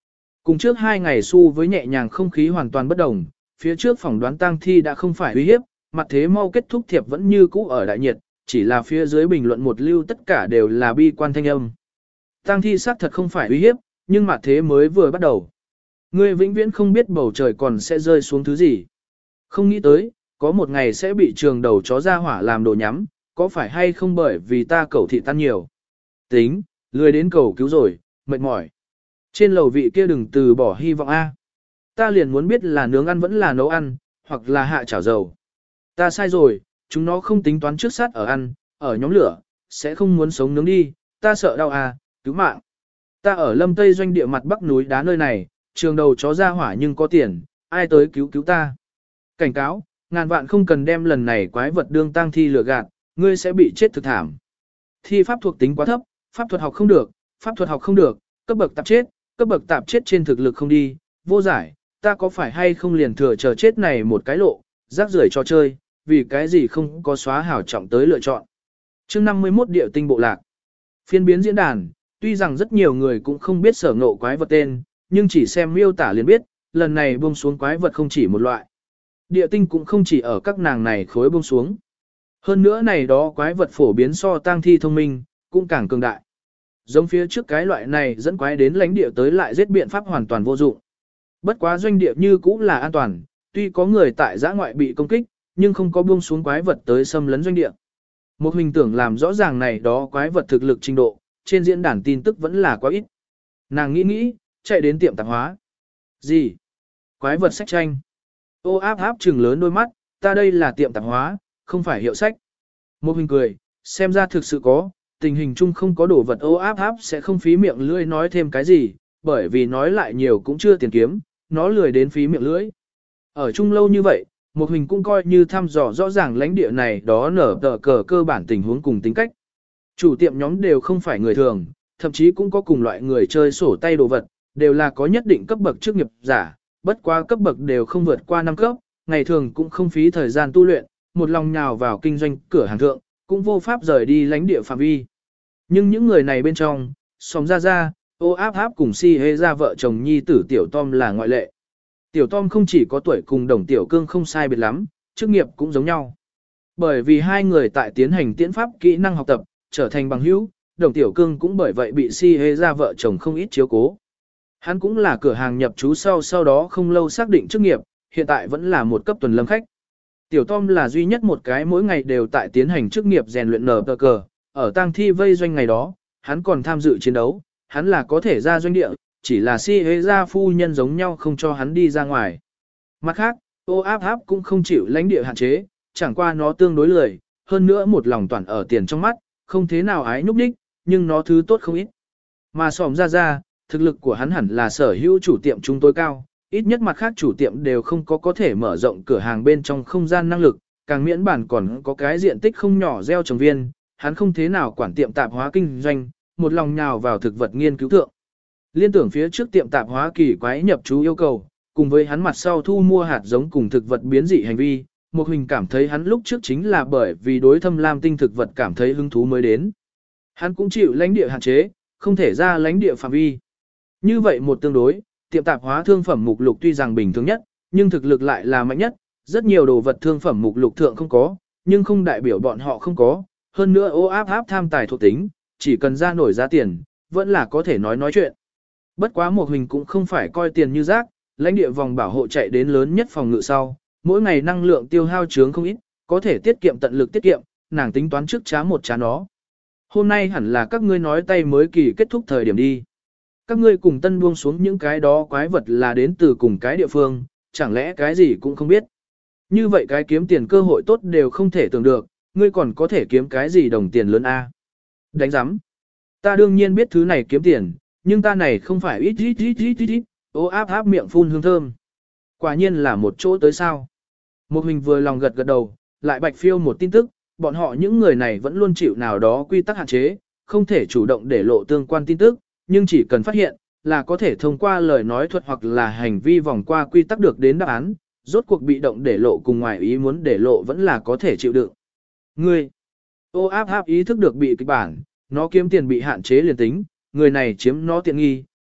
Cùng trước hai ngày su với nhẹ nhàng không khí hoàn toàn bất đồng, phía trước phỏng đoán tang thi đã không phải uy hiếp, mặt thế mau kết thúc thiệp vẫn như cũ ở đại nhiệt, chỉ là phía dưới bình luận một lưu tất cả đều là bi quan thanh âm. Tang thi xác thật không phải uy hiếp, nhưng mặt thế mới vừa bắt đầu. Ngươi vĩnh viễn không biết bầu trời còn sẽ rơi xuống thứ gì. Không nghĩ tới, có một ngày sẽ bị trường đầu chó ra hỏa làm đồ nhắm, có phải hay không bởi vì ta cầu thị tan nhiều. Tính, lười đến cầu cứu rồi, mệt mỏi. Trên lầu vị kia đừng từ bỏ hy vọng A. Ta liền muốn biết là nướng ăn vẫn là nấu ăn, hoặc là hạ chảo dầu. Ta sai rồi, chúng nó không tính toán trước sát ở ăn, ở nhóm lửa, sẽ không muốn sống nướng đi, ta sợ đau à, cứu mạng. Ta ở lâm tây doanh địa mặt bắc núi đá nơi này, trường đầu chó ra hỏa nhưng có tiền, ai tới cứu cứu ta. Cảnh cáo, ngàn vạn không cần đem lần này quái vật đương tang thi lừa gạt, ngươi sẽ bị chết thực thảm. Thi pháp thuộc tính quá thấp, pháp thuật học không được, pháp thuật học không được, cấp bậc tạp chết, cấp bậc tạp chết trên thực lực không đi, vô giải, ta có phải hay không liền thừa chờ chết này một cái lộ, rác rưởi cho chơi, vì cái gì không có xóa hảo trọng tới lựa chọn. Chương năm mươi mốt Điệu tinh bộ lạc. Phiên biến diễn đàn, tuy rằng rất nhiều người cũng không biết sở ngộ quái vật tên, nhưng chỉ xem miêu tả liền biết, lần này buông xuống quái vật không chỉ một loại. Địa tinh cũng không chỉ ở các nàng này khối buông xuống. Hơn nữa này đó quái vật phổ biến so tang thi thông minh, cũng càng cường đại. Giống phía trước cái loại này dẫn quái đến lãnh địa tới lại giết biện pháp hoàn toàn vô dụng. Bất quá doanh địa như cũng là an toàn, tuy có người tại giã ngoại bị công kích, nhưng không có buông xuống quái vật tới xâm lấn doanh địa. Một hình tưởng làm rõ ràng này đó quái vật thực lực trình độ, trên diễn đàn tin tức vẫn là quá ít. Nàng nghĩ nghĩ, chạy đến tiệm tạp hóa. Gì? Quái vật sách tranh. Ô áp áp trừng lớn đôi mắt, ta đây là tiệm tạp hóa, không phải hiệu sách. Một hình cười, xem ra thực sự có, tình hình chung không có đồ vật ô áp áp sẽ không phí miệng lưỡi nói thêm cái gì, bởi vì nói lại nhiều cũng chưa tiền kiếm, nó lười đến phí miệng lưỡi. Ở chung lâu như vậy, một hình cũng coi như thăm dò rõ ràng lãnh địa này đó nở tờ cờ cơ bản tình huống cùng tính cách. Chủ tiệm nhóm đều không phải người thường, thậm chí cũng có cùng loại người chơi sổ tay đồ vật, đều là có nhất định cấp bậc chức nghiệp giả, bất quá cấp bậc đều không vượt qua năm cấp, ngày thường cũng không phí thời gian tu luyện, một lòng nhào vào kinh doanh cửa hàng thượng, cũng vô pháp rời đi lãnh địa phạm vi. Nhưng những người này bên trong, Song Ra Ra, Ô Áp Áp cùng Si Hê Ra vợ chồng nhi tử Tiểu Tom là ngoại lệ. Tiểu Tom không chỉ có tuổi cùng Đồng Tiểu Cương không sai biệt lắm, chức nghiệp cũng giống nhau. Bởi vì hai người tại tiến hành tiễn pháp kỹ năng học tập, trở thành bằng hữu, Đồng Tiểu Cương cũng bởi vậy bị Si Hê Ra vợ chồng không ít chiếu cố. Hắn cũng là cửa hàng nhập trú sau sau đó không lâu xác định chức nghiệp, hiện tại vẫn là một cấp tuần lâm khách. Tiểu Tom là duy nhất một cái mỗi ngày đều tại tiến hành chức nghiệp rèn luyện nở tờ cờ, ở tang thi vây doanh ngày đó, hắn còn tham dự chiến đấu, hắn là có thể ra doanh địa, chỉ là Si Hê Ra phu nhân giống nhau không cho hắn đi ra ngoài. Mặt khác, Ô Áp Áp cũng không chịu lãnh địa hạn chế, chẳng qua nó tương đối lười, hơn nữa một lòng toàn ở tiền trong mắt, không thế nào ái nhúc nhích, nhưng nó thứ tốt không ít. Mà Sòm Ra Ra, thực lực của hắn hẳn là sở hữu chủ tiệm chúng tôi cao, ít nhất mặt khác chủ tiệm đều không có có thể mở rộng cửa hàng bên trong không gian năng lực, càng miễn bản còn có cái diện tích không nhỏ gieo trồng viên, hắn không thế nào quản tiệm tạp hóa kinh doanh, một lòng nhào vào thực vật nghiên cứu thượng. Liên tưởng phía trước tiệm tạp hóa kỳ quái nhập chú yêu cầu, cùng với hắn mặt sau thu mua hạt giống cùng thực vật biến dị hành vi, một hình cảm thấy hắn lúc trước chính là bởi vì đối thâm lam tinh thực vật cảm thấy hứng thú mới đến. Hắn cũng chịu lãnh địa hạn chế, không thể ra lãnh địa phạm vi. Như vậy một tương đối, tiệm tạp hóa thương phẩm mục lục tuy rằng bình thường nhất, nhưng thực lực lại là mạnh nhất, rất nhiều đồ vật thương phẩm mục lục thượng không có, nhưng không đại biểu bọn họ không có, hơn nữa Ô Áp Áp tham tài thuộc tính, chỉ cần ra nổi giá tiền, vẫn là có thể nói nói chuyện. Bất quá một hình cũng không phải coi tiền như rác, lãnh địa vòng bảo hộ chạy đến lớn nhất phòng ngự sau, mỗi ngày năng lượng tiêu hao chướng không ít, có thể tiết kiệm tận lực tiết kiệm, nàng tính toán trước trá một trá nó. Hôm nay hẳn là các ngươi nói tay mới kỳ kết thúc thời điểm đi. Các ngươi cùng tân buông xuống những cái đó quái vật là đến từ cùng cái địa phương, chẳng lẽ cái gì cũng không biết. Như vậy cái kiếm tiền cơ hội tốt đều không thể tưởng được, ngươi còn có thể kiếm cái gì đồng tiền lớn a? Đánh giám. Ta đương nhiên biết thứ này kiếm tiền, nhưng ta này không phải ít ít ít ít ít ít, Ô Áp Áp miệng phun hương thơm. Quả nhiên là một chỗ tới sao. Một hình vừa lòng gật gật đầu, lại bạch phiêu một tin tức, bọn họ những người này vẫn luôn chịu nào đó quy tắc hạn chế, không thể chủ động để lộ tương quan tin tức, nhưng chỉ cần phát hiện, là có thể thông qua lời nói thuật hoặc là hành vi vòng qua quy tắc được đến đáp án, rốt cuộc bị động để lộ cùng ngoài ý muốn để lộ vẫn là có thể chịu đựng. Ngươi, Ô Áp Áp ý thức được bị kịch bản, nó kiếm tiền bị hạn chế liền tính, người này chiếm nó tiện nghi,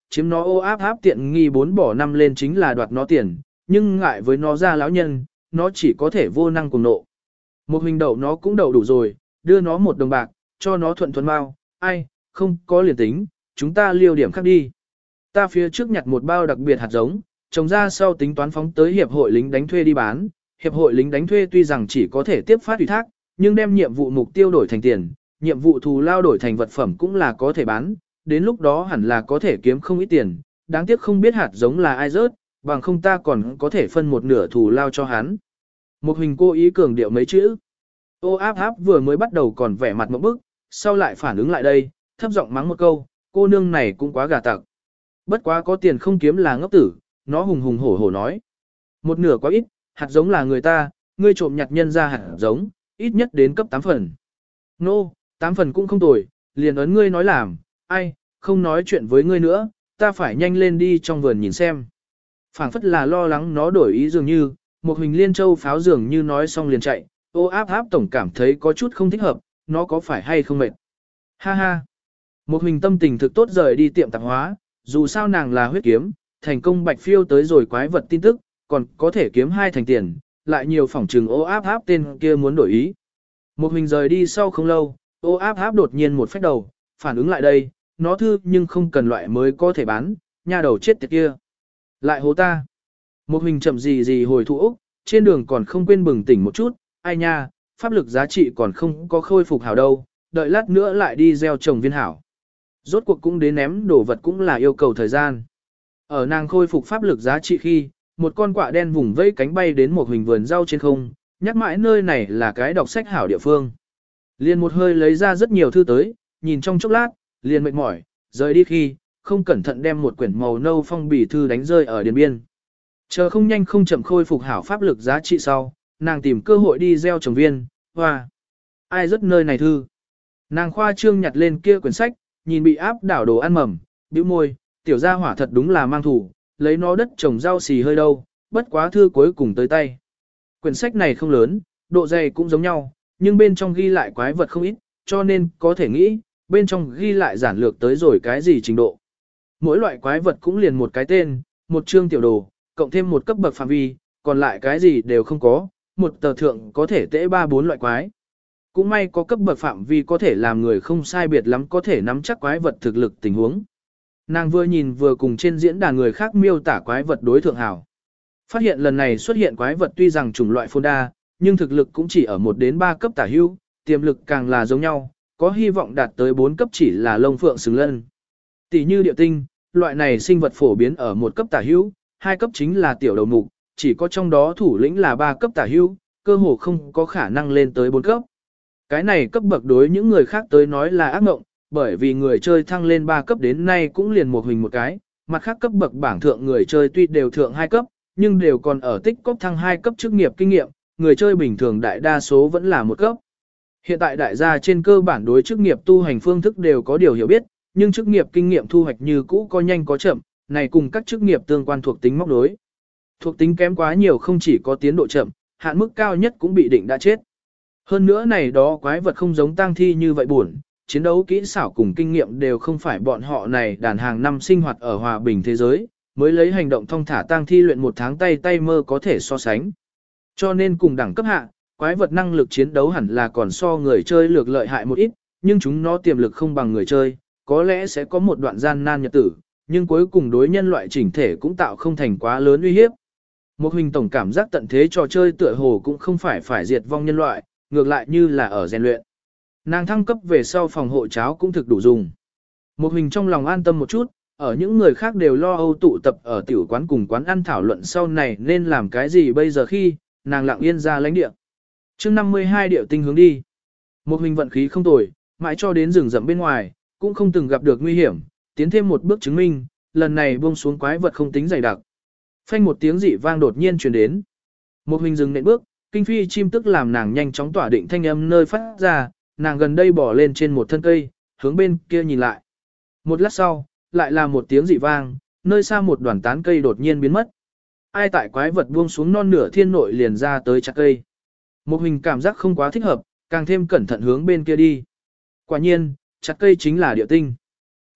chiếm nó ô áp áp tiện nghi bốn bỏ năm lên chính là đoạt nó tiền, nhưng ngại với nó ra lão nhân, nó chỉ có thể vô năng cùng nộ. Một hình đậu nó cũng đậu đủ rồi, đưa nó một đồng bạc, cho nó thuận thuận bao, ai, không có liền tính, chúng ta liêu điểm khác đi. Ta phía trước nhặt một bao đặc biệt hạt giống, trồng ra sau tính toán phóng tới hiệp hội lính đánh thuê đi bán. Hiệp hội lính đánh thuê tuy rằng chỉ có thể tiếp phát ủy thác, nhưng đem nhiệm vụ mục tiêu đổi thành tiền, nhiệm vụ thù lao đổi thành vật phẩm cũng là có thể bán, đến lúc đó hẳn là có thể kiếm không ít tiền, đáng tiếc không biết hạt giống là ai rớt, bằng không ta còn có thể phân một nửa thù lao cho hắn. Một hình cô ý cường điệu mấy chữ. Ô áp áp vừa mới bắt đầu còn vẻ mặt một bức, sau lại phản ứng lại đây, thấp giọng mắng một câu, cô nương này cũng quá gà tặc. Bất quá có tiền không kiếm là ngốc tử, nó hùng hùng hổ hổ nói. Một nửa quá ít, hạt giống là người ta, ngươi trộm nhặt nhân ra hạt giống, ít nhất đến cấp tám phần. Nô, no, tám phần cũng không tồi, liền ấn ngươi nói làm, ai, không nói chuyện với ngươi nữa, ta phải nhanh lên đi trong vườn nhìn xem. Phảng phất là lo lắng nó đổi ý dường như, một hình liên châu pháo dường như nói xong liền chạy, ô áp áp tổng cảm thấy có chút không thích hợp, nó có phải hay không mệt. Ha ha, một hình tâm tình thực tốt rời đi tiệm tạp hóa, dù sao nàng là huyết kiếm, thành công bạch phiêu tới rồi quái vật tin tức, còn có thể kiếm hai thành tiền, lại nhiều phỏng trừng ô áp áp tên kia muốn đổi ý. Một hình rời đi sau không lâu, ô áp áp đột nhiên một phách đầu, phản ứng lại đây, nó thư nhưng không cần loại mới có thể bán, nha đầu chết tiệt kia. Lại hố ta. Một hình chậm gì gì hồi thủ Úc, trên đường còn không quên bừng tỉnh một chút, ai nha, pháp lực giá trị còn không có khôi phục hảo đâu, đợi lát nữa lại đi gieo trồng viên hảo. Rốt cuộc cũng đến ném đồ vật cũng là yêu cầu thời gian. Ở nàng khôi phục pháp lực giá trị khi, một con quạ đen vùng vẫy cánh bay đến một hình vườn rau trên không, nhắc mãi nơi này là cái đọc sách hảo địa phương. Liền một hơi lấy ra rất nhiều thư tới, nhìn trong chốc lát, liền mệt mỏi, rời đi khi, không cẩn thận đem một quyển màu nâu phong bì thư đánh rơi ở điền biên. Chờ không nhanh không chậm khôi phục hảo pháp lực giá trị sau, nàng tìm cơ hội đi gieo trồng viên, hoa. Ai rất nơi này thư. Nàng khoa trương nhặt lên kia quyển sách, nhìn bị áp đảo đồ ăn mầm, bĩu môi, tiểu gia hỏa thật đúng là mang thủ, lấy nó đất trồng rau xì hơi đâu, bất quá thư cuối cùng tới tay. Quyển sách này không lớn, độ dày cũng giống nhau, nhưng bên trong ghi lại quái vật không ít, cho nên có thể nghĩ, bên trong ghi lại giản lược tới rồi cái gì trình độ. Mỗi loại quái vật cũng liền một cái tên, một chương tiểu đồ, cộng thêm một cấp bậc phạm vi, còn lại cái gì đều không có, một tờ thượng có thể tễ ba bốn loại quái. Cũng may có cấp bậc phạm vi có thể làm người không sai biệt lắm có thể nắm chắc quái vật thực lực tình huống. Nàng vừa nhìn vừa cùng trên diễn đàn người khác miêu tả quái vật đối thượng hảo. Phát hiện lần này xuất hiện quái vật tuy rằng chủng loại phôn đa, nhưng thực lực cũng chỉ ở một đến ba cấp tả hữu, tiềm lực càng là giống nhau, có hy vọng đạt tới bốn cấp chỉ là lông phượng xứng lân. Tỷ như điệu tinh, loại này sinh vật phổ biến ở một cấp tả hữu, hai cấp chính là tiểu đầu mục, chỉ có trong đó thủ lĩnh là ba cấp tả hữu, cơ hồ không có khả năng lên tới bốn cấp. Cái này cấp bậc đối những người khác tới nói là ác mộng, bởi vì người chơi thăng lên ba cấp đến nay cũng liền một hình một cái, mặt khác cấp bậc bảng thượng người chơi tuy đều thượng hai cấp, nhưng đều còn ở tích cóp thăng hai cấp chức nghiệp kinh nghiệm, người chơi bình thường đại đa số vẫn là một cấp. Hiện tại đại gia trên cơ bản đối chức nghiệp tu hành phương thức đều có điều hiểu biết, nhưng chức nghiệp kinh nghiệm thu hoạch như cũ có nhanh có chậm, này cùng các chức nghiệp tương quan thuộc tính móc đối. Thuộc tính kém quá nhiều không chỉ có tiến độ chậm, hạn mức cao nhất cũng bị định đã chết. Hơn nữa này đó quái vật không giống tang thi như vậy buồn, chiến đấu kỹ xảo cùng kinh nghiệm đều không phải bọn họ này đàn hàng năm sinh hoạt ở hòa bình thế giới, mới lấy hành động thông thả tang thi luyện một tháng tay tay mơ có thể so sánh. Cho nên cùng đẳng cấp hạ, quái vật năng lực chiến đấu hẳn là còn so người chơi lược lợi hại một ít, nhưng chúng nó tiềm lực không bằng người chơi, có lẽ sẽ có một đoạn gian nan nhật tử, nhưng cuối cùng đối nhân loại chỉnh thể cũng tạo không thành quá lớn uy hiếp. Một hình tổng cảm giác tận thế trò chơi tựa hồ cũng không phải phải diệt vong nhân loại, ngược lại như là ở rèn luyện. Nàng thăng cấp về sau phòng hộ cháo cũng thực đủ dùng. Một hình trong lòng an tâm một chút, ở những người khác đều lo âu tụ tập ở tiểu quán cùng quán ăn thảo luận sau này nên làm cái gì bây giờ khi, nàng lặng yên ra lãnh địa. Chương năm mươi hai điệu tinh hướng đi. Một hình vận khí không tồi, mãi cho đến rừng rậm bên ngoài, cũng không từng gặp được nguy hiểm, tiến thêm một bước chứng minh, lần này buông xuống quái vật không tính dày đặc. Phanh một tiếng dị vang đột nhiên truyền đến. Một hình dừng nện bước, kinh phi chim tức làm nàng nhanh chóng tỏa định thanh âm nơi phát ra, nàng gần đây bỏ lên trên một thân cây, hướng bên kia nhìn lại. Một lát sau, lại là một tiếng dị vang, nơi xa một đoàn tán cây đột nhiên biến mất. Ai tại quái vật buông xuống non nửa thiên nội liền ra tới chặt cây. Một hình cảm giác không quá thích hợp, càng thêm cẩn thận hướng bên kia đi. Quả nhiên, chặt cây chính là điệu tinh.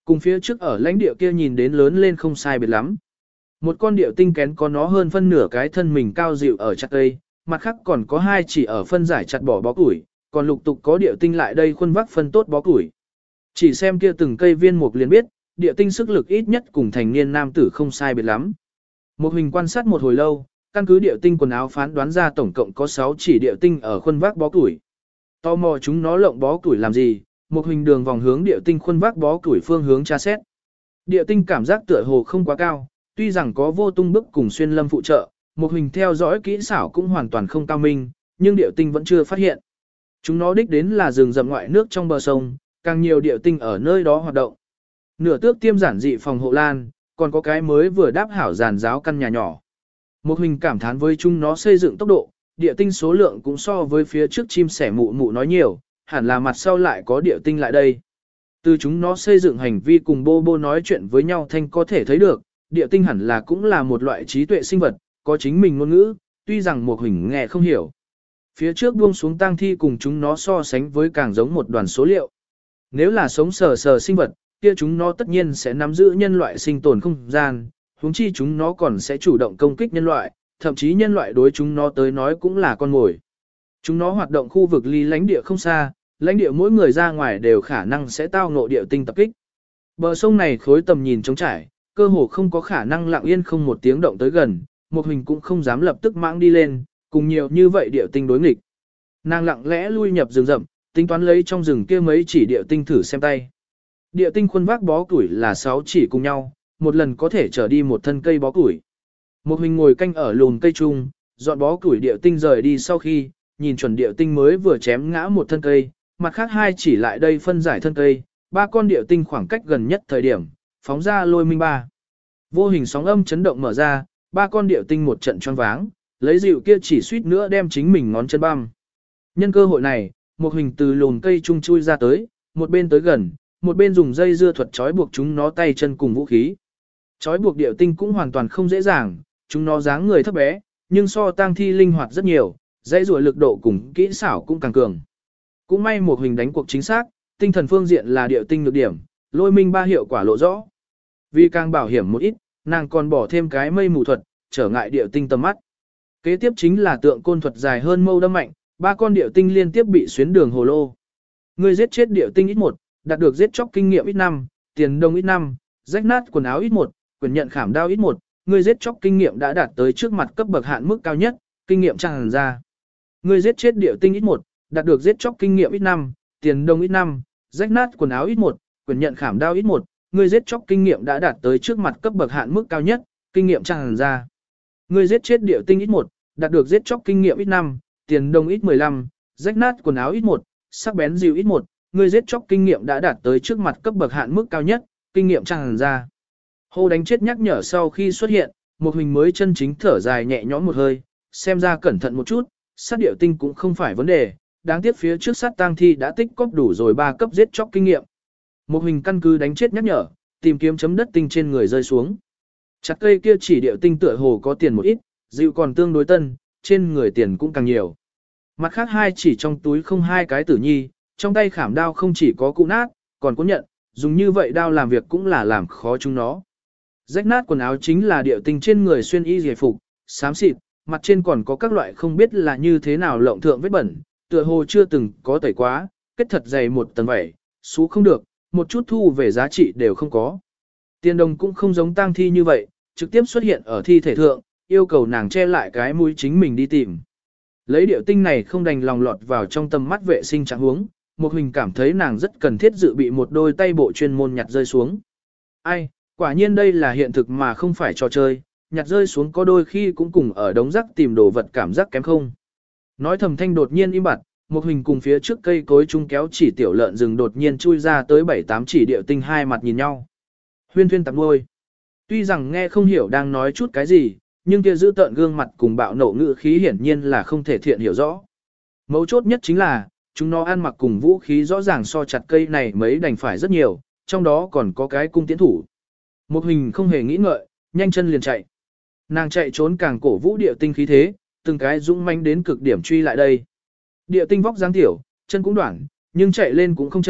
Cùng phía trước ở lãnh địa kia nhìn đến lớn lên không sai biệt lắm. Một con điệu tinh kén có nó hơn phân nửa cái thân mình cao dịu ở chặt cây, mặt khác còn có hai chỉ ở phân giải chặt bỏ bó củi, còn lục tục có điệu tinh lại đây khuân vác phân tốt bó củi. Chỉ xem kia từng cây viên mục liền biết, điệu tinh sức lực ít nhất cùng thành niên nam tử không sai biệt lắm. Một hình quan sát một hồi lâu, căn cứ điệu tinh quần áo phán đoán ra tổng cộng có sáu chỉ điệu tinh ở khuân vác bó củi. Tò mò chúng nó lộng bó củi làm gì, một hình đường vòng hướng điệu tinh khuân vác bó củi phương hướng tra xét. Điệu tinh cảm giác tựa hồ không quá cao, tuy rằng có vô tung bức cùng xuyên lâm phụ trợ, một hình theo dõi kỹ xảo cũng hoàn toàn không cao minh, nhưng điệu tinh vẫn chưa phát hiện. Chúng nó đích đến là rừng rậm ngoại nước trong bờ sông, càng nhiều điệu tinh ở nơi đó hoạt động. Nửa tước tiêm giản dị phòng hộ lan, còn có cái mới vừa đáp hảo giàn giáo căn nhà nhỏ. Một hình cảm thán với chúng nó xây dựng tốc độ, điệu tinh số lượng cũng so với phía trước chim sẻ mụ mụ nói nhiều, hẳn là mặt sau lại có điệu tinh lại đây. Từ chúng nó xây dựng hành vi cùng bô bô nói chuyện với nhau thanh có thể thấy được, điệu tinh hẳn là cũng là một loại trí tuệ sinh vật, có chính mình ngôn ngữ, tuy rằng một hình nghe không hiểu. Phía trước buông xuống tang thi cùng chúng nó so sánh với càng giống một đoàn số liệu. Nếu là sống sờ sờ sinh vật, kia chúng nó tất nhiên sẽ nắm giữ nhân loại sinh tồn không gian, huống chi chúng nó còn sẽ chủ động công kích nhân loại, thậm chí nhân loại đối chúng nó tới nói cũng là con mồi. Chúng nó hoạt động khu vực ly lãnh địa không xa, lãnh địa mỗi người ra ngoài đều khả năng sẽ tao ngộ địa tinh tập kích. Bờ sông này khối tầm nhìn trống trải, cơ hồ không có khả năng lặng yên không một tiếng động tới gần, một hình cũng không dám lập tức mãng đi lên, cùng nhiều như vậy địa tinh đối nghịch. Nàng lặng lẽ lui nhập rừng rậm, tính toán lấy trong rừng kia mấy chỉ địa tinh thử xem tay. Địa tinh khuân vác bó củi là sáu chỉ cùng nhau, một lần có thể trở đi một thân cây bó củi. Một hình ngồi canh ở lùn cây trung, dọn bó củi địa tinh rời đi sau khi, nhìn chuẩn địa tinh mới vừa chém ngã một thân cây, mặt khác hai chỉ lại đây phân giải thân cây, ba con địa tinh khoảng cách gần nhất thời điểm, phóng ra lôi minh ba. Vô hình sóng âm chấn động mở ra, ba con địa tinh một trận choáng váng, lấy dịu kia chỉ suýt nữa đem chính mình ngón chân băm. Nhân cơ hội này, một hình từ lùn cây trung chui ra tới, một bên tới gần, một bên dùng dây dưa thuật trói buộc chúng nó tay chân cùng vũ khí. Trói buộc địa tinh cũng hoàn toàn không dễ dàng, chúng nó dáng người thấp bé, nhưng so tang thi linh hoạt rất nhiều, dây rùa lực độ cùng kỹ xảo cũng càng cường. Cũng may một hình đánh cuộc chính xác, tinh thần phương diện là địa tinh nhược điểm, lôi minh ba hiệu quả lộ rõ. Vì càng bảo hiểm một ít, nàng còn bỏ thêm cái mây mù thuật, trở ngại địa tinh tầm mắt. Kế tiếp chính là tượng côn thuật dài hơn mâu đâm mạnh, ba con địa tinh liên tiếp bị xuyến đường hồ lô. Người giết chết địa tinh ít một, đạt được giết chóc kinh nghiệm ít năm, tiền đồng ít năm, rách nát quần áo ít một, quyền nhận khảm đao ít một, người giết chóc kinh nghiệm đã đạt tới trước mặt cấp bậc hạn mức cao nhất, kinh nghiệm tràn ra. Người giết chết địa tinh ít một, đạt được giết chóc kinh nghiệm ít năm, tiền đồng ít năm, rách nát quần áo ít một, quyền nhận khảm đao ít một, người giết chóc kinh nghiệm đã đạt tới trước mặt cấp bậc hạn mức cao nhất, kinh nghiệm tràn ra. Người giết chết địa tinh ít một, đạt được giết chóc kinh nghiệm ít năm, tiền đồng ít mười lăm, rách nát quần áo ít một, sắc bén dịu ít một, người giết chóc kinh nghiệm đã đạt tới trước mặt cấp bậc hạn mức cao nhất, kinh nghiệm tràn ra. Hô đánh chết nhắc nhở sau khi xuất hiện, một hình mới chân chính thở dài nhẹ nhõm một hơi, xem ra cẩn thận một chút, sát điệu tinh cũng không phải vấn đề, đáng tiếc phía trước sát tang thi đã tích cóp đủ rồi ba cấp giết chóc kinh nghiệm. Một hình căn cứ đánh chết nhắc nhở, tìm kiếm chấm đất tinh trên người rơi xuống. Chặt cây kia chỉ điệu tinh tựa hồ có tiền một ít, dịu còn tương đối tân, trên người tiền cũng càng nhiều. Mặt khác hai chỉ trong túi không hai cái tử nhi, trong tay khảm đao không chỉ có cụ nát, còn có nhận, dùng như vậy đao làm việc cũng là làm khó chúng nó. Rách nát quần áo chính là điệu tinh trên người xuyên y giải phục, xám xịt, mặt trên còn có các loại không biết là như thế nào lộng thượng vết bẩn, tựa hồ chưa từng có tẩy quá, kết thật dày một tầng vảy, xú không được, một chút thu về giá trị đều không có. Tiền đồng cũng không giống tang thi như vậy, trực tiếp xuất hiện ở thi thể thượng, yêu cầu nàng che lại cái mũi chính mình đi tìm. Lấy điệu tinh này không đành lòng lọt vào trong tầm mắt vệ sinh trạng huống, một hình cảm thấy nàng rất cần thiết dự bị một đôi tay bộ chuyên môn nhặt rơi xuống. Ai, quả nhiên đây là hiện thực mà không phải trò chơi, nhặt rơi xuống có đôi khi cũng cùng ở đống rác tìm đồ vật cảm giác kém không. Nói thầm thanh đột nhiên im bặt, một hình cùng phía trước cây cối chung kéo chỉ tiểu lợn rừng đột nhiên chui ra tới bảy tám chỉ điệu tinh hai mặt nhìn nhau. Huyên thuyên tạp môi. Tuy rằng nghe không hiểu đang nói chút cái gì, nhưng kia giữ tợn gương mặt cùng bạo nộ ngữ khí hiển nhiên là không thể thiện hiểu rõ. Mấu chốt nhất chính là, chúng nó ăn mặc cùng vũ khí rõ ràng so chặt cây này mấy đành phải rất nhiều, trong đó còn có cái cung tiễn thủ. Một hình không hề nghĩ ngợi, nhanh chân liền chạy. Nàng chạy trốn càng cổ vũ điệu tinh khí thế, từng cái dũng manh đến cực điểm truy lại đây. Điệu tinh vóc dáng tiểu, chân cũng đoạn, nhưng chạy lên cũng không chậm,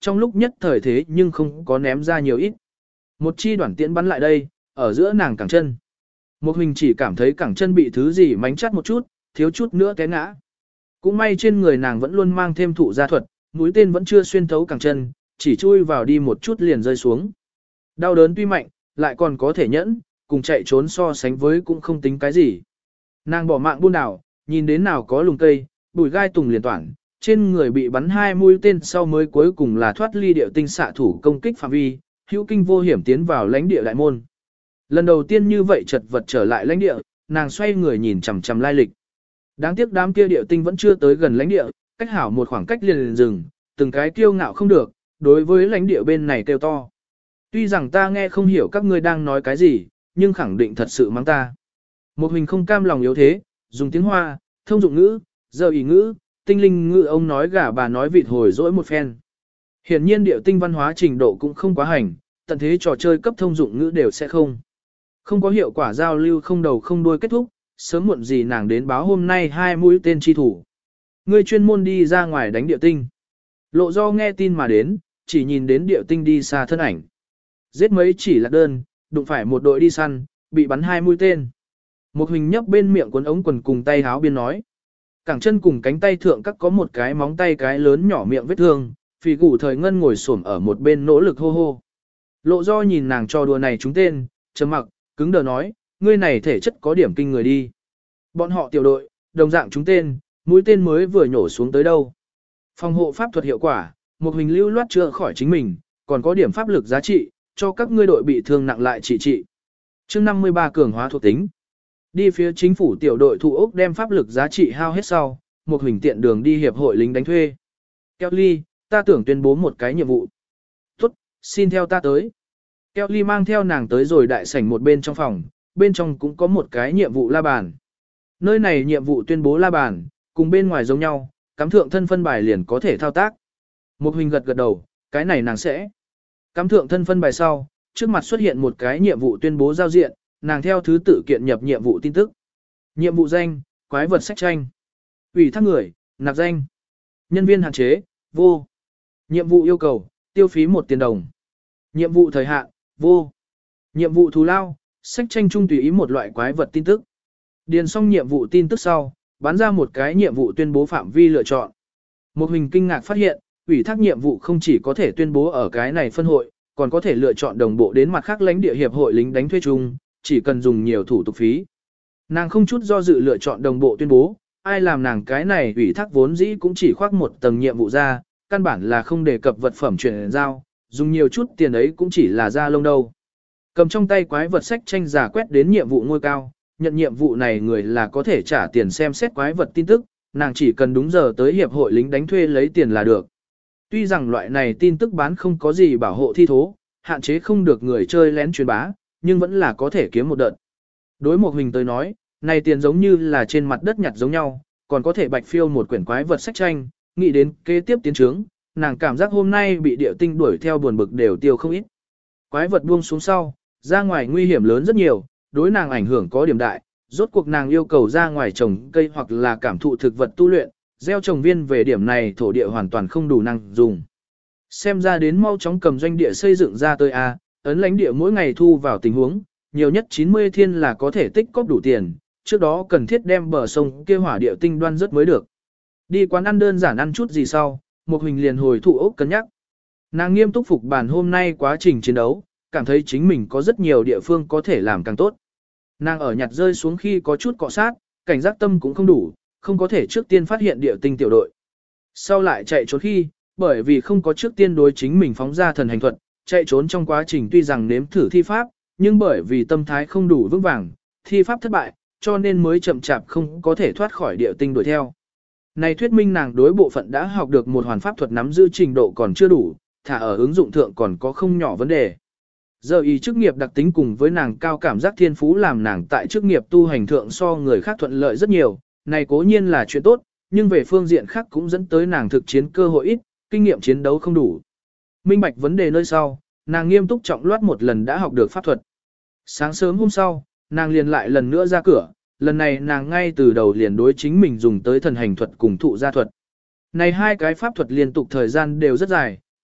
trong lúc nhất thời thế nhưng không có ném ra nhiều ít. Một chi đoạn tiễn bắn lại đây, ở giữa nàng cẳng chân. Một hình chỉ cảm thấy cẳng chân bị thứ gì mánh chắt một chút, thiếu chút nữa té ngã. Cũng may trên người nàng vẫn luôn mang thêm thụ gia thuật, mũi tên vẫn chưa xuyên thấu cẳng chân, chỉ chui vào đi một chút liền rơi xuống. Đau đớn tuy mạnh, lại còn có thể nhẫn, cùng chạy trốn so sánh với cũng không tính cái gì. Nàng bỏ mạng buôn đảo, nhìn đến nào có lùng cây, bùi gai tùng liền toản, trên người bị bắn hai mũi tên sau mới cuối cùng là thoát ly điệu tinh xạ thủ công kích phạm vi, hữu kinh vô hiểm tiến vào lãnh địa đại môn. Lần đầu tiên như vậy chật vật trở lại lãnh địa, nàng xoay người nhìn chằm chằm lai lịch. Đáng tiếc đám kia điệu tinh vẫn chưa tới gần lãnh địa, cách hảo một khoảng cách liền liền dừng, từng cái kiêu ngạo không được, đối với lãnh địa bên này kêu to. Tuy rằng ta nghe không hiểu các ngươi đang nói cái gì, nhưng khẳng định thật sự mắng ta. Một hình không cam lòng yếu thế, dùng tiếng Hoa, thông dụng ngữ, giờ ý ngữ, tinh linh ngữ ông nói gà bà nói vịt hồi dỗi một phen. Hiển nhiên điệu tinh văn hóa trình độ cũng không quá hành, tận thế trò chơi cấp thông dụng ngữ đều sẽ không. Không có hiệu quả giao lưu không đầu không đuôi kết thúc, sớm muộn gì nàng đến báo hôm nay hai mũi tên chi thủ. Ngươi chuyên môn đi ra ngoài đánh điệu tinh. Lộ do nghe tin mà đến, chỉ nhìn đến điệu tinh đi xa thân ảnh. Giết mấy chỉ là đơn, đụng phải một đội đi săn, bị bắn hai mũi tên. Một hình nhấp bên miệng cuốn ống quần cùng tay háo biên nói. Cẳng chân cùng cánh tay thượng các có một cái móng tay cái lớn nhỏ miệng vết thương, phì gủ thời ngân ngồi xổm ở một bên nỗ lực hô hô. Lộ do nhìn nàng cho đùa này trúng tên, trầm mặc, cứng đờ nói, ngươi này thể chất có điểm kinh người đi. Bọn họ tiểu đội, đồng dạng trúng tên, mũi tên mới vừa nhổ xuống tới đâu. Phòng hộ pháp thuật hiệu quả, một hình lưu loát chữa khỏi chính mình, còn có điểm pháp lực giá trị, cho các ngươi đội bị thương nặng lại trị trị. Chương năm mươi ba cường hóa thuộc tính. Đi phía chính phủ tiểu đội thủ ốc đem pháp lực giá trị hao hết sau, một hình tiện đường đi hiệp hội lính đánh thuê. Kelly, ta tưởng tuyên bố một cái nhiệm vụ. Tốt, xin theo ta tới. Kelly mang theo nàng tới rồi đại sảnh một bên trong phòng, bên trong cũng có một cái nhiệm vụ la bàn. Nơi này nhiệm vụ tuyên bố la bàn, cùng bên ngoài giống nhau, cắm thượng thân phân bài liền có thể thao tác. Một hình gật gật đầu, cái này nàng sẽ. Cắm thượng thân phân bài sau, trước mặt xuất hiện một cái nhiệm vụ tuyên bố giao diện, nàng theo thứ tự kiện nhập nhiệm vụ tin tức. Nhiệm vụ danh, quái vật sách tranh. Ủy thác người, nạp danh. Nhân viên hạn chế, vô. Nhiệm vụ yêu cầu, tiêu phí một tiền đồng. Nhiệm vụ thời hạn, vô. Nhiệm vụ thù lao, sách tranh trung tùy ý một loại quái vật tin tức. Điền xong nhiệm vụ tin tức sau, bắn ra một cái nhiệm vụ tuyên bố phạm vi lựa chọn. Một hình kinh ngạc phát hiện, ủy thác nhiệm vụ không chỉ có thể tuyên bố ở cái này phân hội, còn có thể lựa chọn đồng bộ đến mặt khác lãnh địa hiệp hội lính đánh thuê chung, chỉ cần dùng nhiều thủ tục phí. Nàng không chút do dự lựa chọn đồng bộ tuyên bố, ai làm nàng cái này ủy thác vốn dĩ cũng chỉ khoác một tầng nhiệm vụ ra, căn bản là không đề cập vật phẩm chuyển giao, dùng nhiều chút tiền ấy cũng chỉ là ra lông đâu. Cầm trong tay quái vật sách tranh giả quét đến nhiệm vụ ngôi cao, nhận nhiệm vụ này người là có thể trả tiền xem xét quái vật tin tức, nàng chỉ cần đúng giờ tới hiệp hội lính đánh thuê lấy tiền là được. Tuy rằng loại này tin tức bán không có gì bảo hộ thi thố, hạn chế không được người chơi lén truyền bá, nhưng vẫn là có thể kiếm một đợt. Đối một hình tới nói, này tiền giống như là trên mặt đất nhặt giống nhau, còn có thể bạch phiêu một quyển quái vật sách tranh, nghĩ đến kế tiếp tiến trướng, nàng cảm giác hôm nay bị điệu tinh đuổi theo buồn bực đều tiêu không ít. Quái vật buông xuống sau, ra ngoài nguy hiểm lớn rất nhiều, đối nàng ảnh hưởng có điểm đại, rốt cuộc nàng yêu cầu ra ngoài trồng cây hoặc là cảm thụ thực vật tu luyện, gieo trồng viên về điểm này thổ địa hoàn toàn không đủ năng dùng. Xem ra đến mau chóng cầm doanh địa xây dựng ra tới A, ấn lãnh địa mỗi ngày thu vào tình huống, nhiều nhất chín mươi thiên là có thể tích cóp đủ tiền, trước đó cần thiết đem bờ sông kia hỏa địa tinh đoan rất mới được. Đi quán ăn đơn giản ăn chút gì sau, một hình liền hồi thụ ốc cân nhắc. Nàng nghiêm túc phục bản hôm nay quá trình chiến đấu, cảm thấy chính mình có rất nhiều địa phương có thể làm càng tốt. Nàng ở nhặt rơi xuống khi có chút cọ sát, cảnh giác tâm cũng không đủ, không có thể trước tiên phát hiện địa tinh tiểu đội. Sau lại chạy trốn khi, bởi vì không có trước tiên đối chính mình phóng ra thần hành thuật, chạy trốn trong quá trình tuy rằng nếm thử thi pháp, nhưng bởi vì tâm thái không đủ vững vàng, thi pháp thất bại, cho nên mới chậm chạp không có thể thoát khỏi địa tinh đuổi theo. Này thuyết minh nàng đối bộ phận đã học được một hoàn pháp thuật nắm giữ trình độ còn chưa đủ, thả ở ứng dụng thượng còn có không nhỏ vấn đề. Giờ y chức nghiệp đặc tính cùng với nàng cao cảm giác thiên phú làm nàng tại chức nghiệp tu hành thượng so người khác thuận lợi rất nhiều, này cố nhiên là chuyện tốt, nhưng về phương diện khác cũng dẫn tới nàng thực chiến cơ hội ít, kinh nghiệm chiến đấu không đủ. Minh bạch vấn đề nơi sau, nàng nghiêm túc trọng loát một lần đã học được pháp thuật. Sáng sớm hôm sau, nàng liền lại lần nữa ra cửa, lần này nàng ngay từ đầu liền đối chính mình dùng tới thần hành thuật cùng thụ gia thuật. Này hai cái pháp thuật liên tục thời gian đều rất dài,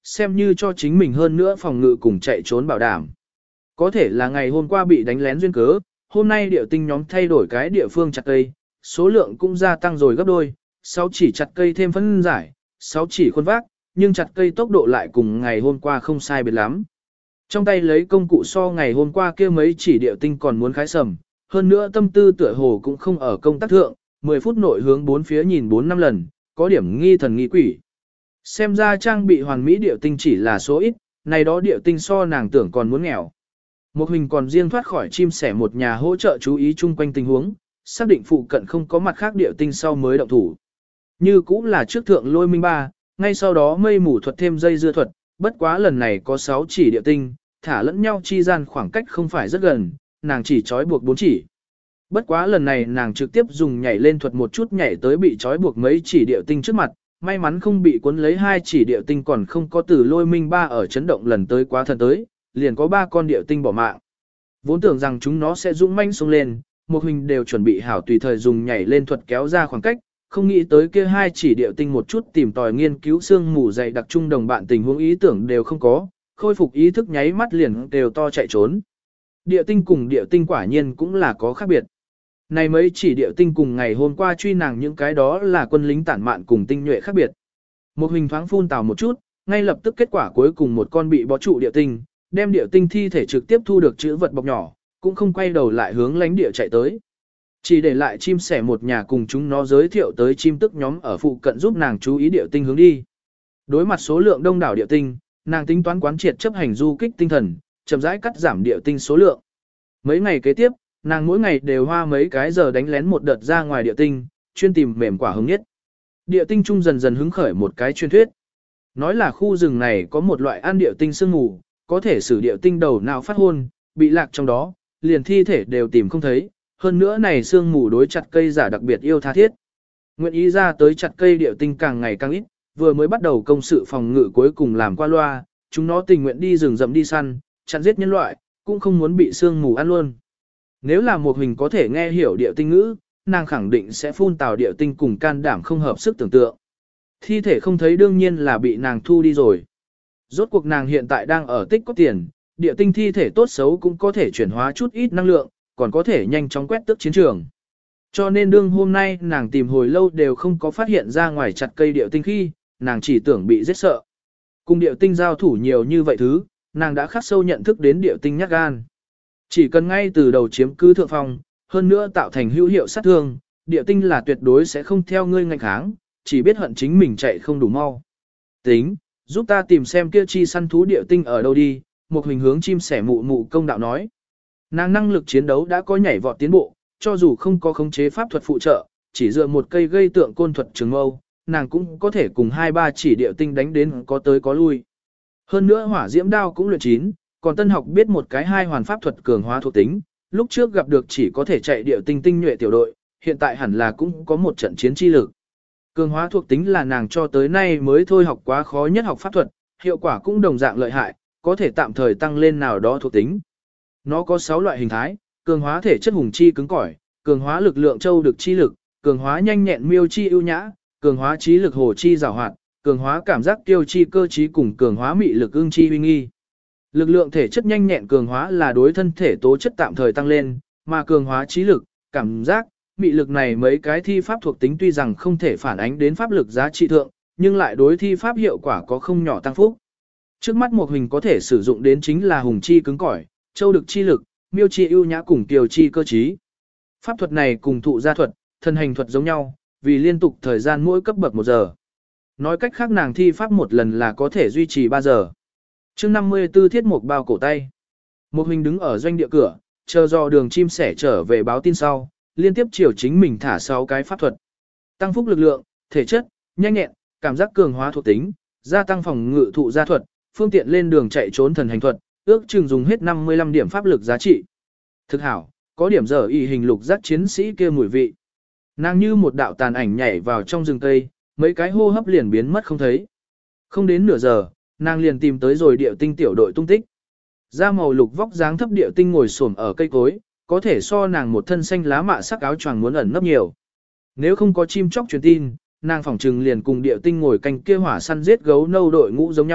xem như cho chính mình hơn nữa phòng ngự cùng chạy trốn bảo đảm. Có thể là ngày hôm qua bị đánh lén duyên cớ, hôm nay điệu tinh nhóm thay đổi cái địa phương chặt cây, số lượng cũng gia tăng rồi gấp đôi, sáu chỉ chặt cây thêm phân giải, sáu chỉ khuôn vác, nhưng chặt cây tốc độ lại cùng ngày hôm qua không sai biệt lắm. Trong tay lấy công cụ so ngày hôm qua kia mấy chỉ điệu tinh còn muốn khái sầm, hơn nữa tâm tư tựa hồ cũng không ở công tác thượng, mười phút nội hướng bốn phía nhìn bốn năm lần, có điểm nghi thần nghi quỷ. Xem ra trang bị hoàn mỹ điệu tinh chỉ là số ít, này đó điệu tinh so nàng tưởng còn muốn nghèo. Một hình còn riêng thoát khỏi chim sẻ một nhà hỗ trợ chú ý chung quanh tình huống, xác định phụ cận không có mặt khác điệu tinh sau mới động thủ. Như cũng là trước thượng lôi minh ba, ngay sau đó mây mù thuật thêm dây dưa thuật, bất quá lần này có sáu chỉ điệu tinh, thả lẫn nhau chi gian khoảng cách không phải rất gần, nàng chỉ trói buộc bốn chỉ. Bất quá lần này nàng trực tiếp dùng nhảy lên thuật một chút nhảy tới bị trói buộc mấy chỉ điệu tinh trước mặt, may mắn không bị cuốn lấy hai chỉ điệu tinh còn không có từ lôi minh ba ở chấn động lần tới quá thần tới, liền có ba con điệu tinh bỏ mạng. Vốn tưởng rằng chúng nó sẽ dũng manh xông lên, một hình đều chuẩn bị hảo tùy thời dùng nhảy lên thuật kéo ra khoảng cách, không nghĩ tới kia hai chỉ điệu tinh một chút tìm tòi nghiên cứu xương mù dày đặc trung đồng bạn tình huống ý tưởng đều không có, khôi phục ý thức nháy mắt liền đều to chạy trốn. Điệu tinh cùng điệu tinh quả nhiên cũng là có khác biệt. Này mấy chỉ điệu tinh cùng ngày hôm qua truy nàng những cái đó là quân lính tản mạn cùng tinh nhuệ khác biệt. Một hình thoáng phun tào một chút, ngay lập tức kết quả cuối cùng một con bị bó trụ điệu tinh, đem điệu tinh thi thể trực tiếp thu được chữ vật bọc nhỏ, cũng không quay đầu lại hướng lánh địa chạy tới. Chỉ để lại chim sẻ một nhà cùng chúng nó giới thiệu tới chim tức nhóm ở phụ cận giúp nàng chú ý điệu tinh hướng đi. Đối mặt số lượng đông đảo điệu tinh, nàng tính toán quán triệt chấp hành du kích tinh thần, chậm rãi cắt giảm điệu tinh số lượng. Mấy ngày kế tiếp, nàng mỗi ngày đều hoa mấy cái giờ đánh lén một đợt ra ngoài điệu tinh, chuyên tìm mềm quả hứng nhất. Điệu tinh trung dần dần hứng khởi một cái truyền thuyết. Nói là khu rừng này có một loại ăn điệu tinh sương mù, có thể sử điệu tinh đầu nào phát hôn, bị lạc trong đó, liền thi thể đều tìm không thấy. Hơn nữa này sương mù đối chặt cây giả đặc biệt yêu tha thiết. Nguyện ý ra tới chặt cây điệu tinh càng ngày càng ít, vừa mới bắt đầu công sự phòng ngự cuối cùng làm qua loa, chúng nó tình nguyện đi rừng rậm đi săn, chặn giết nhân loại, cũng không muốn bị sương mù ăn luôn. Nếu là một hình có thể nghe hiểu điệu tinh ngữ, nàng khẳng định sẽ phun tào điệu tinh cùng can đảm không hợp sức tưởng tượng. Thi thể không thấy đương nhiên là bị nàng thu đi rồi. Rốt cuộc nàng hiện tại đang ở tích có tiền, điệu tinh thi thể tốt xấu cũng có thể chuyển hóa chút ít năng lượng, còn có thể nhanh chóng quét tước chiến trường. Cho nên đương hôm nay nàng tìm hồi lâu đều không có phát hiện ra ngoài chặt cây điệu tinh khi, nàng chỉ tưởng bị giết sợ. Cùng điệu tinh giao thủ nhiều như vậy thứ, nàng đã khắc sâu nhận thức đến điệu tinh nhát gan. Chỉ cần ngay từ đầu chiếm cứ thượng phong, hơn nữa tạo thành hữu hiệu sát thương, điệu tinh là tuyệt đối sẽ không theo ngươi ngạnh kháng, chỉ biết hận chính mình chạy không đủ mau. Tính, giúp ta tìm xem kia chi săn thú điệu tinh ở đâu đi, một hình hướng chim sẻ mụ mụ công đạo nói. Nàng năng lực chiến đấu đã có nhảy vọt tiến bộ, cho dù không có khống chế pháp thuật phụ trợ, chỉ dựa một cây gây tượng côn thuật trường mâu, nàng cũng có thể cùng hai ba chỉ điệu tinh đánh đến có tới có lui. Hơn nữa hỏa diễm đao cũng luyện chín, còn tân học biết một cái hai hoàn pháp thuật cường hóa thuộc tính, lúc trước gặp được chỉ có thể chạy điệu tinh tinh nhuệ tiểu đội, hiện tại hẳn là cũng có một trận chiến chi lực. Cường hóa thuộc tính là nàng cho tới nay mới thôi học quá khó nhất học pháp thuật, hiệu quả cũng đồng dạng lợi hại, có thể tạm thời tăng lên nào đó thuộc tính. Nó có sáu loại hình thái, cường hóa thể chất hùng chi cứng cỏi, cường hóa lực lượng châu được chi lực, cường hóa nhanh nhẹn miêu chi ưu nhã, cường hóa trí lực hồ chi giảo hoạt, cường hóa cảm giác tiêu chi cơ trí cùng cường hóa mị lực ưng chi uy nghi. Lực lượng thể chất nhanh nhẹn cường hóa là đối thân thể tố chất tạm thời tăng lên, mà cường hóa trí lực, cảm giác, mị lực này mấy cái thi pháp thuộc tính tuy rằng không thể phản ánh đến pháp lực giá trị thượng, nhưng lại đối thi pháp hiệu quả có không nhỏ tăng phúc. Trước mắt một hình có thể sử dụng đến chính là hùng chi cứng cỏi, châu được chi lực, miêu chi ưu nhã cùng kiều chi cơ trí. Pháp thuật này cùng thụ gia thuật, thân hành thuật giống nhau, vì liên tục thời gian mỗi cấp bậc một giờ. Nói cách khác nàng thi pháp một lần là có thể duy trì ba giờ. Chương năm mươi tư thiết mục bao cổ tay. Một hình đứng ở doanh địa cửa, chờ do đường chim sẻ trở về báo tin sau, liên tiếp chiều chính mình thả sáu cái pháp thuật. Tăng phúc lực lượng, thể chất, nhanh nhẹn, cảm giác cường hóa thuộc tính, gia tăng phòng ngự thụ gia thuật, phương tiện lên đường chạy trốn thần hành thuật, ước chừng dùng hết năm mươi lăm điểm pháp lực giá trị. Thực hảo, có điểm giờ y hình lục giác chiến sĩ kia mùi vị. Nàng như một đạo tàn ảnh nhảy vào trong rừng cây, mấy cái hô hấp liền biến mất không thấy. Không đến nửa giờ, nàng liền tìm tới rồi điệu tinh tiểu đội tung tích. Da màu lục vóc dáng thấp điệu tinh ngồi xổm ở cây cối, có thể so nàng một thân xanh lá mạ sắc áo choàng muốn ẩn nấp nhiều. Nếu không có chim chóc truyền tin, nàng phỏng trừng liền cùng điệu tinh ngồi canh kia hỏa săn giết gấu nâu đội ngũ giống nhau,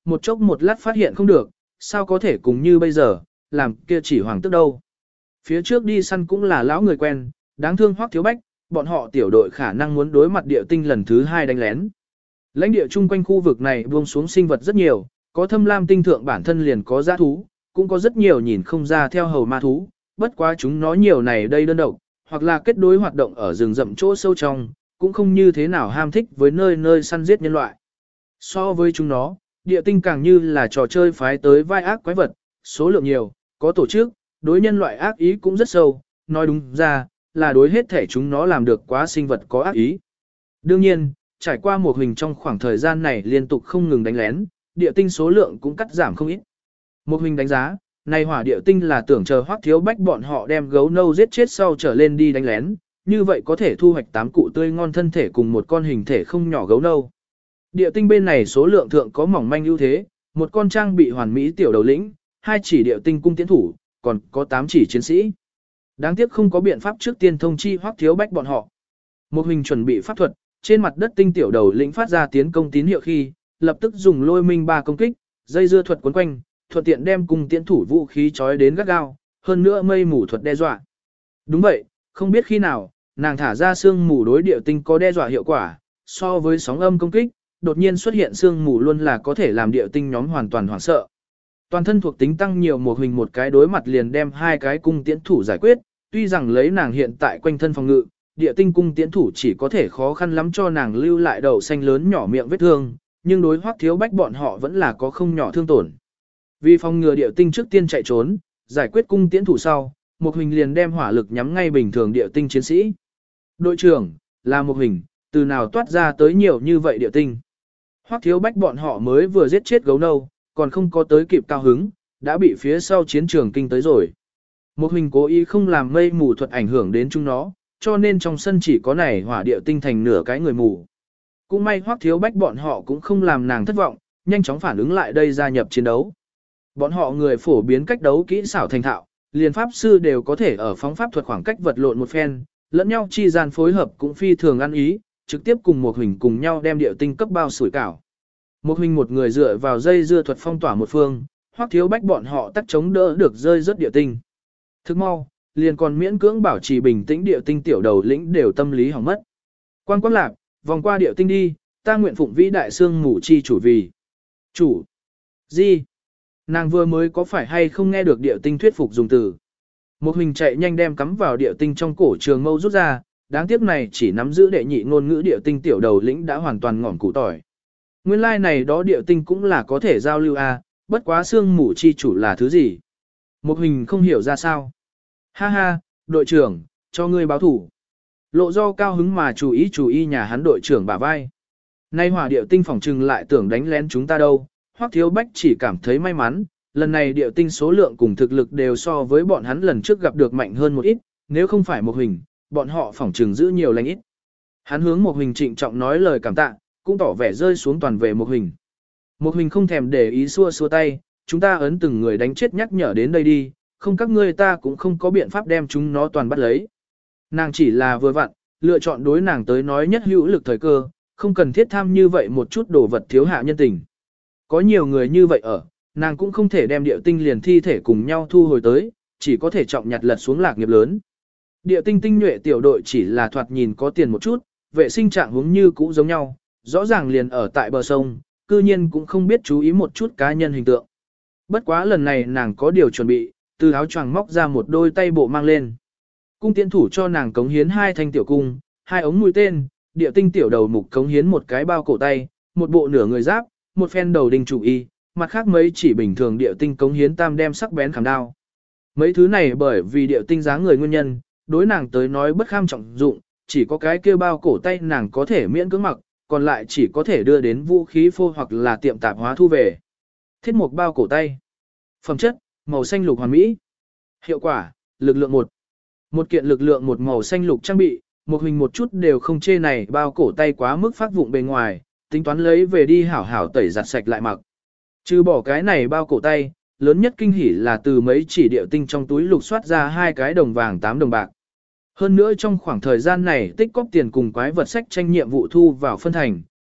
một chốc một lát phát hiện không được, sao có thể cùng như bây giờ, làm kia chỉ hoàng tức đâu. Phía trước đi săn cũng là lão người quen, đáng thương Hoắc Thiếu Bách, bọn họ tiểu đội khả năng muốn đối mặt địa tinh lần thứ hai đánh lén. Lãnh địa chung quanh khu vực này buông xuống sinh vật rất nhiều, có thâm lam tinh thượng bản thân liền có dã thú, cũng có rất nhiều nhìn không ra theo hầu ma thú, bất quá chúng nó nhiều này đây đơn độc, hoặc là kết đối hoạt động ở rừng rậm chỗ sâu trong, cũng không như thế nào ham thích với nơi nơi săn giết nhân loại. So với chúng nó, địa tinh càng như là trò chơi phái tới vai ác quái vật, số lượng nhiều, có tổ chức, đối nhân loại ác ý cũng rất sâu, nói đúng ra, là đối hết thể chúng nó làm được quá sinh vật có ác ý. Đương nhiên, trải qua một hình trong khoảng thời gian này liên tục không ngừng đánh lén, địa tinh số lượng cũng cắt giảm không ít. Một hình đánh giá, này hỏa địa tinh là tưởng chờ Hoắc Thiếu Bách bọn họ đem gấu nâu giết chết sau trở lên đi đánh lén, như vậy có thể thu hoạch tám cụ tươi ngon thân thể cùng một con hình thể không nhỏ gấu nâu. Địa tinh bên này số lượng thượng có mỏng manh ưu thế, một con trang bị hoàn mỹ tiểu đầu lĩnh, hai chỉ địa tinh cung tiến thủ, còn có tám chỉ chiến sĩ. Đáng tiếc không có biện pháp trước tiên thông chi Hoắc Thiếu Bách bọn họ. Một hình chuẩn bị pháp thuật, trên mặt đất tinh tiểu đầu lĩnh phát ra tiến công tín hiệu khi, lập tức dùng lôi minh ba công kích, dây dưa thuật quấn quanh, thuận tiện đem cung tiến thủ vũ khí chói đến gắt gao, hơn nữa mây mù thuật đe dọa. Đúng vậy, không biết khi nào, nàng thả ra sương mù đối địa tinh có đe dọa hiệu quả, so với sóng âm công kích, đột nhiên xuất hiện sương mù luôn là có thể làm địa tinh nhóm hoàn toàn hoảng sợ. Toàn thân thuộc tính tăng nhiều một hình một cái đối mặt liền đem hai cái cung tiễn thủ giải quyết, tuy rằng lấy nàng hiện tại quanh thân phòng ngự, địa tinh cung tiễn thủ chỉ có thể khó khăn lắm cho nàng lưu lại đầu xanh lớn nhỏ miệng vết thương, nhưng đối Hoắc Thiếu Bách bọn họ vẫn là có không nhỏ thương tổn. Vì phòng ngừa địa tinh trước tiên chạy trốn, giải quyết cung tiễn thủ sau, một hình liền đem hỏa lực nhắm ngay bình thường địa tinh chiến sĩ. Đội trưởng, là một hình, từ nào toát ra tới nhiều như vậy địa tinh. Hoắc Thiếu Bách bọn họ mới vừa giết chết gấu nâu, còn không có tới kịp cao hứng, đã bị phía sau chiến trường kinh tới rồi. Một hình cố ý không làm mây mù thuật ảnh hưởng đến chúng nó, cho nên trong sân chỉ có này hỏa địa tinh thành nửa cái người mù. Cũng may Hoắc Thiếu Bách bọn họ cũng không làm nàng thất vọng, nhanh chóng phản ứng lại đây gia nhập chiến đấu. Bọn họ người phổ biến cách đấu kỹ xảo thành thạo, liền pháp sư đều có thể ở phóng pháp thuật khoảng cách vật lộn một phen, lẫn nhau chi gian phối hợp cũng phi thường ăn ý, trực tiếp cùng một hình cùng nhau đem địa tinh cấp bao sủi cảo. Một hình một người dựa vào dây dưa thuật phong tỏa một phương, Hoắc Thiếu Bách bọn họ tắt chống đỡ được rơi rớt địa tinh. Thức mau, liền còn miễn cưỡng bảo trì bình tĩnh địa tinh tiểu đầu lĩnh đều tâm lý hỏng mất. Quan Quang Lạc, vòng qua địa tinh đi, ta nguyện phụng vĩ đại xương mù chi chủ vì. Chủ. Gì? Nàng vừa mới có phải hay không nghe được địa tinh thuyết phục dùng từ. Một hình chạy nhanh đem cắm vào địa tinh trong cổ trường mâu rút ra, đáng tiếc này chỉ nắm giữ đệ nhị ngôn ngữ địa tinh tiểu đầu lĩnh đã hoàn toàn ngỏm củ tỏi. Nguyên lai like này đó địa tinh cũng là có thể giao lưu a, bất quá xương mù chi chủ là thứ gì. Một hình không hiểu ra sao. Ha ha, đội trưởng, cho ngươi báo thủ. Lộ do cao hứng mà chú ý chú ý nhà hắn đội trưởng bả vai. Nay hỏa địa tinh phỏng trừng lại tưởng đánh lén chúng ta đâu. Hoắc Thiếu Bách chỉ cảm thấy may mắn, lần này địa tinh số lượng cùng thực lực đều so với bọn hắn lần trước gặp được mạnh hơn một ít, nếu không phải một hình, bọn họ phỏng trừng giữ nhiều lành ít. Hắn hướng một hình trịnh trọng nói lời cảm tạ, cũng tỏ vẻ rơi xuống toàn về một hình. Một hình không thèm để ý xua xua tay, chúng ta ấn từng người đánh chết nhắc nhở đến đây đi, không các ngươi ta cũng không có biện pháp đem chúng nó toàn bắt lấy. Nàng chỉ là vừa vặn, lựa chọn đối nàng tới nói nhất hữu lực thời cơ, không cần thiết tham như vậy một chút đồ vật thiếu hạ nhân tình. Có nhiều người như vậy ở, nàng cũng không thể đem địa tinh liền thi thể cùng nhau thu hồi tới, chỉ có thể trọng nhặt lật xuống lạc nghiệp lớn. Địa tinh tinh nhuệ tiểu đội chỉ là thoạt nhìn có tiền một chút, vệ sinh trạng huống như cũ giống nhau, rõ ràng liền ở tại bờ sông, cư nhiên cũng không biết chú ý một chút cá nhân hình tượng. Bất quá lần này nàng có điều chuẩn bị, từ áo choàng móc ra một đôi tay bộ mang lên. Cung tiễn thủ cho nàng cống hiến hai thanh tiểu cung, hai ống mũi tên, địa tinh tiểu đầu mục cống hiến một cái bao cổ tay, một bộ nửa người giáp, một phen đầu đinh chủ y, mặt khác mấy chỉ bình thường địa tinh cống hiến tam đem sắc bén khảm đao. Mấy thứ này bởi vì địa tinh dáng người nguyên nhân, đối nàng tới nói bất kham trọng dụng, chỉ có cái kia bao cổ tay nàng có thể miễn cưỡng mặc, còn lại chỉ có thể đưa đến vũ khí phô hoặc là tiệm tạp hóa thu về. Thiết mục bao cổ tay. Phẩm chất, màu xanh lục hoàn mỹ. Hiệu quả, lực lượng một. Một kiện lực lượng một màu xanh lục trang bị, một hình một chút đều không chê này bao cổ tay quá mức phát vụng bề ngoài, tính toán lấy về đi hảo hảo tẩy giặt sạch lại mặc. Trừ bỏ cái này bao cổ tay, lớn nhất kinh hỉ là từ mấy chỉ điệu tinh trong túi lục soát ra hai cái đồng vàng tám đồng bạc. Hơn nữa trong khoảng thời gian này tích cóp tiền cùng quái vật sách tranh nhiệm vụ thu vào phân thành,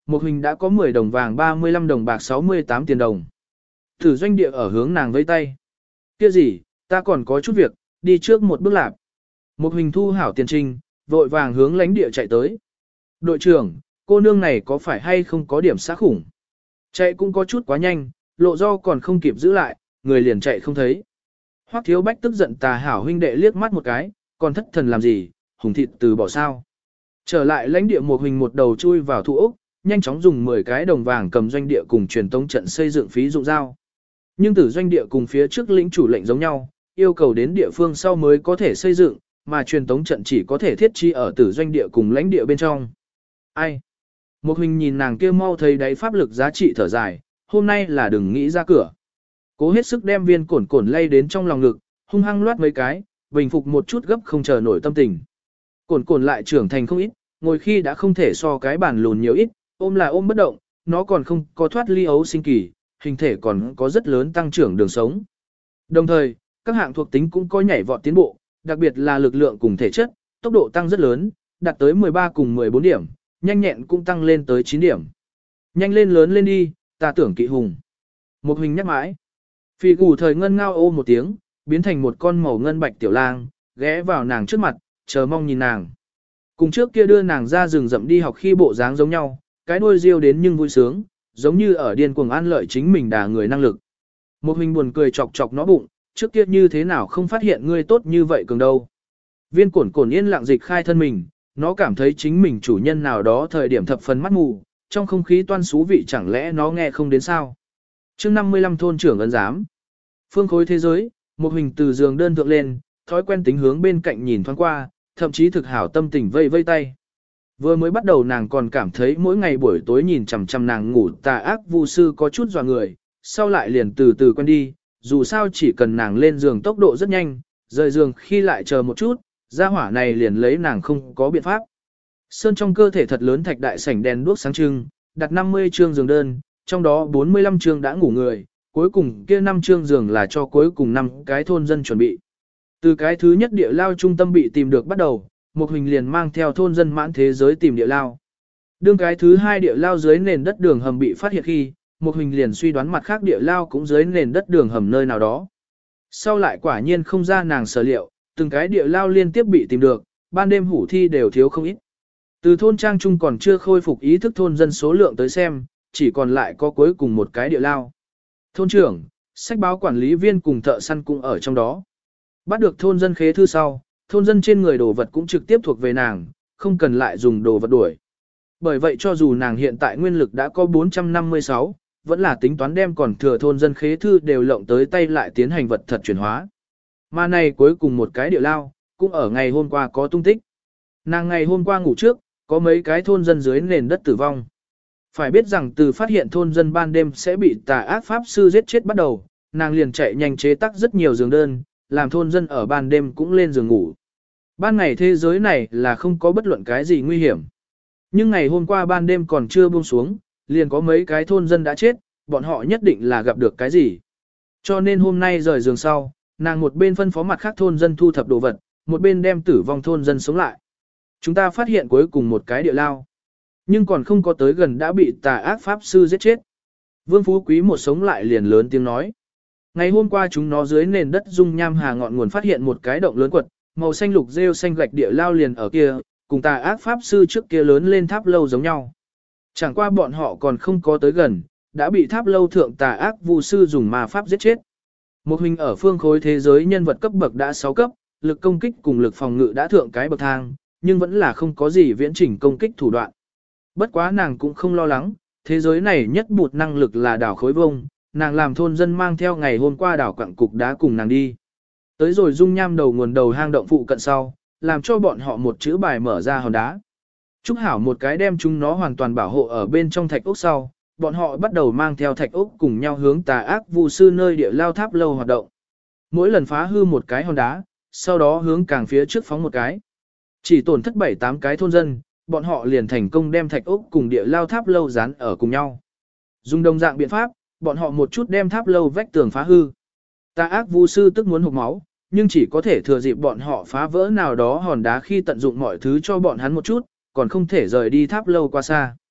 Một hình đã có mười đồng vàng ba mươi lăm đồng bạc sáu mươi tám tiền đồng. Tử doanh địa ở hướng nàng vây tay. Kia gì, ta còn có chút việc, đi trước một bước lạp. Một hình thu hảo tiền trinh, vội vàng hướng lãnh địa chạy tới. Đội trưởng, cô nương này có phải hay không có điểm xã khủng? Chạy cũng có chút quá nhanh, lộ do còn không kịp giữ lại, người liền chạy không thấy. Hoắc Thiếu Bách tức giận tà hảo huynh đệ liếc mắt một cái, còn thất thần làm gì, hùng thịt từ bỏ sao. Trở lại lãnh địa một hình một đầu chui vào thủ ốc, nhanh chóng dùng mười cái đồng vàng cầm doanh địa cùng truyền tống trận xây dựng phí dụng giao. Nhưng tử doanh địa cùng phía trước lĩnh chủ lệnh giống nhau, yêu cầu đến địa phương sau mới có thể xây dựng, mà truyền tống trận chỉ có thể thiết trí ở tử doanh địa cùng lãnh địa bên trong. Ai? Một hình nhìn nàng kia mau thấy đáy pháp lực giá trị thở dài, hôm nay là đừng nghĩ ra cửa. Cố hết sức đem viên cổn cổn lay đến trong lòng ngực, hung hăng loát mấy cái, bình phục một chút gấp không chờ nổi tâm tình. Cổn cổn lại trưởng thành không ít, ngồi khi đã không thể so cái bản lùn nhiều ít, ôm là ôm bất động, nó còn không có thoát ly ấu sinh kỳ, hình thể còn có rất lớn tăng trưởng đường sống. Đồng thời, các hạng thuộc tính cũng có nhảy vọt tiến bộ, đặc biệt là lực lượng cùng thể chất, tốc độ tăng rất lớn, đạt tới mười ba cùng mười bốn điểm, nhanh nhẹn cũng tăng lên tới chín điểm. Nhanh lên lớn lên đi, ta tưởng kỵ hùng. Một hình nhắc mãi. Phi gù thời ngân ngao ô một tiếng, biến thành một con màu ngân bạch tiểu lang, ghé vào nàng trước mặt, chờ mong nhìn nàng. Cùng trước kia đưa nàng ra rừng rậm đi học khi bộ dáng giống nhau, cái đuôi riêu đến nhưng vui sướng, giống như ở điên cuồng an lợi chính mình đà người năng lực. Một hình buồn cười chọc chọc nó bụng, trước kia như thế nào không phát hiện ngươi tốt như vậy cường đâu. Viên cổn cổn yên lặng dịch khai thân mình, nó cảm thấy chính mình chủ nhân nào đó thời điểm thập phần mắt mù, trong không khí toan xú vị chẳng lẽ nó nghe không đến sao. Chương năm mươi lăm thôn trưởng ấn giám. Phương khối thế giới, một hình từ giường đơn thượng lên, thói quen tính hướng bên cạnh nhìn thoáng qua, thậm chí thực hảo tâm tình vây vây tay. Vừa mới bắt đầu nàng còn cảm thấy mỗi ngày buổi tối nhìn chằm chằm nàng ngủ tà ác vu sư có chút dọa người, sau lại liền từ từ quen đi, dù sao chỉ cần nàng lên giường tốc độ rất nhanh, rời giường khi lại chờ một chút, gia hỏa này liền lấy nàng không có biện pháp. Sơn trong cơ thể thật lớn thạch đại sảnh đèn đuốc sáng trưng, đặt năm mươi chương giường đơn, trong đó bốn mươi lăm chương đã ngủ người, cuối cùng kia năm chương giường là cho cuối cùng năm cái thôn dân chuẩn bị. Từ cái thứ nhất địa lao trung tâm bị tìm được bắt đầu, một hình liền mang theo thôn dân mãn thế giới tìm địa lao. Đương cái thứ hai địa lao dưới nền đất đường hầm bị phát hiện khi, một hình liền suy đoán mặt khác địa lao cũng dưới nền đất đường hầm nơi nào đó. Sau lại quả nhiên không ra nàng sở liệu, từng cái địa lao liên tiếp bị tìm được, ban đêm hủ thi đều thiếu không ít. Từ thôn trang trung còn chưa khôi phục ý thức thôn dân số lượng tới xem, chỉ còn lại có cuối cùng một cái địa lao. Thôn trưởng, sách báo quản lý viên cùng thợ săn cũng ở trong đó. Bắt được thôn dân khế thư sau, thôn dân trên người đồ vật cũng trực tiếp thuộc về nàng, không cần lại dùng đồ vật đuổi. Bởi vậy cho dù nàng hiện tại nguyên lực đã có bốn trăm năm mươi sáu, vẫn là tính toán đem còn thừa thôn dân khế thư đều lộng tới tay lại tiến hành vật thật chuyển hóa. Mà này cuối cùng một cái địa lao, cũng ở ngày hôm qua có tung tích. Nàng ngày hôm qua ngủ trước, có mấy cái thôn dân dưới nền đất tử vong. Phải biết rằng từ phát hiện thôn dân ban đêm sẽ bị tà ác pháp sư giết chết bắt đầu, nàng liền chạy nhanh chế tác rất nhiều giường đơn, làm thôn dân ở ban đêm cũng lên giường ngủ. Ban ngày thế giới này là không có bất luận cái gì nguy hiểm. Nhưng ngày hôm qua ban đêm còn chưa buông xuống, liền có mấy cái thôn dân đã chết, bọn họ nhất định là gặp được cái gì. Cho nên hôm nay rời giường sau, nàng một bên phân phó mặt khác thôn dân thu thập đồ vật, một bên đem tử vong thôn dân sống lại. Chúng ta phát hiện cuối cùng một cái địa lao. Nhưng còn không có tới gần đã bị tà ác pháp sư giết chết. Vương Phú Quý một sống lại liền lớn tiếng nói. Ngày hôm qua chúng nó dưới nền đất dung nham hà ngọn nguồn phát hiện một cái động lớn quật, màu xanh lục rêu xanh gạch địa lao liền ở kia, cùng tà ác pháp sư trước kia lớn lên tháp lâu giống nhau. Chẳng qua bọn họ còn không có tới gần, đã bị tháp lâu thượng tà ác vu sư dùng ma pháp giết chết. Một hình ở phương khối thế giới nhân vật cấp bậc đã sáu cấp, lực công kích cùng lực phòng ngự đã thượng cái bậc thang, nhưng vẫn là không có gì viễn chỉnh công kích thủ đoạn. Bất quá nàng cũng không lo lắng, thế giới này nhất bụt năng lực là đảo khối vông, nàng làm thôn dân mang theo ngày hôm qua đảo quặng cục đá cùng nàng đi. Tới rồi dung nham đầu nguồn đầu hang động phụ cận sau, làm cho bọn họ một chữ bài mở ra hòn đá. Trúc Hảo một cái đem chúng nó hoàn toàn bảo hộ ở bên trong thạch ốc sau, bọn họ bắt đầu mang theo thạch ốc cùng nhau hướng tà ác vu sư nơi địa lao tháp lâu hoạt động. Mỗi lần phá hư một cái hòn đá, sau đó hướng càng phía trước phóng một cái. Chỉ tổn thất bảy tám cái thôn dân, bọn họ liền thành công đem thạch ốc cùng địa lao tháp lâu dán ở cùng nhau. Dùng đồng dạng biện pháp, bọn họ một chút đem tháp lâu vách tường phá hư. Tà ác vu sư tức muốn hộc máu, nhưng chỉ có thể thừa dịp bọn họ phá vỡ nào đó hòn đá khi tận dụng mọi thứ cho bọn hắn một chút, còn không thể rời đi tháp lâu qua xa.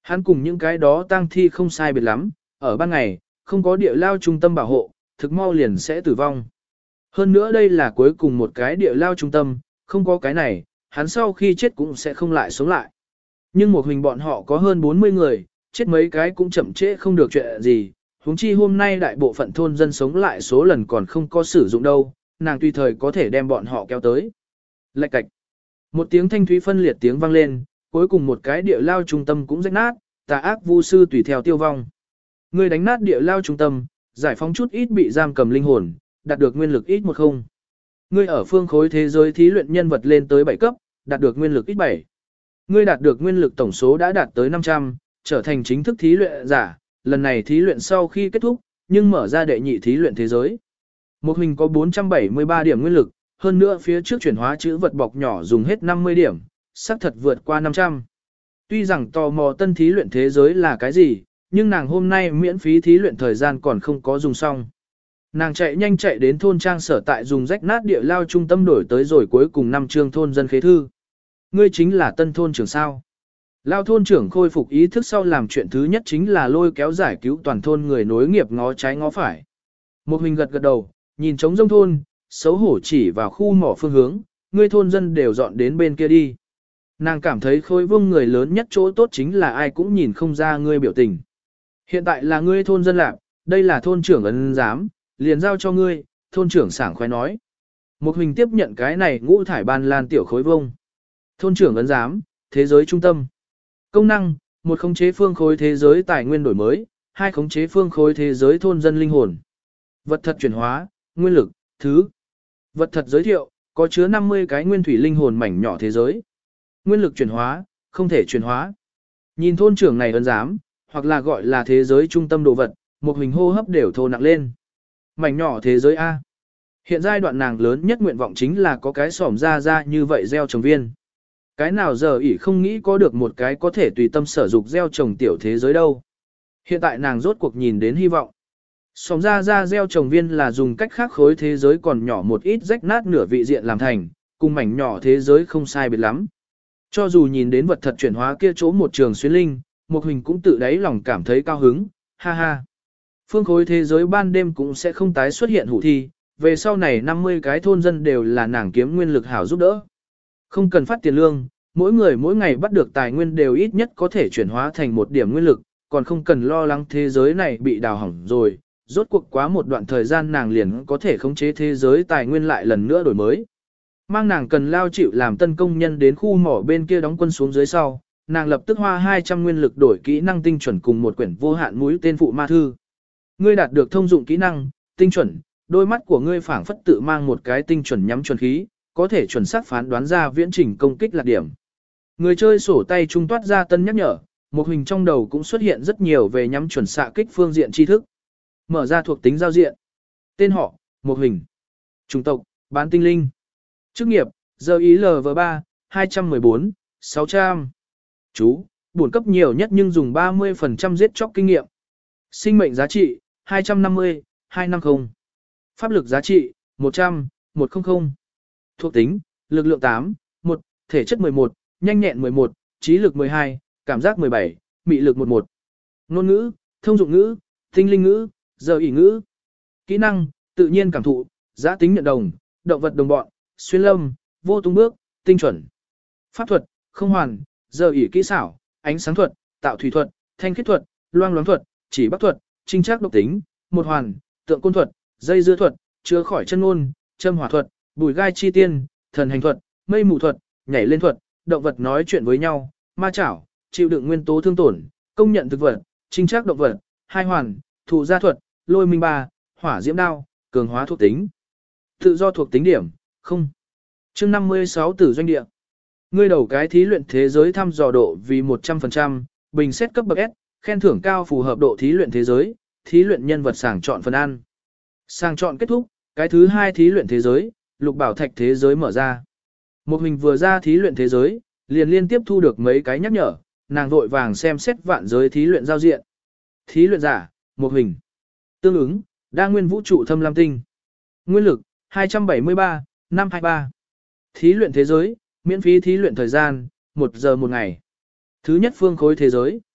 Hắn cùng những cái đó tang thi không sai biệt lắm, ở ban ngày, không có địa lao trung tâm bảo hộ, thực mau liền sẽ tử vong. Hơn nữa đây là cuối cùng một cái địa lao trung tâm, không có cái này, hắn sau khi chết cũng sẽ không lại sống lại. Nhưng một hình bọn họ có hơn bốn mươi người, chết mấy cái cũng chậm trễ không được chuyện gì, huống chi hôm nay đại bộ phận thôn dân sống lại số lần còn không có sử dụng đâu, nàng tùy thời có thể đem bọn họ kéo tới. Lạch cạch. Một tiếng thanh thúy phân liệt tiếng vang lên, cuối cùng một cái địa lao trung tâm cũng rách nát, tà ác vu sư tùy theo tiêu vong. Người đánh nát địa lao trung tâm, giải phóng chút ít bị giam cầm linh hồn, đạt được nguyên lực ít một không. Ngươi ở phương khối thế giới thí luyện nhân vật lên tới bảy cấp, đạt được nguyên lực ít bảy. Ngươi đạt được nguyên lực tổng số đã đạt tới năm trăm, trở thành chính thức thí luyện giả, lần này thí luyện sau khi kết thúc, nhưng mở ra đệ nhị thí luyện thế giới. Một hình có bốn trăm bảy mươi ba điểm nguyên lực, hơn nữa phía trước chuyển hóa chữ vật bọc nhỏ dùng hết năm mươi điểm, xác thật vượt qua năm trăm. Tuy rằng tò mò tân thí luyện thế giới là cái gì, nhưng nàng hôm nay miễn phí thí luyện thời gian còn không có dùng xong. Nàng chạy nhanh chạy đến thôn trang sở tại dùng rách nát địa lao trung tâm đổi tới rồi cuối cùng năm chương thôn dân khế thư. Ngươi chính là tân thôn trưởng sao. Lao thôn trưởng khôi phục ý thức sau làm chuyện thứ nhất chính là lôi kéo giải cứu toàn thôn người nối nghiệp ngó trái ngó phải. Một hình gật gật đầu, nhìn trống rông thôn, xấu hổ chỉ vào khu mỏ phương hướng, ngươi thôn dân đều dọn đến bên kia đi. Nàng cảm thấy khôi vương người lớn nhất chỗ tốt chính là ai cũng nhìn không ra ngươi biểu tình. Hiện tại là ngươi thôn dân lạc, đây là thôn trưởng ấn giám, liền giao cho ngươi, thôn trưởng sảng khoái nói. Một hình tiếp nhận cái này ngũ thải ban lan tiểu khối vông. Thôn trưởng ấn giám, thế giới trung tâm. Công năng, một khống chế phương khối thế giới tài nguyên đổi mới, hai khống chế phương khối thế giới thôn dân linh hồn. Vật thật chuyển hóa, nguyên lực, thứ. Vật thật giới thiệu, có chứa năm mươi cái nguyên thủy linh hồn mảnh nhỏ thế giới. Nguyên lực chuyển hóa, không thể chuyển hóa. Nhìn thôn trưởng này ấn giám, hoặc là gọi là thế giới trung tâm đồ vật, một hình hô hấp đều thô nặng lên. Mảnh nhỏ thế giới A. Hiện giai đoạn nàng lớn nhất nguyện vọng chính là có cái xỏm ra ra như vậy gieo trồng viên. Cái nào giờ ỉ không nghĩ có được một cái có thể tùy tâm sở dục gieo trồng tiểu thế giới đâu. Hiện tại nàng rốt cuộc nhìn đến hy vọng. Xỏm ra ra gieo trồng viên là dùng cách khác khối thế giới còn nhỏ một ít rách nát nửa vị diện làm thành, cùng mảnh nhỏ thế giới không sai biệt lắm. Cho dù nhìn đến vật thật chuyển hóa kia chỗ một trường xuyên linh, một hình cũng tự đáy lòng cảm thấy cao hứng, ha ha. Phương khối thế giới ban đêm cũng sẽ không tái xuất hiện hủ thi, về sau này năm mươi cái thôn dân đều là nàng kiếm nguyên lực hảo giúp đỡ. Không cần phát tiền lương, mỗi người mỗi ngày bắt được tài nguyên đều ít nhất có thể chuyển hóa thành một điểm nguyên lực, còn không cần lo lắng thế giới này bị đào hỏng rồi, rốt cuộc quá một đoạn thời gian nàng liền có thể khống chế thế giới tài nguyên lại lần nữa đổi mới. Mang nàng cần lao chịu làm tân công nhân đến khu mỏ bên kia đóng quân xuống dưới sau, nàng lập tức hoa hai trăm nguyên lực đổi kỹ năng tinh chuẩn cùng một quyển vô hạn mũi tên phụ ma thư. Ngươi đạt được thông dụng kỹ năng, tinh chuẩn, đôi mắt của ngươi phảng phất tự mang một cái tinh chuẩn nhắm chuẩn khí, có thể chuẩn xác phán đoán ra viễn trình công kích lạc điểm. Người chơi sổ tay trung toát ra tân nhắc nhở, một hình trong đầu cũng xuất hiện rất nhiều về nhắm chuẩn xạ kích phương diện tri thức. Mở ra thuộc tính giao diện. Tên họ, một hình. Chủng tộc, bán tinh linh. Chức nghiệp, giờ ý L V ba, hai trăm mười bốn, sáu trăm. Chú, bổn cấp nhiều nhất nhưng dùng ba mươi phần trăm giết chóc kinh nghiệm. Sinh mệnh giá trị, hai trăm năm mươi, hai trăm năm mươi. Pháp lực giá trị, một trăm, một trăm. Thuộc tính, lực lượng tám, một, thể chất mười một, nhanh nhẹn mười một, trí lực mười hai, cảm giác mười bảy, mị lực mười một. Ngôn ngữ, thông dụng ngữ, tinh linh ngữ, giờ ỉ ngữ. Kỹ năng, tự nhiên cảm thụ, giã tính nhận đồng, động vật đồng bọn, xuyên lâm, vô tung bước, tinh chuẩn. Pháp thuật, không hoàn, giờ ỉ kỹ xảo, ánh sáng thuật, tạo thủy thuật, thanh khiết thuật, loang loáng thuật, chỉ bắc thuật, trinh trác độc tính, một hoàn, tượng côn thuật, dây dưa thuật, chứa khỏi chân ngôn, châm hỏa thuật, bùi gai chi tiên, thần hành thuật, mây mù thuật, nhảy lên thuật, động vật nói chuyện với nhau, ma chảo, chịu đựng nguyên tố thương tổn, công nhận thực vật, trinh trác động vật, hai hoàn, thụ gia thuật, lôi minh ba, hỏa diễm đao, cường hóa thuộc tính. Tự do thuộc tính điểm, không. Chương năm mươi sáu tử doanh địa. Ngươi đầu cái thí luyện thế giới thăm dò độ vì một trăm phần trăm, bình xét cấp bậc S, khen thưởng cao phù hợp độ thí luyện thế giới, thí luyện nhân vật sàng chọn phần ăn. Sàng chọn kết thúc, cái thứ hai thí luyện thế giới, lục bảo thạch thế giới mở ra. Một hình vừa ra thí luyện thế giới, liền liên tiếp thu được mấy cái nhắc nhở, nàng vội vàng xem xét vạn giới thí luyện giao diện. Thí luyện giả, một hình. Tương ứng, đa nguyên vũ trụ thâm lam tinh. Nguyên lực, hai trăm bảy mươi ba, năm trăm hai mươi ba. Thí luyện thế giới, miễn phí thí luyện thời gian, một giờ một ngày. Thứ nhất phương khối thế giới.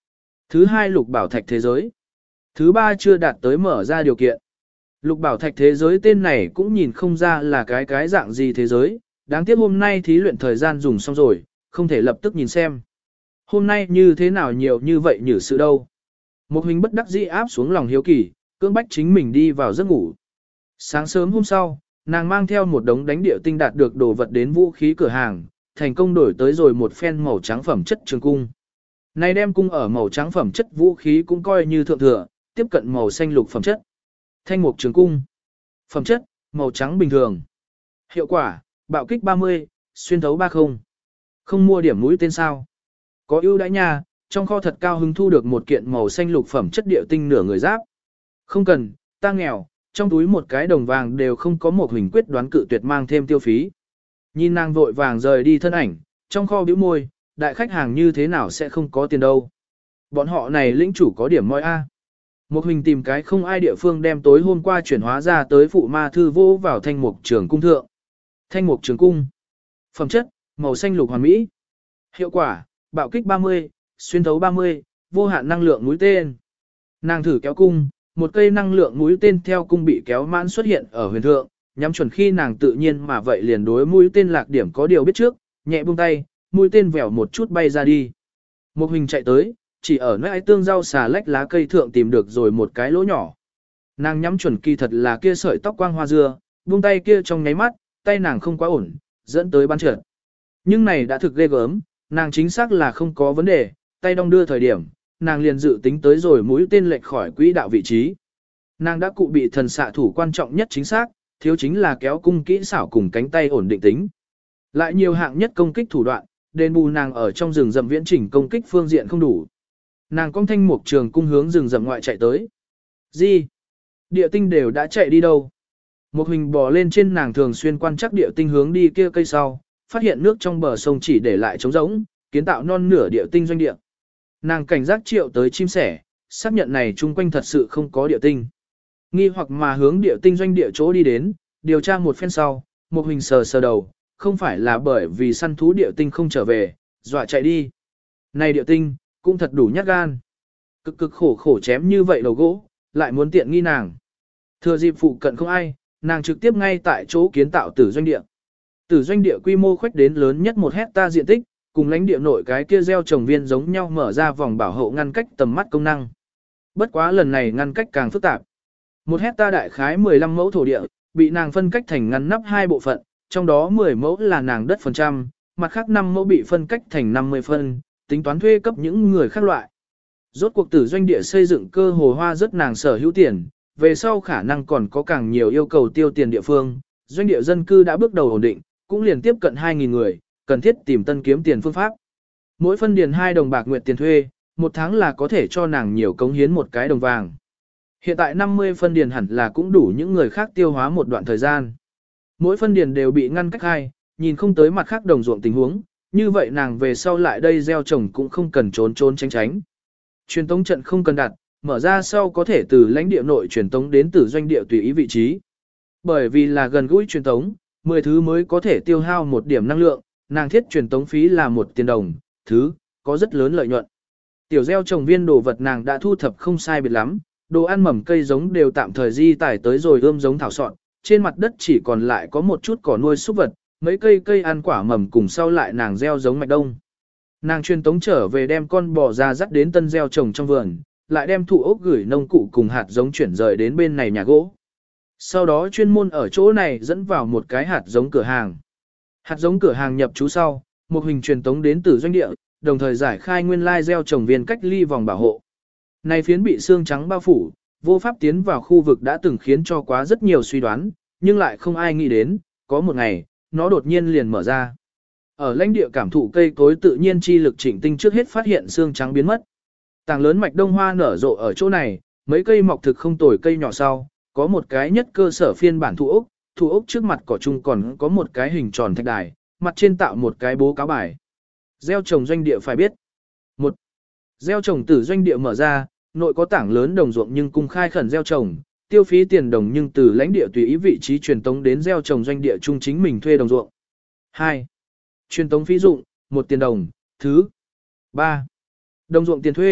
Thứ hai lục bảo thạch thế giới. Thứ ba chưa đạt tới mở ra điều kiện. Lục bảo thạch thế giới tên này cũng nhìn không ra là cái cái dạng gì thế giới, đáng tiếc hôm nay thí luyện thời gian dùng xong rồi, không thể lập tức nhìn xem. Hôm nay như thế nào nhiều như vậy nhử sự đâu. Một hình bất đắc dĩ áp xuống lòng hiếu kỳ, cưỡng bách chính mình đi vào giấc ngủ. Sáng sớm hôm sau, nàng mang theo một đống đánh địa tinh đạt được đồ vật đến vũ khí cửa hàng, thành công đổi tới rồi một phen màu trắng phẩm chất trường cung. Này đem cung ở màu trắng phẩm chất vũ khí cũng coi như thượng thừa, tiếp cận màu xanh lục phẩm chất. Thanh mục trường cung. Phẩm chất, màu trắng bình thường. Hiệu quả, bạo kích ba mươi, xuyên thấu ba mươi. Không mua điểm mũi tên sao. Có ưu đãi nha, trong kho thật cao hứng thu được một kiện màu xanh lục phẩm chất địa tinh nửa người giáp. Không cần, ta nghèo, trong túi một cái đồng vàng đều không có một hình quyết đoán cự tuyệt mang thêm tiêu phí. Nhìn nàng vội vàng rời đi thân ảnh, trong kho bĩu môi, đại khách hàng như thế nào sẽ không có tiền đâu. Bọn họ này lĩnh chủ có điểm moi A. Một hình tìm cái không ai địa phương đem tối hôm qua chuyển hóa ra tới phụ ma thư vô vào thanh mục trường cung thượng. Thanh mục trường cung. Phẩm chất, màu xanh lục hoàn mỹ. Hiệu quả, bạo kích ba mươi, xuyên thấu ba mươi, vô hạn năng lượng mũi tên. Nàng thử kéo cung, một cây năng lượng mũi tên theo cung bị kéo mãn xuất hiện ở huyền thượng, nhắm chuẩn khi nàng tự nhiên mà vậy liền đối mũi tên lạc điểm có điều biết trước, nhẹ buông tay, mũi tên vèo một chút bay ra đi. Một hình chạy tới, chỉ ở nơi tương rau xà lách lá cây thượng tìm được rồi một cái lỗ nhỏ. Nàng nhắm chuẩn kỳ thật là kia sợi tóc quang hoa dưa, buông tay kia trong nháy mắt, tay nàng không quá ổn, dẫn tới bắn trượt. Nhưng này đã thực ghê gớm, nàng chính xác là không có vấn đề, tay đong đưa thời điểm, nàng liền dự tính tới rồi mũi tên lệch khỏi quỹ đạo vị trí. Nàng đã cụ bị thần xạ thủ quan trọng nhất chính xác, thiếu chính là kéo cung kỹ xảo cùng cánh tay ổn định tính. Lại nhiều hạng nhất công kích thủ đoạn, đền bù nàng ở trong rừng rậm viễn chỉnh công kích phương diện không đủ. Nàng cong thanh mục trường cung hướng rừng rậm ngoại chạy tới. Gì? Địa tinh đều đã chạy đi đâu? Một hình bò lên trên nàng thường xuyên quan chắc địa tinh hướng đi kia cây sau, phát hiện nước trong bờ sông chỉ để lại trống rỗng, kiến tạo non nửa địa tinh doanh địa. Nàng cảnh giác triệu tới chim sẻ, xác nhận này chung quanh thật sự không có địa tinh. Nghi hoặc mà hướng địa tinh doanh địa chỗ đi đến, điều tra một phen sau, một hình sờ sờ đầu, không phải là bởi vì săn thú địa tinh không trở về, dọa chạy đi. Này địa tinh, cũng thật đủ nhát gan. Cực cực khổ khổ chém như vậy đầu gỗ, lại muốn tiện nghi nàng. Thừa dịp phụ cận không ai, nàng trực tiếp ngay tại chỗ kiến tạo tử doanh địa. Tử doanh địa quy mô khuếch đến lớn nhất một hecta diện tích, cùng lãnh địa nội cái kia gieo trồng viên giống nhau mở ra vòng bảo hộ ngăn cách tầm mắt công năng. Bất quá lần này ngăn cách càng phức tạp. Một hecta đại khái mười lăm mẫu thổ địa, bị nàng phân cách thành ngăn nắp hai bộ phận, trong đó mười mẫu là nàng đất phần trăm, mặt khác năm mẫu bị phân cách thành năm mươi phân, tính toán thuê cấp những người khác loại. Rốt cuộc tử doanh địa xây dựng cơ hồ hoa rất nàng sở hữu tiền, về sau khả năng còn có càng nhiều yêu cầu tiêu tiền địa phương, doanh địa dân cư đã bước đầu ổn định, cũng liền tiếp cận hai nghìn người, cần thiết tìm tân kiếm tiền phương pháp. Mỗi phân điền hai đồng bạc nguyệt tiền thuê, một tháng là có thể cho nàng nhiều cống hiến một cái đồng vàng. Hiện tại năm mươi phân điền hẳn là cũng đủ những người khác tiêu hóa một đoạn thời gian. Mỗi phân điền đều bị ngăn cách hai, nhìn không tới mặt khác đồng ruộng tình huống, như vậy nàng về sau lại đây gieo trồng cũng không cần trốn trốn tránh tránh. Truyền tống trận không cần đặt, mở ra sau có thể từ lãnh địa nội truyền tống đến từ doanh địa tùy ý vị trí. Bởi vì là gần gũi truyền tống, mười thứ mới có thể tiêu hao một điểm năng lượng, nàng thiết truyền tống phí là một tiền đồng, thứ, có rất lớn lợi nhuận. Tiểu gieo trồng viên đồ vật nàng đã thu thập không sai biệt lắm, đồ ăn mầm cây giống đều tạm thời di tải tới rồi ươm giống thảo sọn, trên mặt đất chỉ còn lại có một chút cỏ nuôi súc vật, mấy cây cây ăn quả mầm cùng sau lại nàng gieo giống mạch đông. Nàng truyền tống trở về đem con bò ra dắt đến tân gieo trồng trong vườn, lại đem thụ ốc gửi nông cụ cùng hạt giống chuyển rời đến bên này nhà gỗ. Sau đó chuyên môn ở chỗ này dẫn vào một cái hạt giống cửa hàng. Hạt giống cửa hàng nhập trú sau, một hình truyền tống đến từ doanh địa, đồng thời giải khai nguyên lai gieo trồng viên cách ly vòng bảo hộ. Này phiến bị xương trắng bao phủ, vô pháp tiến vào khu vực đã từng khiến cho quá rất nhiều suy đoán, nhưng lại không ai nghĩ đến, có một ngày, nó đột nhiên liền mở ra. Ở lãnh địa cảm thụ cây cối tự nhiên chi lực chỉnh tinh trước hết phát hiện xương trắng biến mất. Tảng lớn mạch đông hoa nở rộ ở chỗ này, mấy cây mọc thực không tồi cây nhỏ sau, có một cái nhất cơ sở phiên bản thụ ốc, thụ ốc trước mặt cỏ chung còn có một cái hình tròn thạch đài, mặt trên tạo một cái bố cáo bài. Gieo trồng doanh địa phải biết. một. Gieo trồng tử doanh địa mở ra, nội có tảng lớn đồng ruộng nhưng cung khai khẩn gieo trồng, tiêu phí tiền đồng nhưng từ lãnh địa tùy ý vị trí truyền tống đến gieo trồng doanh địa trung chính mình thuê đồng ruộng. hai. Truyền tống phí dụng, một tiền đồng, thứ. ba. Đồng ruộng tiền thuê,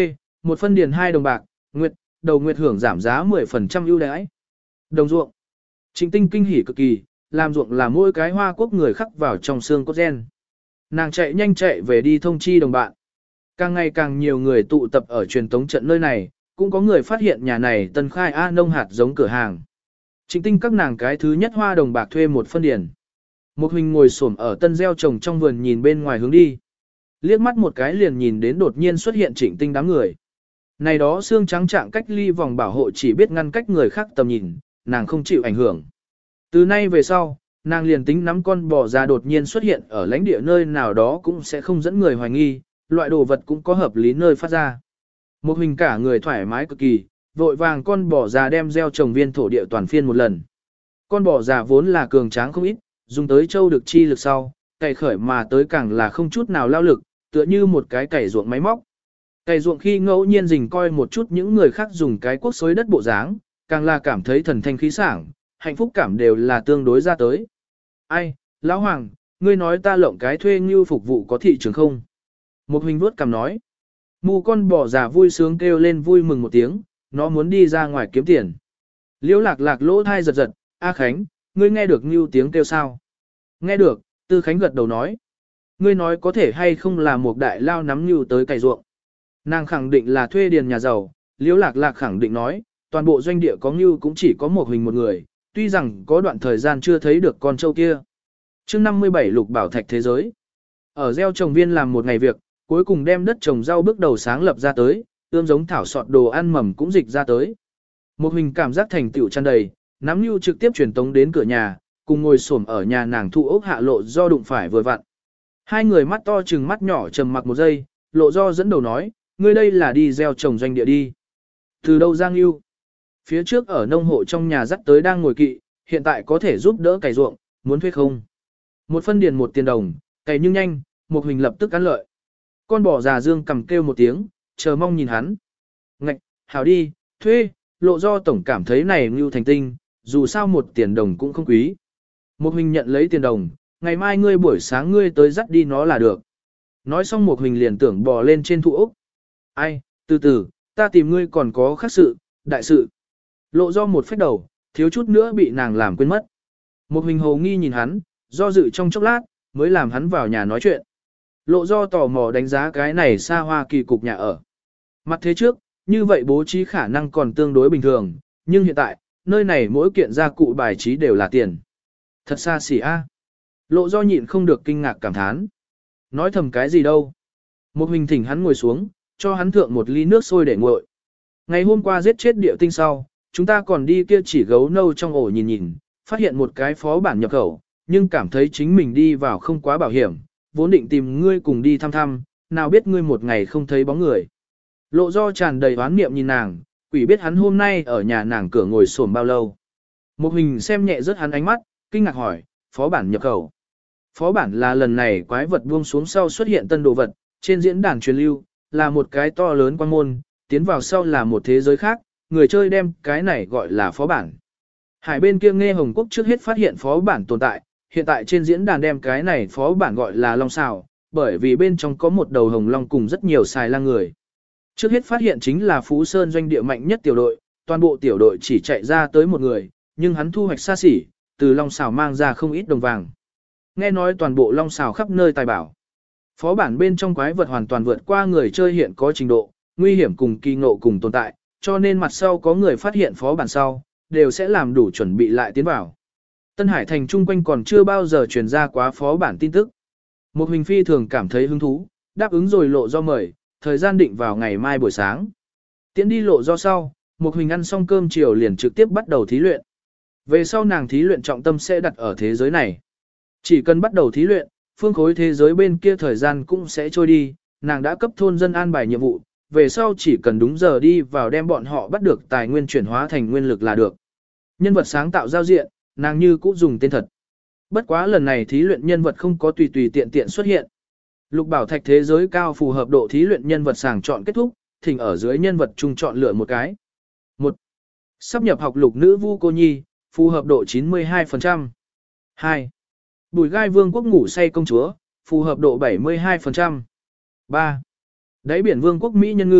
một phân điền hai đồng bạc, nguyệt, đầu nguyệt hưởng giảm giá mười phần trăm ưu đãi. Đồng ruộng. Trịnh Tinh kinh hỉ cực kỳ, làm ruộng là mỗi cái Hoa Quốc người khắc vào trong xương cốt gen. Nàng chạy nhanh chạy về đi thông chi đồng bạn. Càng ngày càng nhiều người tụ tập ở truyền tống trận nơi này, cũng có người phát hiện nhà này tân khai A nông hạt giống cửa hàng. Trịnh Tinh các nàng cái thứ nhất hoa đồng bạc thuê một phân điền. Một huynh ngồi xổm ở tân gieo trồng trong vườn nhìn bên ngoài hướng đi. Liếc mắt một cái liền nhìn đến đột nhiên xuất hiện Trịnh Tinh đám người. Này đó xương trắng trạng cách ly vòng bảo hộ chỉ biết ngăn cách người khác tầm nhìn, nàng không chịu ảnh hưởng. Từ nay về sau, nàng liền tính nắm con bò già đột nhiên xuất hiện ở lãnh địa nơi nào đó cũng sẽ không dẫn người hoài nghi, loại đồ vật cũng có hợp lý nơi phát ra. Một hình cả người thoải mái cực kỳ, vội vàng con bò già đem gieo trồng viên thổ địa toàn phiên một lần. Con bò già vốn là cường tráng không ít, dùng tới châu được chi lực sau, cày khởi mà tới càng là không chút nào lao lực, tựa như một cái cày ruộng máy móc. Cày ruộng khi ngẫu nhiên rình coi một chút những người khác dùng cái cuốc xới đất bộ dáng, càng là cảm thấy thần thanh khí sảng, hạnh phúc cảm đều là tương đối ra tới. Ai, Lão Hoàng, ngươi nói ta lộng cái thuê như phục vụ có thị trường không? Một huynh vuốt cằm nói. Mù con bò già vui sướng kêu lên vui mừng một tiếng, nó muốn đi ra ngoài kiếm tiền. Liễu lạc lạc lỗ thai giật giật, A Khánh, ngươi nghe được như tiếng kêu sao? Nghe được, Tư Khánh gật đầu nói. Ngươi nói có thể hay không là một đại lao nắm như tới cày ruộng. Nàng khẳng định là thuê điền nhà giàu, Liễu lạc lạc khẳng định nói, toàn bộ doanh địa có như cũng chỉ có một hình một người, tuy rằng có đoạn thời gian chưa thấy được con trâu kia. Chương năm mươi bảy Lục Bảo Thạch thế giới. Ở gieo trồng viên làm một ngày việc, cuối cùng đem đất trồng rau bước đầu sáng lập ra tới, ươm giống thảo sọt đồ ăn mầm cũng dịch ra tới. Một hình cảm giác thành tựu tràn đầy, nắm nhu trực tiếp truyền tống đến cửa nhà, cùng ngồi xổm ở nhà nàng thụ ốc hạ lộ do đụng phải vừa vặn. Hai người mắt to chừng mắt nhỏ trầm mặc một giây, lộ do dẫn đầu nói, ngươi đây là đi gieo trồng doanh địa đi. Từ đâu Giang Nhu? Phía trước ở nông hộ trong nhà dắt tới đang ngồi kỵ, hiện tại có thể giúp đỡ cày ruộng, muốn thuê không? Một phân điền một tiền đồng, cày nhưng nhanh, một hình lập tức cắn lợi. Con bò già dương cầm kêu một tiếng, chờ mong nhìn hắn. Ngạch, hảo đi, thuê, lộ do tổng cảm thấy này ngưu thành tinh, dù sao một tiền đồng cũng không quý. Một hình nhận lấy tiền đồng, ngày mai ngươi buổi sáng ngươi tới dắt đi nó là được. Nói xong một hình liền tưởng bò lên trên thụ ốc. Ai, từ từ, ta tìm ngươi còn có khác sự, đại sự. Lộ do một phách đầu, thiếu chút nữa bị nàng làm quên mất. Một hình hồ nghi nhìn hắn, do dự trong chốc lát, mới làm hắn vào nhà nói chuyện. Lộ do tò mò đánh giá cái này xa hoa kỳ cục nhà ở. Mặt thế trước, như vậy bố trí khả năng còn tương đối bình thường, nhưng hiện tại, nơi này mỗi kiện gia cụ bài trí đều là tiền. Thật xa xỉ a. Lộ do nhịn không được kinh ngạc cảm thán. Nói thầm cái gì đâu. Một hình thỉnh hắn ngồi xuống, cho hắn thượng một ly nước sôi để nguội. Ngày hôm qua giết chết điệu tinh sau, chúng ta còn đi kia chỉ gấu nâu trong ổ nhìn nhìn, phát hiện một cái phó bản nhập khẩu, nhưng cảm thấy chính mình đi vào không quá bảo hiểm, vốn định tìm ngươi cùng đi thăm thăm, nào biết ngươi một ngày không thấy bóng người. Lộ do tràn đầy oán niệm nhìn nàng, quỷ biết hắn hôm nay ở nhà nàng cửa ngồi xổm bao lâu. Một hình xem nhẹ rớt hắn ánh mắt, kinh ngạc hỏi, phó bản nhập khẩu. Phó bản là lần này quái vật buông xuống sau xuất hiện tân đồ vật, trên diễn đàn truyền lưu, là một cái to lớn quan môn, tiến vào sau là một thế giới khác, người chơi đem cái này gọi là phó bản. Hải bên kia nghe Hồng Quốc trước hết phát hiện phó bản tồn tại, hiện tại trên diễn đàn đem cái này phó bản gọi là Long Xào, bởi vì bên trong có một đầu hồng long cùng rất nhiều xài lang người. Trước hết phát hiện chính là Phú Sơn doanh địa mạnh nhất tiểu đội, toàn bộ tiểu đội chỉ chạy ra tới một người, nhưng hắn thu hoạch xa xỉ, từ Long Xào mang ra không ít đồng vàng. Nghe nói toàn bộ Long Xào khắp nơi tài bảo. Phó bản bên trong quái vật hoàn toàn vượt qua người chơi hiện có trình độ, nguy hiểm cùng kỳ ngộ cùng tồn tại, cho nên mặt sau có người phát hiện phó bản sau, đều sẽ làm đủ chuẩn bị lại tiến vào. Tân Hải thành chung quanh còn chưa bao giờ truyền ra quá phó bản tin tức. Một hình phi thường cảm thấy hứng thú, đáp ứng rồi lộ do mời, thời gian định vào ngày mai buổi sáng. Tiến đi lộ do sau, một hình ăn xong cơm chiều liền trực tiếp bắt đầu thí luyện. Về sau nàng thí luyện trọng tâm sẽ đặt ở thế giới này. Chỉ cần bắt đầu thí luyện, phương khối thế giới bên kia thời gian cũng sẽ trôi đi, nàng đã cấp thôn dân an bài nhiệm vụ, về sau chỉ cần đúng giờ đi vào đem bọn họ bắt được tài nguyên chuyển hóa thành nguyên lực là được. Nhân vật sáng tạo giao diện, nàng như cũ dùng tên thật. Bất quá lần này thí luyện nhân vật không có tùy tùy tiện tiện xuất hiện. Lục bảo thạch thế giới cao phù hợp độ thí luyện nhân vật sàng chọn kết thúc, thỉnh ở dưới nhân vật chung chọn lựa một cái. một. Sắp nhập học lục nữ vu cô nhi, phù hợp độ chín mươi hai phần trăm. hai. Bùi gai vương quốc ngủ say công chúa, phù hợp độ bảy mươi hai phần trăm. ba. Đáy biển vương quốc Mỹ nhân ngư,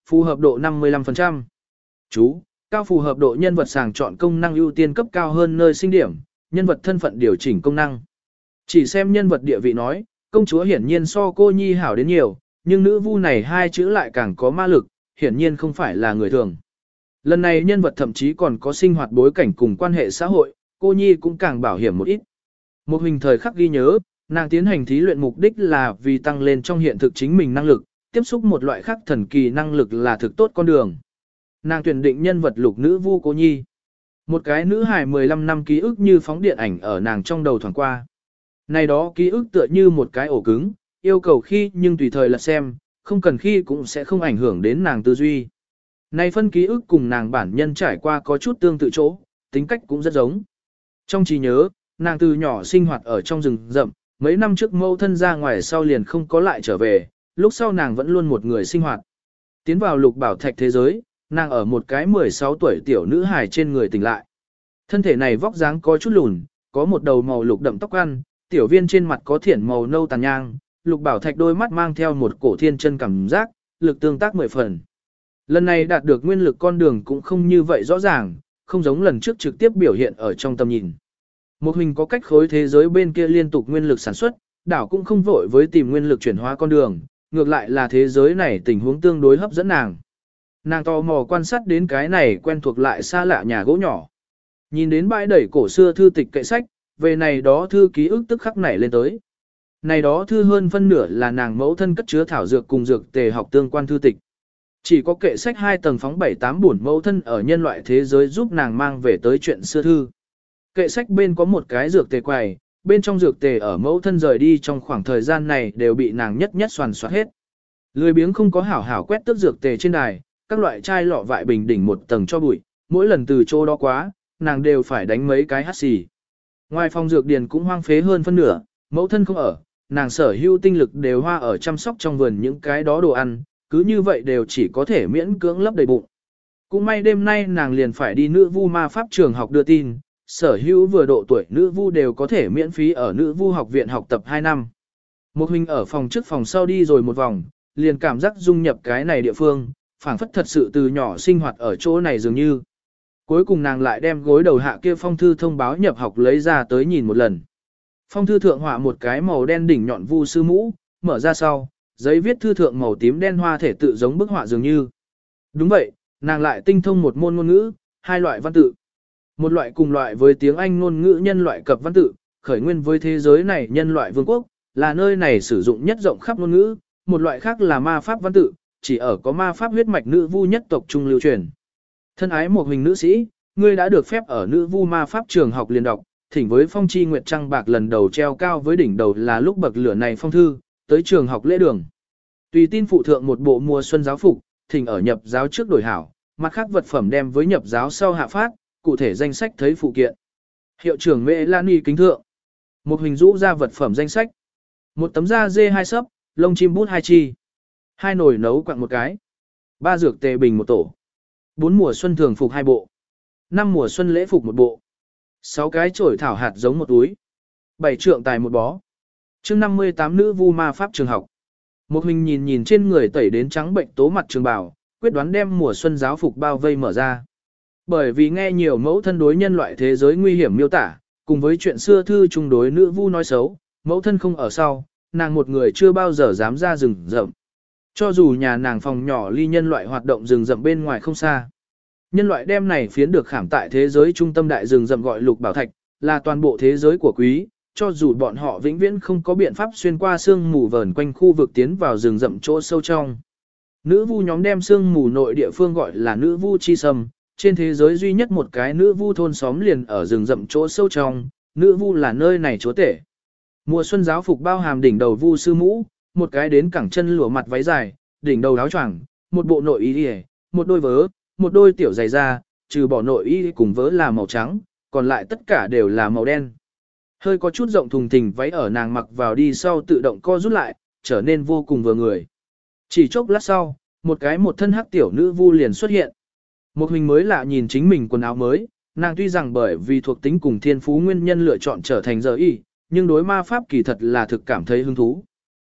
phù hợp độ năm mươi lăm phần trăm. Chú, cao phù hợp độ nhân vật sàng chọn công năng ưu tiên cấp cao hơn nơi sinh điểm, nhân vật thân phận điều chỉnh công năng. Chỉ xem nhân vật địa vị nói, công chúa hiển nhiên so cô nhi hảo đến nhiều, nhưng nữ vu này hai chữ lại càng có ma lực, hiển nhiên không phải là người thường. Lần này nhân vật thậm chí còn có sinh hoạt bối cảnh cùng quan hệ xã hội, cô nhi cũng càng bảo hiểm một ít. Một hình thời khắc ghi nhớ, nàng tiến hành thí luyện mục đích là vì tăng lên trong hiện thực chính mình năng lực, tiếp xúc một loại khác thần kỳ năng lực là thực tốt con đường. Nàng tuyển định nhân vật lục nữ vu cô nhi. Một cái nữ hài mười lăm năm ký ức như phóng điện ảnh ở nàng trong đầu thoảng qua. Này đó ký ức tựa như một cái ổ cứng, yêu cầu khi nhưng tùy thời lật xem, không cần khi cũng sẽ không ảnh hưởng đến nàng tư duy. Này phân ký ức cùng nàng bản nhân trải qua có chút tương tự chỗ, tính cách cũng rất giống. Trong trí nhớ, nàng từ nhỏ sinh hoạt ở trong rừng rậm, mấy năm trước mâu thân ra ngoài sau liền không có lại trở về, lúc sau nàng vẫn luôn một người sinh hoạt. Tiến vào lục bảo thạch thế giới, nàng ở một cái mười sáu tuổi tiểu nữ hài trên người tỉnh lại. Thân thể này vóc dáng có chút lùn, có một đầu màu lục đậm tóc ăn, tiểu viên trên mặt có thiển màu nâu tàn nhang, lục bảo thạch đôi mắt mang theo một cổ thiên chân cảm giác, lực tương tác mười phần. Lần này đạt được nguyên lực con đường cũng không như vậy rõ ràng, không giống lần trước trực tiếp biểu hiện ở trong tầm nhìn. Một hình có cách khối thế giới bên kia liên tục nguyên lực sản xuất, đảo cũng không vội với tìm nguyên lực chuyển hóa con đường, ngược lại là thế giới này tình huống tương đối hấp dẫn nàng. Nàng tò mò quan sát đến cái này quen thuộc lại xa lạ nhà gỗ nhỏ. Nhìn đến bãi đẩy cổ xưa thư tịch kệ sách, về này đó thư ký ức tức khắc nảy lên tới. Này đó thư hơn phân nửa là nàng mẫu thân cất chứa thảo dược cùng dược tề học tương quan thư tịch. Chỉ có kệ sách hai tầng phóng bảy tám buồn mẫu thân ở nhân loại thế giới giúp nàng mang về tới chuyện xưa thư. Kệ sách bên có một cái dược tề quầy, bên trong dược tề ở mẫu thân rời đi trong khoảng thời gian này đều bị nàng nhất nhất soàn soát hết. Lười biếng không có hảo hảo quét tước dược tề trên đài, các loại chai lọ vại bình đỉnh một tầng cho bụi, mỗi lần từ chỗ đó quá, nàng đều phải đánh mấy cái hắt xì. Ngoài phòng dược điền cũng hoang phế hơn phân nửa, mẫu thân không ở, nàng sở hữu tinh lực đều hoa ở chăm sóc trong vườn những cái đó đồ ăn, cứ như vậy đều chỉ có thể miễn cưỡng lấp đầy bụng. Cũng may đêm nay nàng liền phải đi nữ vu ma pháp trường học đưa tin, sở hữu vừa độ tuổi nữ vu đều có thể miễn phí ở nữ vu học viện học tập hai năm. Một huynh ở phòng trước phòng sau đi rồi một vòng, liền cảm giác dung nhập cái này địa phương, phảng phất thật sự từ nhỏ sinh hoạt ở chỗ này dường như. Cuối cùng nàng lại đem gối đầu hạ kia phong thư thông báo nhập học lấy ra tới nhìn một lần. Phong thư thượng họa một cái màu đen đỉnh nhọn vu sư mũ, mở ra sau, giấy viết thư thượng màu tím đen hoa thể tự giống bức họa dường như. Đúng vậy, nàng lại tinh thông một môn ngôn ngữ, hai loại văn tự. Một loại cùng loại với tiếng Anh ngôn ngữ nhân loại cập văn tự, khởi nguyên với thế giới này nhân loại vương quốc, là nơi này sử dụng nhất rộng khắp ngôn ngữ, một loại khác là ma pháp văn tự, chỉ ở có ma pháp huyết mạch nữ vu nhất tộc trung lưu truyền. Thân ái một hình nữ sĩ, ngươi đã được phép ở nữ vu ma pháp trường học liền đọc, thỉnh với phong chi nguyệt trăng bạc lần đầu treo cao với đỉnh đầu là lúc bậc lửa này phong thư, tới trường học lễ đường. Tùy tin phụ thượng một bộ mùa xuân giáo phục, thỉnh ở nhập giáo trước đổi hảo, mặt khác vật phẩm đem với nhập giáo sau hạ phát, cụ thể danh sách thấy phụ kiện. Hiệu trưởng Mễ Lan Y kính thượng. Một hình rũ ra vật phẩm danh sách. Một tấm da dê hai sấp, lông chim bút hai chi. Hai nồi nấu quặng một cái. Ba dược tề bình một tổ. Bốn mùa xuân thường phục hai bộ. Năm mùa xuân lễ phục một bộ. Sáu cái chổi thảo hạt giống một túi. Bảy trượng tài một bó. Chương năm mươi tám nữ vu ma pháp trường học. Một hình nhìn nhìn trên người tẩy đến trắng bệnh tố mặt trường bào, quyết đoán đem mùa xuân giáo phục bao vây mở ra. Bởi vì nghe nhiều mẫu thân đối nhân loại thế giới nguy hiểm miêu tả, cùng với chuyện xưa thư chung đối nữ vu nói xấu, mẫu thân không ở sau, nàng một người chưa bao giờ dám ra rừng rậm. Cho dù nhà nàng phòng nhỏ ly nhân loại hoạt động rừng rậm bên ngoài không xa. Nhân loại đem này phiến được khảm tại thế giới trung tâm đại rừng rậm gọi lục bảo thạch, là toàn bộ thế giới của quý, cho dù bọn họ vĩnh viễn không có biện pháp xuyên qua sương mù vờn quanh khu vực tiến vào rừng rậm chỗ sâu trong. Nữ vu nhóm đem sương mù nội địa phương gọi là nữ vu chi sâm, trên thế giới duy nhất một cái nữ vu thôn xóm liền ở rừng rậm chỗ sâu trong, nữ vu là nơi này chúa tể. Mùa xuân giáo phục bao hàm đỉnh đầu vu sư mũ, một cái đến cẳng chân lụa mặt váy dài, đỉnh đầu áo choàng, một bộ nội y, một đôi vớ, một đôi tiểu giày da, trừ bỏ nội y cùng vớ là màu trắng, còn lại tất cả đều là màu đen. Hơi có chút rộng thùng thình váy ở nàng mặc vào đi sau tự động co rút lại, trở nên vô cùng vừa người. Chỉ chốc lát sau, một cái một thân hắc tiểu nữ vu liền xuất hiện. Một hình mới lạ nhìn chính mình quần áo mới, nàng tuy rằng bởi vì thuộc tính cùng thiên phú nguyên nhân lựa chọn trở thành giờ y, nhưng đối ma pháp kỳ thật là thực cảm thấy hứng thú.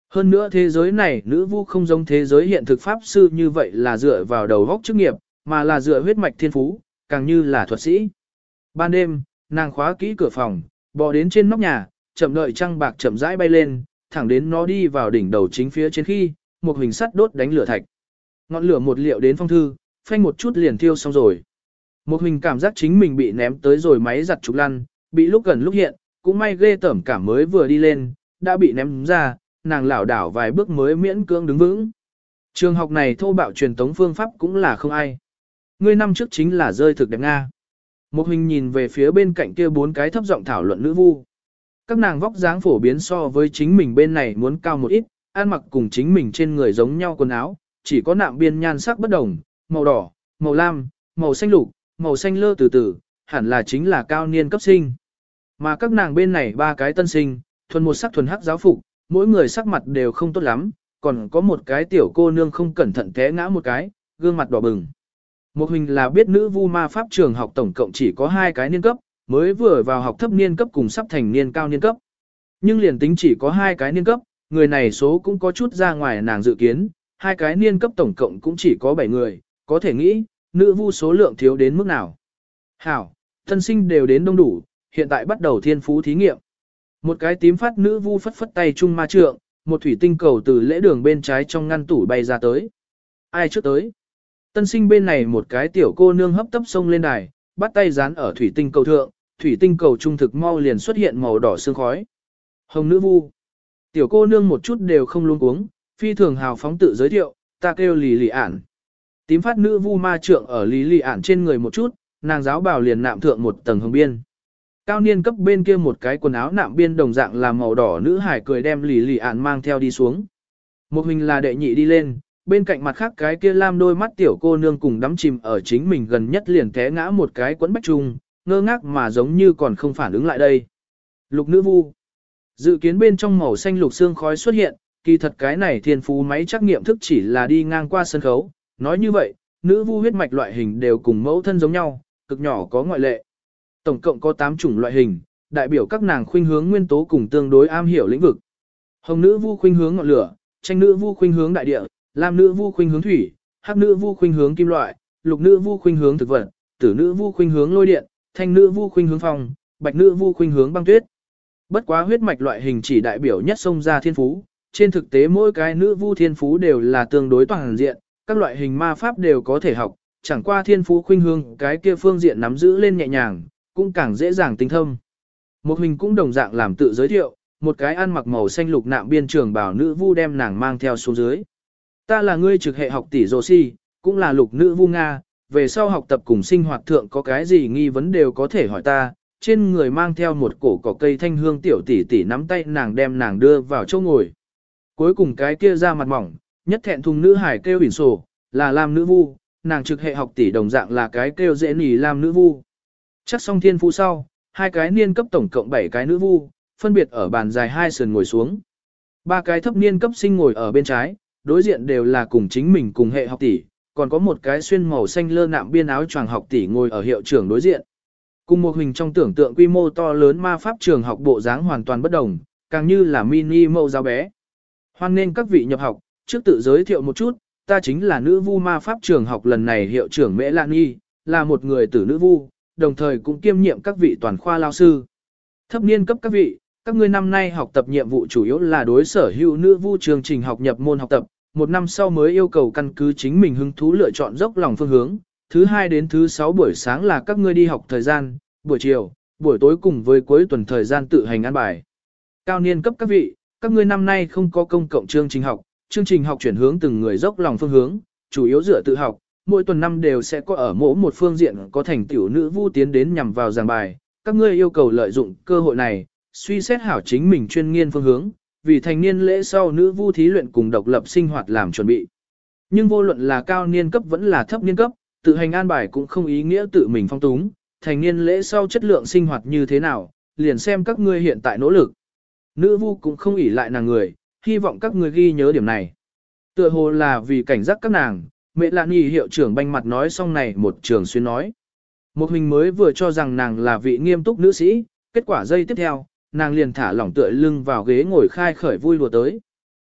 Hơn nữa thế giới này nữ vu không giống thế giới hiện thực pháp sư như vậy là dựa vào đầu góc chức nghiệp, mà là dựa huyết mạch thiên phú, càng như là thuật sĩ. Ban đêm, nàng khóa kỹ cửa phòng, bò đến trên nóc nhà, chậm đợi trăng bạc chậm rãi bay lên, thẳng đến nó đi vào đỉnh đầu chính phía trên khi, một hình sắt đốt đánh lửa thạch. Ngọn lửa một liệu đến phong thư, phanh một chút liền thiêu xong rồi. Một hình cảm giác chính mình bị ném tới rồi máy giặt trục lăn, bị lúc gần lúc hiện, cũng may ghê tởm cảm mới vừa đi lên, đã bị ném ra, nàng lảo đảo vài bước mới miễn cưỡng đứng vững. Trường học này thô bạo truyền tống phương pháp cũng là không ai. Ngươi năm trước chính là rơi thực đẹp Nga. Một hình nhìn về phía bên cạnh kia bốn cái thấp giọng thảo luận nữ vu. Các nàng vóc dáng phổ biến so với chính mình bên này muốn cao một ít, ăn mặc cùng chính mình trên người giống nhau quần áo, chỉ có nạm biên nhan sắc bất đồng, màu đỏ, màu lam, màu xanh lục, màu xanh lơ từ từ, hẳn là chính là cao niên cấp sinh. Mà các nàng bên này ba cái tân sinh, thuần một sắc thuần hắc giáo phục, mỗi người sắc mặt đều không tốt lắm, còn có một cái tiểu cô nương không cẩn thận té ngã một cái, gương mặt đỏ bừng. Một hình là biết nữ vu ma pháp trường học tổng cộng chỉ có hai cái niên cấp, mới vừa vào học thấp niên cấp cùng sắp thành niên cao niên cấp. Nhưng liền tính chỉ có hai cái niên cấp, người này số cũng có chút ra ngoài nàng dự kiến, hai cái niên cấp tổng cộng cũng chỉ có bảy người, có thể nghĩ, nữ vu số lượng thiếu đến mức nào. Hảo, thân sinh đều đến đông đủ, hiện tại bắt đầu thiên phú thí nghiệm. Một cái tím phát nữ vu phất phất tay chung ma trượng, một thủy tinh cầu từ lễ đường bên trái trong ngăn tủ bay ra tới. Ai trước tới? Tân sinh bên này một cái tiểu cô nương hấp tấp xông lên đài, bắt tay dán ở thủy tinh cầu thượng, thủy tinh cầu trung thực mau liền xuất hiện màu đỏ sương khói. Hồng nữ vu. Tiểu cô nương một chút đều không luống cuống, phi thường hào phóng tự giới thiệu, ta kêu lì lì ản. Tím phát nữ vu ma trượng ở lì lì ản trên người một chút, nàng giáo bào liền nạm thượng một tầng hồng biên. Cao niên cấp bên kia một cái quần áo nạm biên đồng dạng là màu đỏ nữ hải cười đem lì lì ản mang theo đi xuống. Một hình là đệ nhị đi lên, bên cạnh mặt khác cái kia lam đôi mắt tiểu cô nương cùng đắm chìm ở chính mình gần nhất liền té ngã một cái quấn bách trung, ngơ ngác mà giống như còn không phản ứng lại đây. Lục nữ vu. Dự kiến bên trong màu xanh lục xương khói xuất hiện, kỳ thật cái này thiên phú máy trắc nghiệm thức chỉ là đi ngang qua sân khấu. Nói như vậy, nữ vu huyết mạch loại hình đều cùng mẫu thân giống nhau, cực nhỏ có ngoại lệ. Tổng cộng có tám chủng loại hình, đại biểu các nàng khuynh hướng nguyên tố cùng tương đối am hiểu lĩnh vực. Hồng nữ vu khuynh hướng ngọn lửa, tranh nữ vu khuynh hướng đại địa, lam nữ vu khuynh hướng thủy, hắc nữ vu khuynh hướng kim loại, lục nữ vu khuynh hướng thực vật, tử nữ vu khuynh hướng lôi điện, thanh nữ vu khuynh hướng phong, bạch nữ vu khuynh hướng băng tuyết. Bất quá huyết mạch loại hình chỉ đại biểu nhất xông ra thiên phú, trên thực tế mỗi cái nữ vu thiên phú đều là tương đối toàn diện, các loại hình ma pháp đều có thể học, chẳng qua thiên phú khuynh hướng cái kia phương diện nắm giữ lên nhẹ nhàng, cũng càng dễ dàng tinh thông. Một hình cũng đồng dạng làm tự giới thiệu, một cái ăn mặc màu xanh lục nạm biên trường bảo nữ vu đem nàng mang theo xuống dưới. Ta là ngươi trực hệ học tỷ Josie, cũng là lục nữ vu Nga, về sau học tập cùng sinh hoạt thượng có cái gì nghi vấn đều có thể hỏi ta. Trên người mang theo một cổ cỏ cây thanh hương tiểu tỷ tỷ nắm tay nàng đem nàng đưa vào chỗ ngồi. Cuối cùng cái kia ra mặt mỏng, nhất thẹn thùng nữ hải kêu bỉn sổ, là lam nữ vu, nàng trực hệ học tỷ đồng dạng là cái kêu dễ nỉ lam nữ vu. Chắc xong thiên phú sau, hai cái niên cấp tổng cộng bảy cái nữ vu, phân biệt ở bàn dài hai sườn ngồi xuống. Ba cái thấp niên cấp sinh ngồi ở bên trái, đối diện đều là cùng chính mình cùng hệ học tỷ, còn có một cái xuyên màu xanh lơ nạm biên áo choàng học tỷ ngồi ở hiệu trưởng đối diện. Cùng một hình trong tưởng tượng quy mô to lớn ma pháp trường học bộ dáng hoàn toàn bất đồng, càng như là mini mẫu giáo bé. Hoan nên các vị nhập học, trước tự giới thiệu một chút, ta chính là nữ vu ma pháp trường học lần này hiệu trưởng Mễ Lan Nhi, là một người tử nữ vu, đồng thời cũng kiêm nhiệm các vị toàn khoa lao sư. Thấp niên cấp các vị, các ngươi năm nay học tập nhiệm vụ chủ yếu là đối sở hữu nữ vu chương trình học nhập môn học tập, một năm sau mới yêu cầu căn cứ chính mình hứng thú lựa chọn dốc lòng phương hướng. Thứ hai đến thứ sáu buổi sáng là các ngươi đi học thời gian, buổi chiều, buổi tối cùng với cuối tuần thời gian tự hành ăn bài. Cao niên cấp các vị, các ngươi năm nay không có công cộng chương trình học, chương trình học chuyển hướng từng người dốc lòng phương hướng, chủ yếu dựa tự học, mỗi tuần năm đều sẽ có ở mỗi một phương diện có thành tiểu nữ vu tiến đến nhằm vào giảng bài. Các ngươi yêu cầu lợi dụng cơ hội này, suy xét hảo chính mình chuyên nghiên phương hướng, vì thành niên lễ sau nữ vu thí luyện cùng độc lập sinh hoạt làm chuẩn bị. Nhưng vô luận là cao niên cấp vẫn là thấp niên cấp, tự hành an bài cũng không ý nghĩa tự mình phong túng, thành niên lễ sau chất lượng sinh hoạt như thế nào, liền xem các ngươi hiện tại nỗ lực. Nữ vu cũng không ỷ lại nàng người, hy vọng các ngươi ghi nhớ điểm này. Tựa hồ là vì cảnh giác các nàng, Mẹ Lạn Nhi hiệu trưởng banh mặt nói xong này một trường xuyên nói. Một hình mới vừa cho rằng nàng là vị nghiêm túc nữ sĩ, kết quả giây tiếp theo, nàng liền thả lỏng tựa lưng vào ghế ngồi khai khởi vui đùa tới.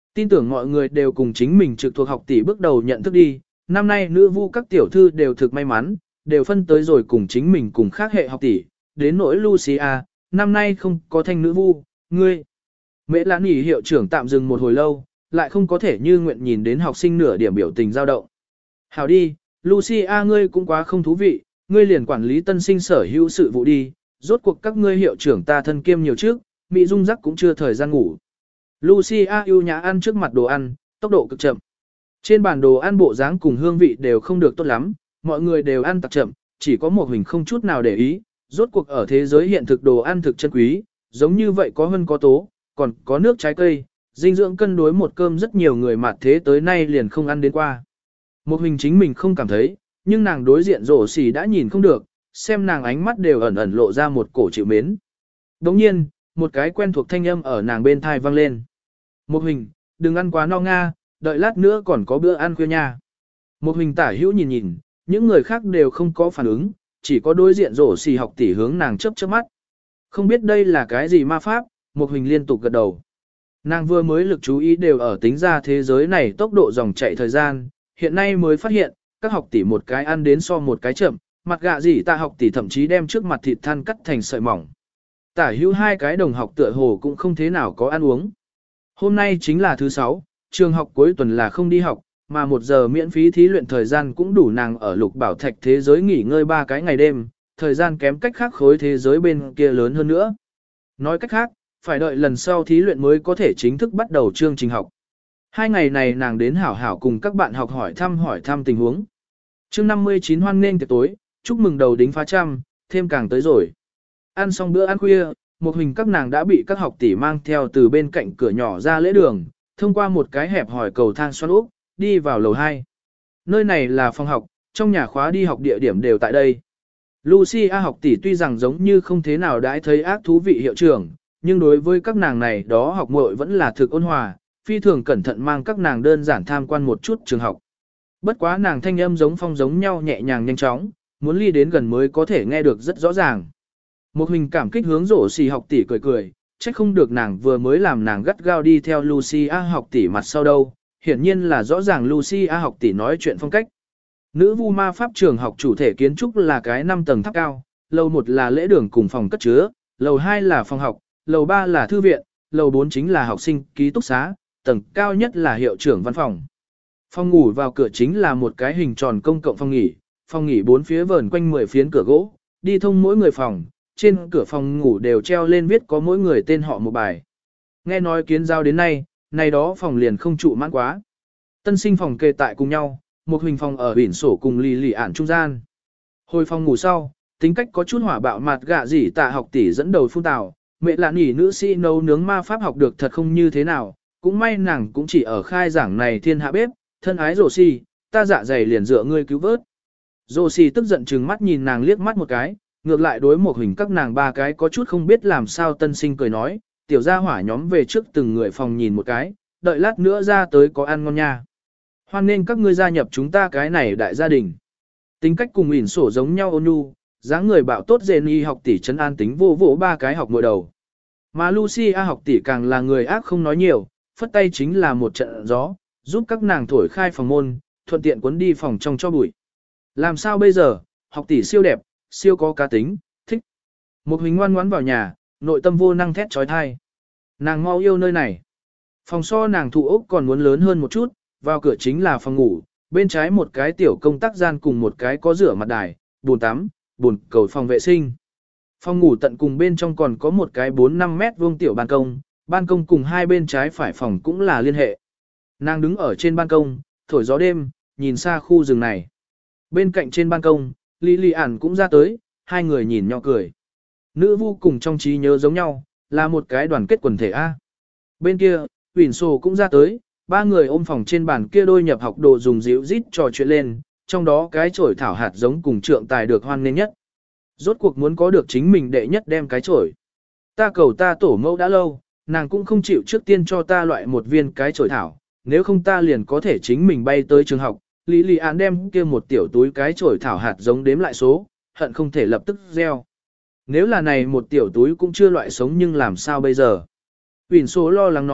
Tin tưởng mọi người đều cùng chính mình trực thuộc học tỷ bước đầu nhận thức đi, năm nay nữ vu các tiểu thư đều thực may mắn, đều phân tới rồi cùng chính mình cùng khác hệ học tỷ, đến nỗi Lucia, năm nay không có thanh nữ vu, ngươi. Mễ Lãn nghỉ hiệu trưởng tạm dừng một hồi lâu, lại không có thể như nguyện nhìn đến học sinh nửa điểm biểu tình dao động. Hảo đi, Lucia ngươi cũng quá không thú vị, ngươi liền quản lý tân sinh sở hữu sự vụ đi, rốt cuộc các ngươi hiệu trưởng ta thân kiêm nhiều trước, Mỹ Dung Giác cũng chưa thời gian ngủ. Lucia yêu nhã ăn trước mặt đồ ăn, tốc độ cực chậm. Trên bàn đồ ăn bộ dáng cùng hương vị đều không được tốt lắm, mọi người đều ăn tặc chậm, chỉ có một mình không chút nào để ý, rốt cuộc ở thế giới hiện thực đồ ăn thực chân quý, giống như vậy có hơn có tố, còn có nước trái cây, dinh dưỡng cân đối một cơm rất nhiều người mặt thế tới nay liền không ăn đến qua. Một mình chính mình không cảm thấy, nhưng nàng đối diện rổ xì đã nhìn không được, xem nàng ánh mắt đều ẩn ẩn lộ ra một cổ chịu mến. Đồng nhiên, một cái quen thuộc thanh âm ở nàng bên thai vang lên. Một hình, đừng ăn quá no nga, đợi lát nữa còn có bữa ăn khuya nha. Một hình tả hữu nhìn nhìn, những người khác đều không có phản ứng, chỉ có đối diện rổ xì học tỷ hướng nàng chớp chớp mắt. Không biết đây là cái gì ma pháp, một hình liên tục gật đầu. Nàng vừa mới lực chú ý đều ở tính ra thế giới này tốc độ dòng chạy thời gian, hiện nay mới phát hiện, các học tỷ một cái ăn đến so một cái chậm, mặt gạ gì ta học tỷ thậm chí đem trước mặt thịt than cắt thành sợi mỏng. Tả hữu hai cái đồng học tựa hồ cũng không thế nào có ăn uống. Hôm nay chính là thứ sáu, trường học cuối tuần là không đi học, mà một giờ miễn phí thí luyện thời gian cũng đủ nàng ở lục bảo thạch thế giới nghỉ ngơi ba cái ngày đêm, thời gian kém cách khác khối thế giới bên kia lớn hơn nữa. Nói cách khác, phải đợi lần sau thí luyện mới có thể chính thức bắt đầu chương trình học. Hai ngày này nàng đến hảo hảo cùng các bạn học hỏi thăm hỏi thăm tình huống. Chương năm mươi chín hoan nghênh tiệc tối, chúc mừng đầu đính phá trăm, thêm càng tới rồi. Ăn xong bữa ăn khuya, một hình các nàng đã bị các học tỷ mang theo từ bên cạnh cửa nhỏ ra lễ đường, thông qua một cái hẹp hỏi cầu thang xoắn úp, đi vào lầu hai. Nơi này là phòng học, trong nhà khóa đi học địa điểm đều tại đây. Lucia học tỷ tuy rằng giống như không thế nào đãi thấy ác thú vị hiệu trưởng, nhưng đối với các nàng này đó học muội vẫn là thực ôn hòa, phi thường cẩn thận mang các nàng đơn giản tham quan một chút trường học. Bất quá nàng thanh âm giống phong giống nhau nhẹ nhàng nhanh chóng, muốn ly đến gần mới có thể nghe được rất rõ ràng. Một hình cảm kích hướng rổ xì học tỷ cười cười, trách không được nàng vừa mới làm nàng gắt gao đi theo Lucia học tỷ mặt sau đâu, hiển nhiên là rõ ràng Lucia học tỷ nói chuyện phong cách. Nữ vu ma pháp trường học chủ thể kiến trúc là cái năm tầng tháp cao, lầu một là lễ đường cùng phòng cất chứa, lầu hai là phòng học, lầu ba là thư viện, lầu bốn chính là học sinh ký túc xá, tầng cao nhất là hiệu trưởng văn phòng. Phòng ngủ vào cửa chính là một cái hình tròn công cộng phòng nghỉ, phòng nghỉ bốn phía vờn quanh mười phiến cửa gỗ, đi thông mỗi người phòng, trên cửa phòng ngủ đều treo lên viết có mỗi người tên họ một bài. Nghe nói kiến giao đến nay, này đó phòng liền không trụ mãn quá. Tân sinh phòng kề tại cùng nhau, một hình phòng ở biển sổ cùng lì lì ản trung gian. Hồi phòng ngủ sau, tính cách có chút hỏa bạo mặt gạ gì tạ học tỷ dẫn đầu phun tào, mẹ là nỉ nữ sĩ nấu nướng ma pháp học được thật không như thế nào, cũng may nàng cũng chỉ ở khai giảng này thiên hạ bếp, thân ái rồ si, ta dạ dày liền dựa ngươi cứu vớt. Rồ si tức giận trừng mắt nhìn nàng liếc mắt một cái, ngược lại đối một hình các nàng ba cái có chút không biết làm sao tân sinh cười nói, tiểu gia hỏa nhóm về trước từng người phòng nhìn một cái, đợi lát nữa ra tới có ăn ngon nha. Hoan nên các ngươi gia nhập chúng ta cái này đại gia đình. Tính cách cùng ỉn sổ giống nhau ôn nhu, dáng người bạo tốt dền y học tỷ trấn an tính vô vỗ ba cái học ngồi đầu. Mà Lucia học tỷ càng là người ác không nói nhiều, phất tay chính là một trận gió, giúp các nàng thổi khai phòng môn, thuận tiện cuốn đi phòng trong cho bụi. Làm sao bây giờ, học tỷ siêu đẹp, siêu có cá tính, thích. Một hình ngoan ngoãn vào nhà, nội tâm vô năng thét trói thai. Nàng mau yêu nơi này. Phòng so nàng thụ ốc còn muốn lớn hơn một chút, vào cửa chính là phòng ngủ, bên trái một cái tiểu công tác gian cùng một cái có rửa mặt đài, bồn tắm, bồn cầu phòng vệ sinh. Phòng ngủ tận cùng bên trong còn có một cái bốn năm mét vuông tiểu ban công, ban công cùng hai bên trái phải phòng cũng là liên hệ. Nàng đứng ở trên ban công, thổi gió đêm, nhìn xa khu rừng này. Bên cạnh trên ban công, Lý Lý ản cũng ra tới, hai người nhìn nhau cười. Nữ vu cùng trong trí nhớ giống nhau, là một cái đoàn kết quần thể A. Bên kia, Huỳnh Sô cũng ra tới, ba người ôm phòng trên bàn kia đôi nhập học đồ dùng dịu rít trò chuyện lên, trong đó cái chổi thảo hạt giống cùng trượng tài được hoan nghênh nhất. Rốt cuộc muốn có được chính mình đệ nhất đem cái chổi. Ta cầu ta tổ mẫu đã lâu, nàng cũng không chịu trước tiên cho ta loại một viên cái chổi thảo, nếu không ta liền có thể chính mình bay tới trường học. Lý Lý Án đem kia một tiểu túi cái chổi thảo hạt giống đếm lại số, hận không thể lập tức gieo. Nếu là này một tiểu túi cũng chưa loại sống nhưng làm sao bây giờ? Huỳnh số lo lắng nói,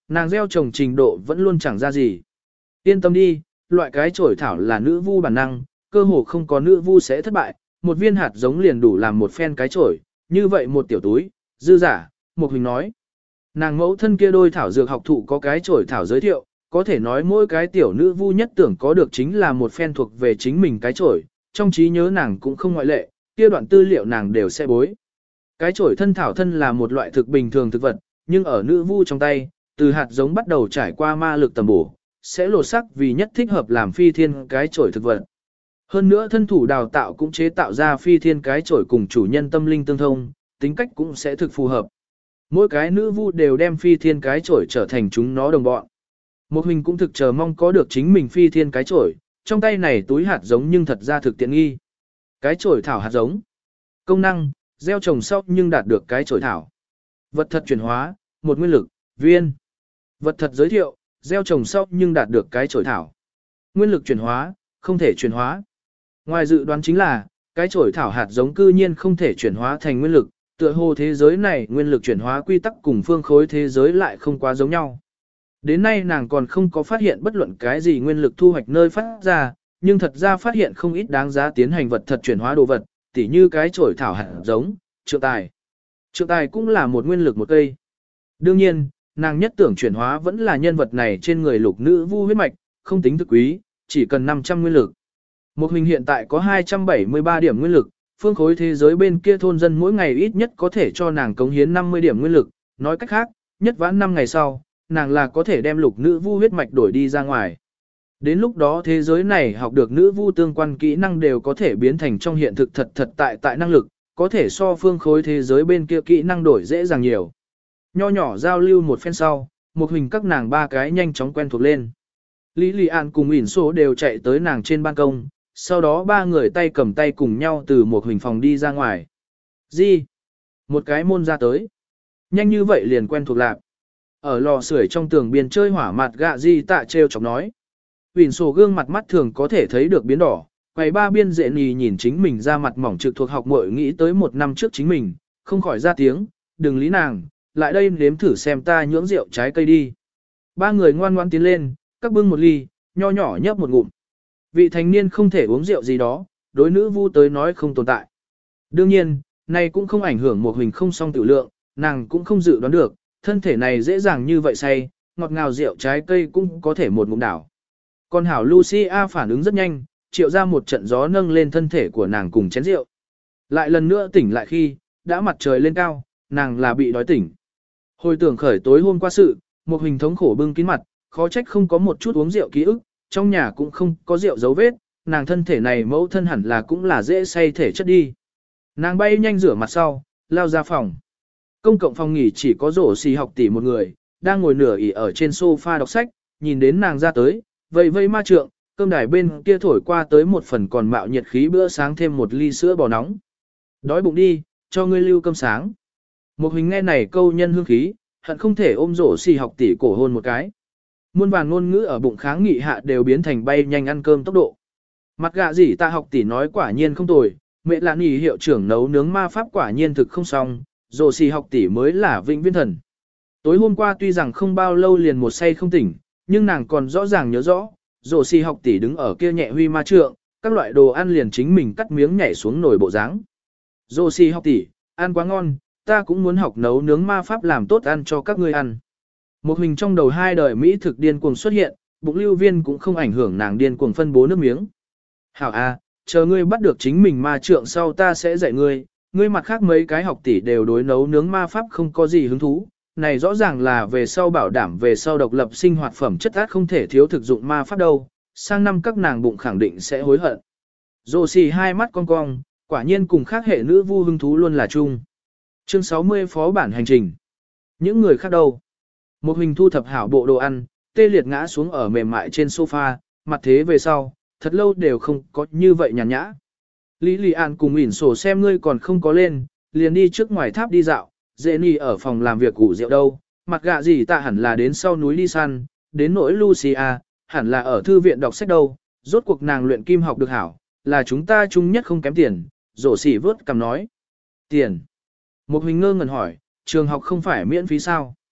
nàng gieo trồng trình độ vẫn luôn chẳng ra gì. Yên tâm đi, loại cái chổi thảo là nữ vu bản năng, cơ hồ không có nữ vu sẽ thất bại, một viên hạt giống liền đủ làm một phen cái chổi, như vậy một tiểu túi, dư giả, Mục Huỳnh nói. Nàng mẫu thân kia đôi thảo dược học thụ có cái chổi thảo giới thiệu, có thể nói mỗi cái tiểu nữ vu nhất tưởng có được chính là một phen thuộc về chính mình cái chổi, trong trí nhớ nàng cũng không ngoại lệ, kia đoạn tư liệu nàng đều sẽ bối. Cái chổi thân thảo thân là một loại thực bình thường thực vật, nhưng ở nữ vu trong tay, từ hạt giống bắt đầu trải qua ma lực tầm bổ, sẽ lột sắc vì nhất thích hợp làm phi thiên cái chổi thực vật. Hơn nữa thân thủ đào tạo cũng chế tạo ra phi thiên cái chổi cùng chủ nhân tâm linh tương thông, tính cách cũng sẽ thực phù hợp. Mỗi cái nữ vu đều đem phi thiên cái chổi trở thành chúng nó đồng bọn. Một Huỳnh cũng thực chờ mong có được chính mình phi thiên cái chổi, trong tay này túi hạt giống nhưng thật ra thực tiện nghi. Cái chổi thảo hạt giống. Công năng, gieo trồng sau nhưng đạt được cái chổi thảo. Vật thật chuyển hóa, một nguyên lực, viên. Vật thật giới thiệu, gieo trồng sau nhưng đạt được cái chổi thảo. Nguyên lực chuyển hóa, không thể chuyển hóa. Ngoài dự đoán chính là, cái chổi thảo hạt giống cư nhiên không thể chuyển hóa thành nguyên lực, tựa hồ thế giới này nguyên lực chuyển hóa quy tắc cùng phương khối thế giới lại không quá giống nhau. Đến nay nàng còn không có phát hiện bất luận cái gì nguyên lực thu hoạch nơi phát ra, nhưng thật ra phát hiện không ít đáng giá tiến hành vật thật chuyển hóa đồ vật, tỉ như cái chổi thảo hạt giống, trượng tài. Trượng tài cũng là một nguyên lực một cây. Đương nhiên, nàng nhất tưởng chuyển hóa vẫn là nhân vật này trên người lục nữ vu huyết mạch, không tính thực quý, chỉ cần năm trăm nguyên lực. Một Huỳnh hiện tại có hai trăm bảy mươi ba điểm nguyên lực, phương khối thế giới bên kia thôn dân mỗi ngày ít nhất có thể cho nàng cống hiến năm mươi điểm nguyên lực, nói cách khác, nhất vãn năm ngày sau, nàng là có thể đem lục nữ vu huyết mạch đổi đi ra ngoài. Đến lúc đó thế giới này học được nữ vu tương quan kỹ năng đều có thể biến thành trong hiện thực thật thật tại tại năng lực, có thể so phương khối thế giới bên kia kỹ năng đổi dễ dàng nhiều. Nho nhỏ giao lưu một phen sau, Một Huỳnh các nàng ba cái nhanh chóng quen thuộc lên. Lý Lị An cùng ỉn số đều chạy tới nàng trên ban công, sau đó ba người tay cầm tay cùng nhau từ Một Huỳnh phòng đi ra ngoài. Gì? Một cái môn ra tới. Nhanh như vậy liền quen thuộc lạc. Ở lò sưởi trong tường biên chơi hỏa mặt gạ Di tạ treo chọc nói. ỉn số gương mặt mắt thường có thể thấy được biến đỏ, quầy ba biên dệ nhì nhìn chính mình ra mặt mỏng trực thuộc học muội nghĩ tới một năm trước chính mình, không khỏi ra tiếng, đừng lý nàng, lại đây nếm thử xem ta nhưỡng rượu trái cây đi. Ba người ngoan ngoan tiến lên, các bưng một ly, nho nhỏ nhấp một ngụm. Vị thành niên không thể uống rượu gì đó, đối nữ vu tới nói không tồn tại. Đương nhiên, này cũng không ảnh hưởng Một Huỳnh không song tự lượng, nàng cũng không dự đoán được, thân thể này dễ dàng như vậy say, ngọt ngào rượu trái cây cũng có thể một ngụm đảo. Còn hảo Lucia phản ứng rất nhanh, triệu ra một trận gió nâng lên thân thể của nàng cùng chén rượu. Lại lần nữa tỉnh lại khi, đã mặt trời lên cao, nàng là bị đói tỉnh. Hồi tưởng khởi tối hôm qua sự, Một Huỳnh thống khổ bưng kín mặt, khó trách không có một chút uống rượu ký ức, trong nhà cũng không có rượu dấu vết, nàng thân thể này mẫu thân hẳn là cũng là dễ say thể chất đi. Nàng bay nhanh rửa mặt sau, lao ra phòng. Công cộng phòng nghỉ chỉ có rổ xì học tỷ một người, đang ngồi nửa ỉ ở trên sofa đọc sách, nhìn đến nàng ra tới, vây vây ma trượng, cơm đài bên kia thổi qua tới một phần còn mạo nhiệt khí bữa sáng thêm một ly sữa bò nóng. Đói bụng đi, cho ngươi lưu cơm sáng. Một Huỳnh nghe này câu nhân hương khí, hận không thể ôm rổ xì học tỷ cổ hôn một cái. Muôn vàn ngôn ngữ ở bụng kháng nghị hạ đều biến thành bay nhanh ăn cơm tốc độ. Mặt gạ gì ta học tỷ nói quả nhiên không tồi, mẹ là nỉ hiệu trưởng nấu nướng ma pháp quả nhiên thực không xong, rổ xì học tỷ mới là vĩnh viễn thần. Tối hôm qua tuy rằng không bao lâu liền một say không tỉnh, nhưng nàng còn rõ ràng nhớ rõ, rổ xì học tỷ đứng ở kia nhẹ huy ma trượng, các loại đồ ăn liền chính mình cắt miếng nhảy xuống nồi bộ dáng. Rổ xì học tỷ, ăn quá ngon, ta cũng muốn học nấu nướng ma pháp làm tốt ăn cho các ngươi ăn. Một Huỳnh trong đầu hai đời Mỹ thực điên cuồng xuất hiện, bụng lưu viên cũng không ảnh hưởng nàng điên cuồng phân bố nước miếng. Hảo a, chờ ngươi bắt được chính mình ma trượng sau ta sẽ dạy ngươi, ngươi mặt khác mấy cái học tỷ đều đối nấu nướng ma pháp không có gì hứng thú, này rõ ràng là về sau bảo đảm về sau độc lập sinh hoạt phẩm chất át không thể thiếu thực dụng ma pháp đâu, sang năm các nàng bụng khẳng định sẽ hối hận. Rồ xì hai mắt cong cong, quả nhiên cùng khác hệ nữ vu hứng thú luôn là chung. Chương sáu mươi phó bản hành trình. Những người khác đâu? Một Huỳnh thu thập hảo bộ đồ ăn, tê liệt ngã xuống ở mềm mại trên sofa, mặt thế về sau, thật lâu đều không có như vậy nhàn nhã. Lý Lị An cùng ỉn sổ xem ngươi còn không có lên, liền đi trước ngoài tháp đi dạo, dễ nì ở phòng làm việc ngủ rượu đâu, mặt gạ gì ta hẳn là đến sau núi đi săn, đến nỗi Lucia, hẳn là ở thư viện đọc sách đâu, rốt cuộc nàng luyện kim học được hảo, là chúng ta chung nhất không kém tiền, rổ xỉ vớt cầm nói. Tiền. Một Huỳnh ngơ ngẩn hỏi, trường học không phải miễn phí sao?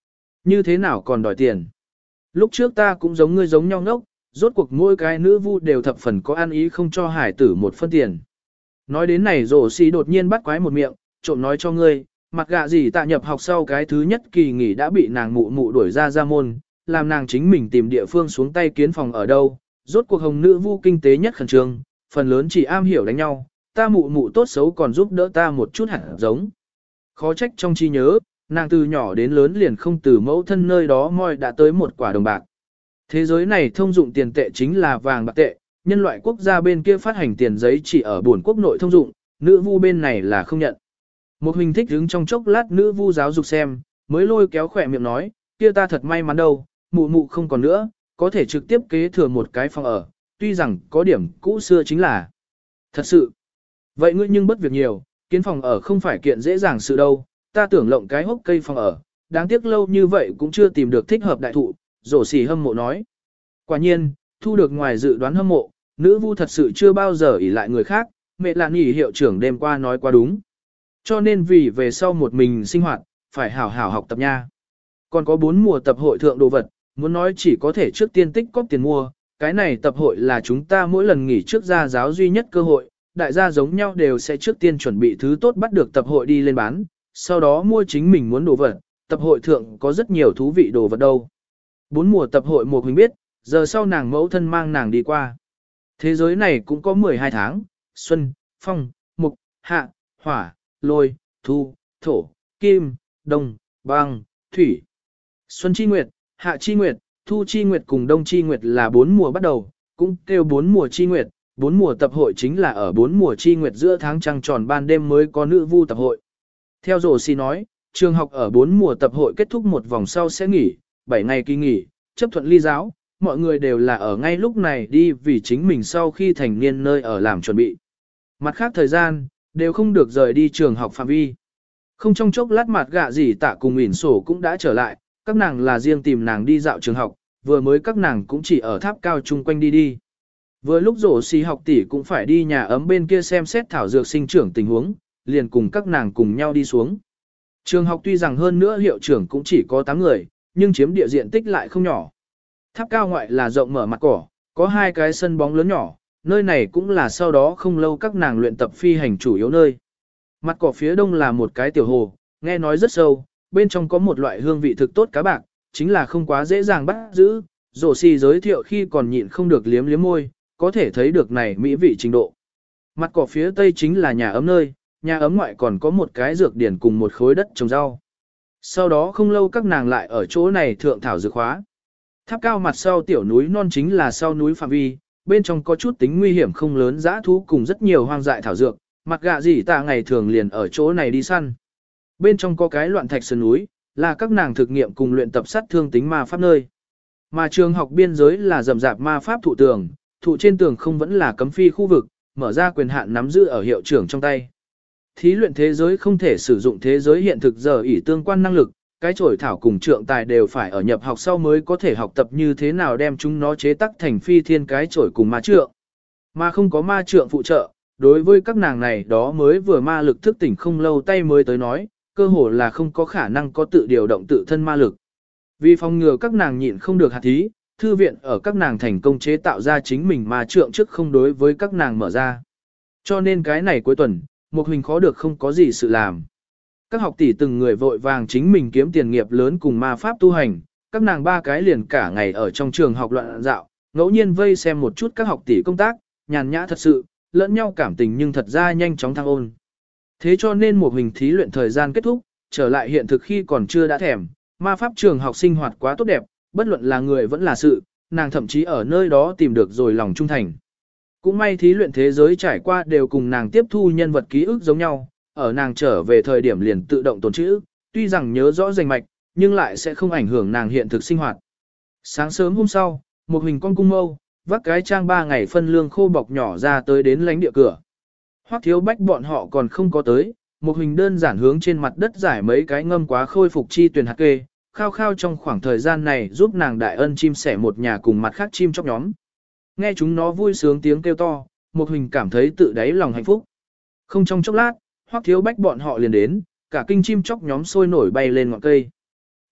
Như thế nào còn đòi tiền? Lúc trước ta cũng giống ngươi giống nhau ngốc, rốt cuộc mỗi cái nữ vu đều thập phần có ăn ý không cho hải tử một phân tiền. Nói đến này rổ xì đột nhiên bắt quái một miệng, trộm nói cho ngươi, mặc gạ gì tạ nhập học sau cái thứ nhất kỳ nghỉ đã bị nàng mụ mụ đuổi ra ra môn, làm nàng chính mình tìm địa phương xuống tay kiến phòng ở đâu. Rốt cuộc hồng nữ vu kinh tế nhất khẩn trương, phần lớn chỉ am hiểu đánh nhau, ta mụ mụ tốt xấu còn giúp đỡ ta một chút hẳn giống. Khó trách trong trí nhớ, nàng từ nhỏ đến lớn liền không từ mẫu thân nơi đó moi đã tới một quả đồng bạc. Thế giới này thông dụng tiền tệ chính là vàng bạc tệ, nhân loại quốc gia bên kia phát hành tiền giấy chỉ ở buồn quốc nội thông dụng, nữ vu bên này là không nhận. Một hình thích đứng trong chốc lát nữ vu giáo dục xem, mới lôi kéo khỏe miệng nói, kia ta thật may mắn đâu, mụ mụ không còn nữa, có thể trực tiếp kế thừa một cái phòng ở, tuy rằng có điểm cũ xưa chính là. Thật sự, vậy ngươi nhưng bất việc nhiều, kiến phòng ở không phải kiện dễ dàng sự đâu, ta tưởng lộng cái hốc cây phòng ở, đáng tiếc lâu như vậy cũng chưa tìm được thích hợp đại thụ, rổ xì hâm mộ nói. Quả nhiên, thu được ngoài dự đoán hâm mộ, nữ vu thật sự chưa bao giờ ỷ lại người khác, mẹ lạn nghỉ hiệu trưởng đêm qua nói quá đúng. Cho nên vì về sau một mình sinh hoạt, phải hảo hảo học tập nha. Còn có bốn mùa tập hội thượng đồ vật, muốn nói chỉ có thể trước tiên tích cóp tiền mua, cái này tập hội là chúng ta mỗi lần nghỉ trước ra giáo duy nhất cơ hội, đại gia giống nhau đều sẽ trước tiên chuẩn bị thứ tốt bắt được tập hội đi lên bán, sau đó mua chính mình muốn đồ vật, tập hội thượng có rất nhiều thú vị đồ vật đâu. Bốn mùa tập hội một mình biết, giờ sau nàng mẫu thân mang nàng đi qua. Thế giới này cũng có mười hai tháng, xuân, phong, mục, hạ, hỏa, lôi, thu, thổ, kim, đông, băng, thủy. Xuân chi nguyệt, hạ chi nguyệt, thu chi nguyệt cùng đông chi nguyệt là bốn mùa bắt đầu, cũng kêu bốn mùa chi nguyệt. Bốn mùa tập hội chính là ở bốn mùa chi nguyệt giữa tháng trăng tròn ban đêm mới có nữ vu tập hội. Theo Rồ Xi nói, trường học ở bốn mùa tập hội kết thúc một vòng sau sẽ nghỉ, bảy ngày kỳ nghỉ, chấp thuận ly giáo, mọi người đều là ở ngay lúc này đi vì chính mình sau khi thành niên nơi ở làm chuẩn bị. Mặt khác thời gian, đều không được rời đi trường học phạm vi. Không trong chốc lát mặt gạ gì tạ cùng ỉn sổ cũng đã trở lại, các nàng là riêng tìm nàng đi dạo trường học, vừa mới các nàng cũng chỉ ở tháp cao chung quanh đi đi. Vừa lúc Rổ Xi học tỷ cũng phải đi nhà ấm bên kia xem xét thảo dược sinh trưởng tình huống, liền cùng các nàng cùng nhau đi xuống. Trường học tuy rằng hơn nữa hiệu trưởng cũng chỉ có tám người, nhưng chiếm địa diện tích lại không nhỏ. Tháp cao ngoại là rộng mở mặt cỏ, có hai cái sân bóng lớn nhỏ, nơi này cũng là sau đó không lâu các nàng luyện tập phi hành chủ yếu nơi. Mặt cỏ phía đông là một cái tiểu hồ, nghe nói rất sâu, bên trong có một loại hương vị thực tốt cá bạc, chính là không quá dễ dàng bắt giữ. Rổ Xi giới thiệu khi còn nhịn không được liếm liếm môi, có thể thấy được này mỹ vị trình độ. Mặt cỏ phía tây chính là nhà ấm nơi, nhà ấm ngoại còn có một cái dược điển cùng một khối đất trồng rau. Sau đó không lâu các nàng lại ở chỗ này thượng thảo dược khóa. Tháp cao mặt sau tiểu núi non chính là sau núi phạm vi, bên trong có chút tính nguy hiểm không lớn dã thú cùng rất nhiều hoang dại thảo dược, mặt gạ gì tạ ngày thường liền ở chỗ này đi săn. Bên trong có cái loạn thạch sơn núi, là các nàng thực nghiệm cùng luyện tập sát thương tính ma pháp nơi. Mà trường học biên giới là rậm rạp ma pháp thụ tường, thụ trên tường không vẫn là cấm phi khu vực, mở ra quyền hạn nắm giữ ở hiệu trưởng trong tay. Thí luyện thế giới không thể sử dụng thế giới hiện thực giờ ỷ tương quan năng lực, cái chổi thảo cùng trượng tài đều phải ở nhập học sau mới có thể học tập như thế nào đem chúng nó chế tác thành phi thiên cái chổi cùng ma trượng. Mà không có ma trượng phụ trợ, đối với các nàng này đó mới vừa ma lực thức tỉnh không lâu tay mới tới nói, cơ hồ là không có khả năng có tự điều động tự thân ma lực. Vì phòng ngừa các nàng nhịn không được hạt thí, thư viện ở các nàng thành công chế tạo ra chính mình ma trượng trước không đối với các nàng mở ra. Cho nên cái này cuối tuần, một hình khó được không có gì sự làm. Các học tỷ từng người vội vàng chính mình kiếm tiền nghiệp lớn cùng ma pháp tu hành, các nàng ba cái liền cả ngày ở trong trường học loạn dạo, ngẫu nhiên vây xem một chút các học tỷ công tác, nhàn nhã thật sự, lẫn nhau cảm tình nhưng thật ra nhanh chóng thăng ôn. Thế cho nên một hình thí luyện thời gian kết thúc, trở lại hiện thực khi còn chưa đã thèm, ma pháp trường học sinh hoạt quá tốt đẹp, bất luận là người vẫn là sự, nàng thậm chí ở nơi đó tìm được rồi lòng trung thành. Cũng may thí luyện thế giới trải qua đều cùng nàng tiếp thu nhân vật ký ức giống nhau, ở nàng trở về thời điểm liền tự động tồn trữ, tuy rằng nhớ rõ rành mạch, nhưng lại sẽ không ảnh hưởng nàng hiện thực sinh hoạt. Sáng sớm hôm sau, một hình con cung mâu, vác cái trang ba ngày phân lương khô bọc nhỏ ra tới đến lánh địa cửa. Hoắc Thiếu Bách bọn họ còn không có tới, một hình đơn giản hướng trên mặt đất giải mấy cái ngâm quá khôi phục chi tuyển hạt kê, khao khao trong khoảng thời gian này giúp nàng đại ân chim sẻ một nhà cùng mặt khác chim chóc nhóm. Nghe chúng nó vui sướng tiếng kêu to, một hình cảm thấy tự đáy lòng hạnh phúc. Không trong chốc lát, Hoắc Thiếu Bách bọn họ liền đến, cả kinh chim chóc nhóm sôi nổi bay lên ngọn cây.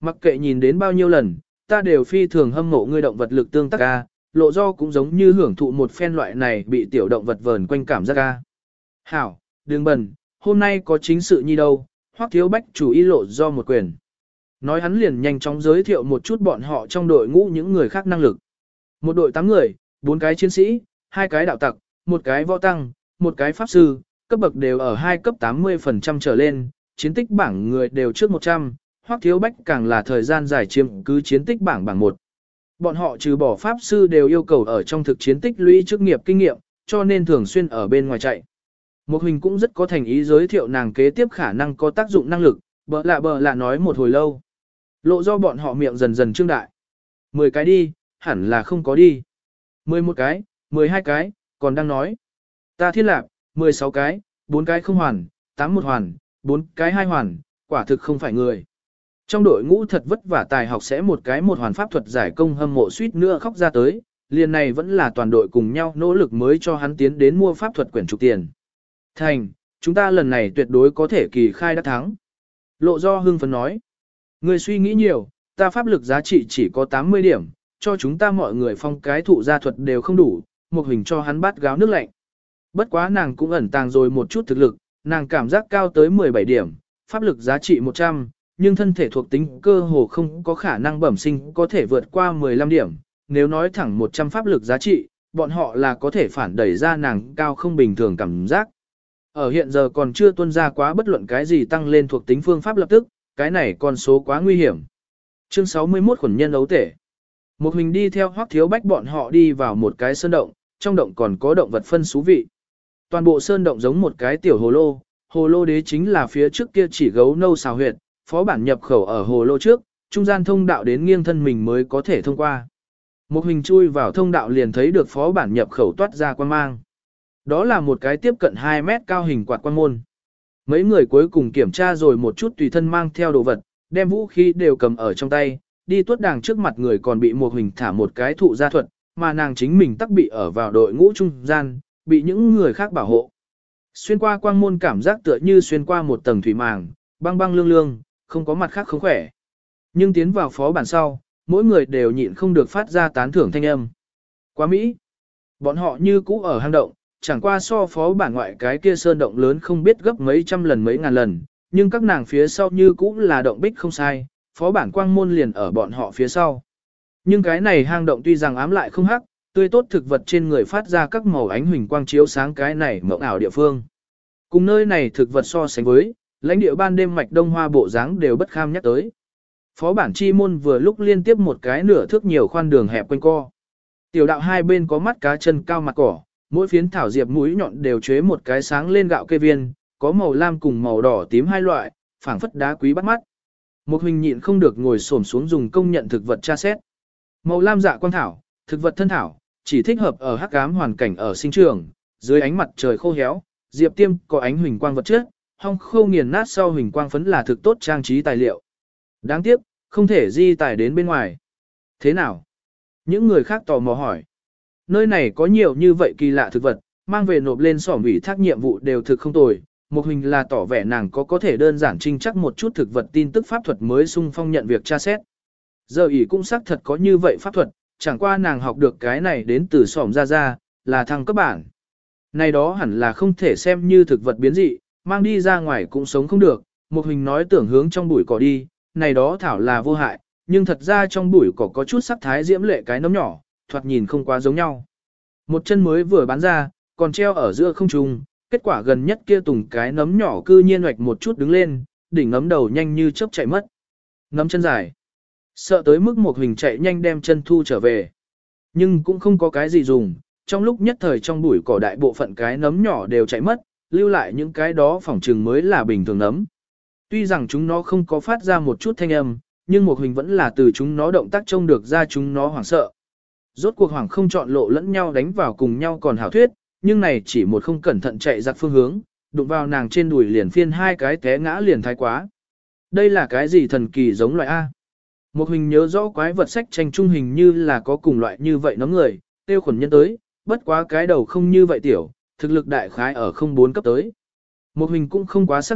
Mặc kệ nhìn đến bao nhiêu lần, ta đều phi thường hâm mộ ngươi động vật lực tương tác ca, lộ do cũng giống như hưởng thụ một phen loại này bị tiểu động vật vờn quanh cảm giác ca. Hảo, đừng bần, hôm nay có chính sự nhi đâu, Hoắc Thiếu Bách chủ ý lộ do một quyền. Nói hắn liền nhanh chóng giới thiệu một chút bọn họ trong đội ngũ những người khác năng lực. Một đội tám người, bốn cái chiến sĩ, hai cái đạo tặc, một cái võ tăng, một cái pháp sư, cấp bậc đều ở hai cấp tám mươi phần trăm trở lên, chiến tích bảng người đều trước một trăm, Hoắc Thiếu Bách càng là thời gian dài chiếm cứ chiến tích bảng bảng một. Bọn họ trừ bỏ pháp sư đều yêu cầu ở trong thực chiến tích lũy chức nghiệp kinh nghiệm, cho nên thường xuyên ở bên ngoài chạy. Một hình cũng rất có thành ý giới thiệu nàng kế tiếp khả năng có tác dụng năng lực, bợ lạ bợ lạ nói một hồi lâu. Lộ do bọn họ miệng dần dần trương đại. Mười cái đi, hẳn là không có đi. Mười một cái, mười hai cái, còn đang nói. Ta thiên lạc, mười sáu cái, bốn cái không hoàn, tám một hoàn, bốn cái hai hoàn, quả thực không phải người. Trong đội ngũ thật vất vả tài học sẽ một cái một hoàn pháp thuật giải công hâm mộ suýt nữa khóc ra tới, liền này vẫn là toàn đội cùng nhau nỗ lực mới cho hắn tiến đến mua pháp thuật quyển trục tiền. Thành, chúng ta lần này tuyệt đối có thể kỳ khai đắc thắng. Lộ do hưng phấn nói. Người suy nghĩ nhiều, ta pháp lực giá trị chỉ có tám mươi điểm, cho chúng ta mọi người phong cái thụ gia thuật đều không đủ, một hình cho hắn bát gáo nước lạnh. Bất quá nàng cũng ẩn tàng rồi một chút thực lực, nàng cảm giác cao tới mười bảy điểm, pháp lực giá trị một trăm, nhưng thân thể thuộc tính cơ hồ không có khả năng bẩm sinh có thể vượt qua mười lăm điểm. Nếu nói thẳng một trăm pháp lực giá trị, bọn họ là có thể phản đẩy ra nàng cao không bình thường cảm giác. Ở hiện giờ còn chưa tuân ra quá bất luận cái gì tăng lên thuộc tính phương pháp lập tức, cái này con số quá nguy hiểm. Chương sáu mươi mốt khuẩn nhân ấu tể. Một hình đi theo Hoắc Thiếu Bách bọn họ đi vào một cái sơn động, trong động còn có động vật phân xú vị. Toàn bộ sơn động giống một cái tiểu hồ lô, hồ lô đế chính là phía trước kia chỉ gấu nâu xào huyệt, phó bản nhập khẩu ở hồ lô trước, trung gian thông đạo đến nghiêng thân mình mới có thể thông qua. Một hình chui vào thông đạo liền thấy được phó bản nhập khẩu toát ra quan mang. Đó là một cái tiếp cận hai mét cao hình quạt quan môn. Mấy người cuối cùng kiểm tra rồi một chút tùy thân mang theo đồ vật, đem vũ khí đều cầm ở trong tay, đi tuốt đàng trước mặt người còn bị một hình thả một cái thụ gia thuật, mà nàng chính mình tắc bị ở vào đội ngũ trung gian, bị những người khác bảo hộ. Xuyên qua quang môn cảm giác tựa như xuyên qua một tầng thủy màng, băng băng lương lương, không có mặt khác không khỏe. Nhưng tiến vào phó bản sau, mỗi người đều nhịn không được phát ra tán thưởng thanh âm. Quá Mỹ! Bọn họ như cũ ở hang động, chẳng qua so phó bản ngoại cái kia sơn động lớn không biết gấp mấy trăm lần mấy ngàn lần, nhưng các nàng phía sau như cũ là động bích không sai, phó bản quang môn liền ở bọn họ phía sau. Nhưng cái này hang động tuy rằng ám lại không hắc, tươi tốt thực vật trên người phát ra các màu ánh huỳnh quang chiếu sáng cái này mộng ảo địa phương. Cùng nơi này thực vật so sánh với, lãnh địa ban đêm mạch đông hoa bộ dáng đều bất kham nhắc tới. Phó bản chi môn vừa lúc liên tiếp một cái nửa thước nhiều khoan đường hẹp quanh co. Tiểu đạo hai bên có mắt cá chân cao mặt cỏ, mỗi phiến thảo diệp mũi nhọn đều chế một cái sáng lên gạo cây viên, có màu lam cùng màu đỏ tím hai loại, phảng phất đá quý bắt mắt. Một hình nhịn không được ngồi xổm xuống dùng công nhận thực vật tra xét. Màu lam dạ quang thảo, thực vật thân thảo, chỉ thích hợp ở hắc ám hoàn cảnh ở sinh trường, dưới ánh mặt trời khô héo, diệp tiêm có ánh huỳnh quang vật chất, hong khô nghiền nát sau huỳnh quang phấn là thực tốt trang trí tài liệu. Đáng tiếc, không thể di tải đến bên ngoài. Thế nào? Những người khác tò mò hỏi. Nơi này có nhiều như vậy kỳ lạ thực vật, mang về nộp lên sỏm ủy thác nhiệm vụ đều thực không tồi. Một hình là tỏ vẻ nàng có có thể đơn giản trinh chắc một chút thực vật tin tức pháp thuật mới sung phong nhận việc tra xét. Giờ ỷ cũng xác thật có như vậy pháp thuật, chẳng qua nàng học được cái này đến từ sỏm ra ra, là thăng cấp bản. Này đó hẳn là không thể xem như thực vật biến dị, mang đi ra ngoài cũng sống không được. Một hình nói tưởng hướng trong bụi cỏ đi, này đó thảo là vô hại, nhưng thật ra trong bụi cỏ có chút sắc thái diễm lệ cái nấm nhỏ, thoạt nhìn không quá giống nhau. Một chân mới vừa bán ra, còn treo ở giữa không trung, kết quả gần nhất kia tùng cái nấm nhỏ cư nhiên hoạch một chút đứng lên, đỉnh nấm đầu nhanh như chớp chạy mất. Nấm chân dài. Sợ tới mức một hình chạy nhanh đem chân thu trở về. Nhưng cũng không có cái gì dùng, trong lúc nhất thời trong bụi cỏ đại bộ phận cái nấm nhỏ đều chạy mất, lưu lại những cái đó phỏng trừng mới là bình thường nấm. Tuy rằng chúng nó không có phát ra một chút thanh âm, nhưng một hình vẫn là từ chúng nó động tác trông được ra chúng nó hoảng sợ. Rốt cuộc hoảng không chọn lộ lẫn nhau đánh vào cùng nhau còn hảo thuyết, nhưng này chỉ một không cẩn thận chạy giặc phương hướng, đụng vào nàng trên đùi liền phiên hai cái té ngã liền thái quá. Đây là cái gì thần kỳ giống loại A? Một hình nhớ rõ quái vật sách tranh trung hình như là có cùng loại như vậy nó người, tiêu khuẩn nhân tới, bất quá cái đầu không như vậy tiểu, thực lực đại khái ở không bốn cấp tới. Một hình cũng không quá xác định,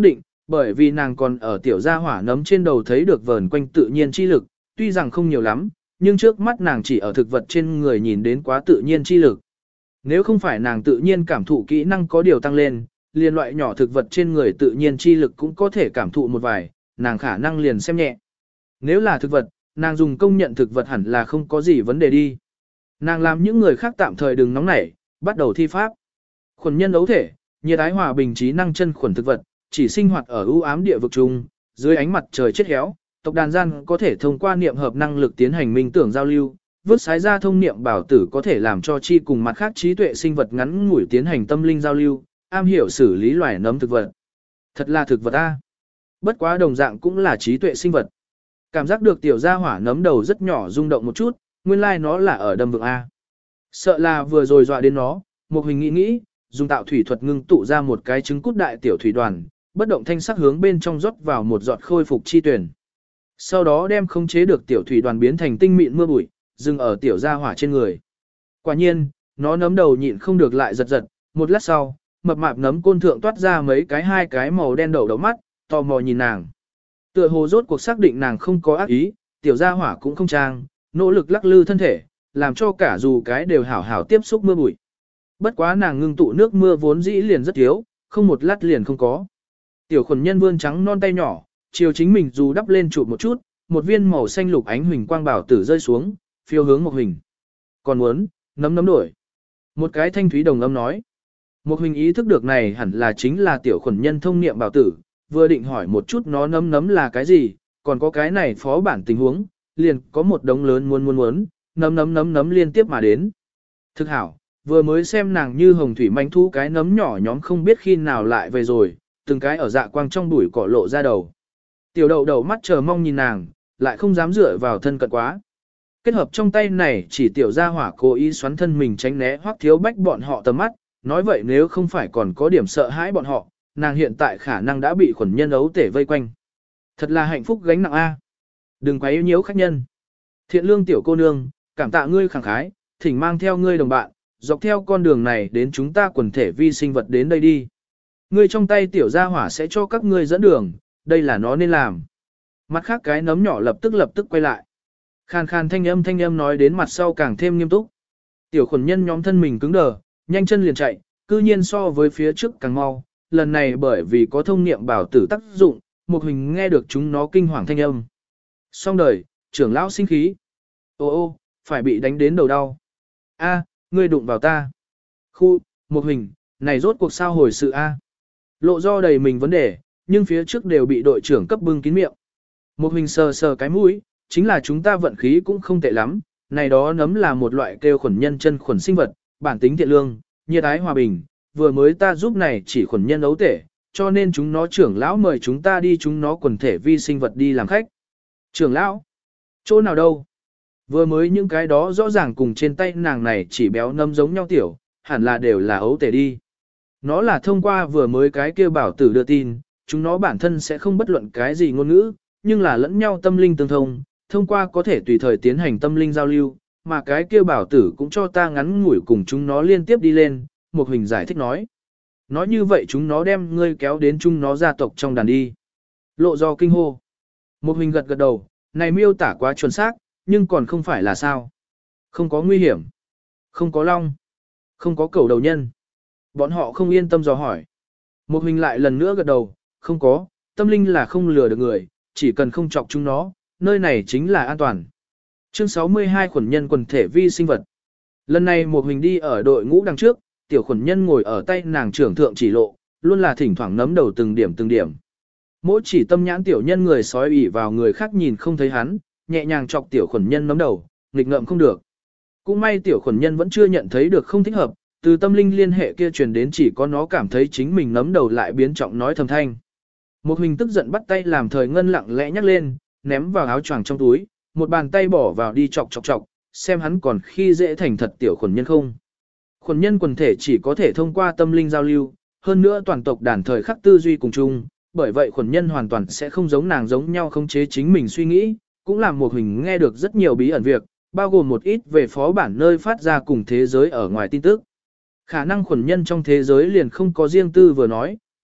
bởi vì nàng còn ở tiểu gia hỏa nấm trên đầu thấy được vờn quanh tự nhiên chi lực, tuy rằng không nhiều lắm, nhưng trước mắt nàng chỉ ở thực vật trên người nhìn đến quá tự nhiên chi lực. Nếu không phải nàng tự nhiên cảm thụ kỹ năng có điều tăng lên, liền loại nhỏ thực vật trên người tự nhiên chi lực cũng có thể cảm thụ một vài, nàng khả năng liền xem nhẹ. Nếu là thực vật, nàng dùng công nhận thực vật hẳn là không có gì vấn đề đi. Nàng làm những người khác tạm thời đừng nóng nảy, bắt đầu thi pháp. Khuẩn nhân ấu thể, nhiệt ái hòa bình trí năng chân khuẩn thực vật, chỉ sinh hoạt ở ưu ám địa vực chung, dưới ánh mặt trời chết héo, tộc đàn gian có thể thông qua niệm hợp năng lực tiến hành minh tưởng giao lưu, vứt sái ra thông niệm bảo tử có thể làm cho chi cùng mặt khác trí tuệ sinh vật ngắn ngủi tiến hành tâm linh giao lưu, am hiểu xử lý loài nấm thực vật. Thật là thực vật a. Bất quá đồng dạng cũng là trí tuệ sinh vật. Cảm giác được tiểu gia hỏa nấm đầu rất nhỏ rung động một chút, nguyên lai like nó là ở đâm vực a. Sợ là vừa rồi dọa đến nó, một hình nghĩ nghĩ, dùng tạo thủy thuật ngưng tụ ra một cái trứng cút đại tiểu thủy đoàn, bất động thanh sắc hướng bên trong rót vào một giọt khôi phục chi tuyển. Sau đó đem khống chế được tiểu thủy đoàn biến thành tinh mịn mưa bụi, dừng ở tiểu gia hỏa trên người. Quả nhiên, nó nấm đầu nhịn không được lại giật giật, một lát sau, mập mạp nấm côn thượng toát ra mấy cái hai cái màu đen đầu đầu mắt, tò mò nhìn nàng. Tựa hồ rốt cuộc xác định nàng không có ác ý, tiểu gia hỏa cũng không trang, nỗ lực lắc lư thân thể, làm cho cả dù cái đều hảo hảo tiếp xúc mưa bụi. Bất quá nàng ngưng tụ nước mưa vốn dĩ liền rất thiếu, không một lát liền không có. Tiểu khuẩn nhân vươn trắng non tay nhỏ, chiều chính mình dù đắp lên chụp một chút, một viên màu xanh lục ánh huỳnh quang bảo tử rơi xuống, phiêu hướng một huỳnh. Còn muốn, nấm nấm đổi. Một cái thanh thúy đồng âm nói. Một huỳnh ý thức được này hẳn là chính là tiểu khuẩn nhân thông niệm bảo tử, vừa định hỏi một chút nó nấm nấm là cái gì, còn có cái này phó bản tình huống, liền có một đống lớn muốn muốn muốn, nấm nấm nấm nấm liên tiếp mà đến. Thực hảo, vừa mới xem nàng như hồng thủy manh thu cái nấm nhỏ nhóm không biết khi nào lại về rồi, từng cái ở dạ quang trong bụi cỏ lộ ra đầu. Tiểu đậu đậu mắt chờ mong nhìn nàng, lại không dám dựa vào thân cận quá. Kết hợp trong tay này chỉ tiểu gia hỏa cố ý xoắn thân mình tránh né hoặc thiếu bách bọn họ tầm mắt, nói vậy nếu không phải còn có điểm sợ hãi bọn họ, nàng hiện tại khả năng đã bị khuẩn nhân ấu tể vây quanh. Thật là hạnh phúc gánh nặng a. Đừng quá yếu nhiễu khách nhân. Thiện lương tiểu cô nương, cảm tạ ngươi khẳng khái, thỉnh mang theo ngươi đồng bạn, dọc theo con đường này đến chúng ta quần thể vi sinh vật đến đây đi. Ngươi trong tay tiểu gia hỏa sẽ cho các ngươi dẫn đường, đây là nó nên làm. Mặt khác cái nấm nhỏ lập tức lập tức quay lại. Khàn khàn thanh âm thanh âm nói đến mặt sau càng thêm nghiêm túc. Tiểu khuẩn nhân nhóm thân mình cứng đờ, nhanh chân liền chạy, cư nhiên so với phía trước càng mau. Lần này bởi vì có thông niệm bảo tử tác dụng, một hình nghe được chúng nó kinh hoàng thanh âm. Xong đời, trưởng lão sinh khí. Ô ô, phải bị đánh đến đầu đau. A, ngươi đụng vào ta. Khu, một hình, này rốt cuộc sao hồi sự A. Lộ do đầy mình vấn đề, nhưng phía trước đều bị đội trưởng cấp bưng kín miệng. Một hình sờ sờ cái mũi, chính là chúng ta vận khí cũng không tệ lắm, này đó nấm là một loại kêu khuẩn nhân chân khuẩn sinh vật, bản tính thiện lương, nhiệt ái hòa bình, vừa mới ta giúp này chỉ khuẩn nhân ấu tể, cho nên chúng nó trưởng lão mời chúng ta đi chúng nó quần thể vi sinh vật đi làm khách. Trưởng lão? Chỗ nào đâu? Vừa mới những cái đó rõ ràng cùng trên tay nàng này chỉ béo nấm giống nhau tiểu, hẳn là đều là ấu tể đi. Nó là thông qua vừa mới cái kia bảo tử đưa tin, chúng nó bản thân sẽ không bất luận cái gì ngôn ngữ, nhưng là lẫn nhau tâm linh tương thông, thông qua có thể tùy thời tiến hành tâm linh giao lưu, mà cái kia bảo tử cũng cho ta ngắn ngủi cùng chúng nó liên tiếp đi lên, một hình giải thích nói. Nói như vậy chúng nó đem ngươi kéo đến chúng nó gia tộc trong đàn đi. Lộ do kinh hô. Một hình gật gật đầu, này miêu tả quá chuẩn xác, nhưng còn không phải là sao. Không có nguy hiểm. Không có long. Không có cẩu đầu nhân. Bọn họ không yên tâm dò hỏi. Một hình lại lần nữa gật đầu, không có, tâm linh là không lừa được người, chỉ cần không chọc chúng nó, nơi này chính là an toàn. Chương sáu mươi hai khuẩn nhân quần thể vi sinh vật. Lần này một hình đi ở đội ngũ đằng trước, tiểu khuẩn nhân ngồi ở tay nàng trưởng thượng chỉ lộ, luôn là thỉnh thoảng nấm đầu từng điểm từng điểm. Mỗi chỉ tâm nhãn tiểu nhân người sói ỉ vào người khác nhìn không thấy hắn, nhẹ nhàng chọc tiểu khuẩn nhân nấm đầu, nghịch ngợm không được. Cũng may tiểu khuẩn nhân vẫn chưa nhận thấy được không thích hợp, từ tâm linh liên hệ kia truyền đến chỉ có nó cảm thấy chính mình nấm đầu lại biến trọng nói thầm thanh. Một hình tức giận bắt tay làm thời ngân lặng lẽ nhắc lên, ném vào áo choàng trong túi, một bàn tay bỏ vào đi chọc chọc chọc, xem hắn còn khi dễ thành thật tiểu khuẩn nhân không. Khuẩn nhân quần thể chỉ có thể thông qua tâm linh giao lưu, hơn nữa toàn tộc đàn thời khắc tư duy cùng chung, bởi vậy khuẩn nhân hoàn toàn sẽ không giống nàng giống nhau khống chế chính mình suy nghĩ, cũng làm một hình nghe được rất nhiều bí ẩn việc, bao gồm một ít về phó bản nơi phát ra cùng thế giới ở ngoài tin tức. Khả năng khuẩn nhân trong thế giới liền không có riêng tư vừa nói,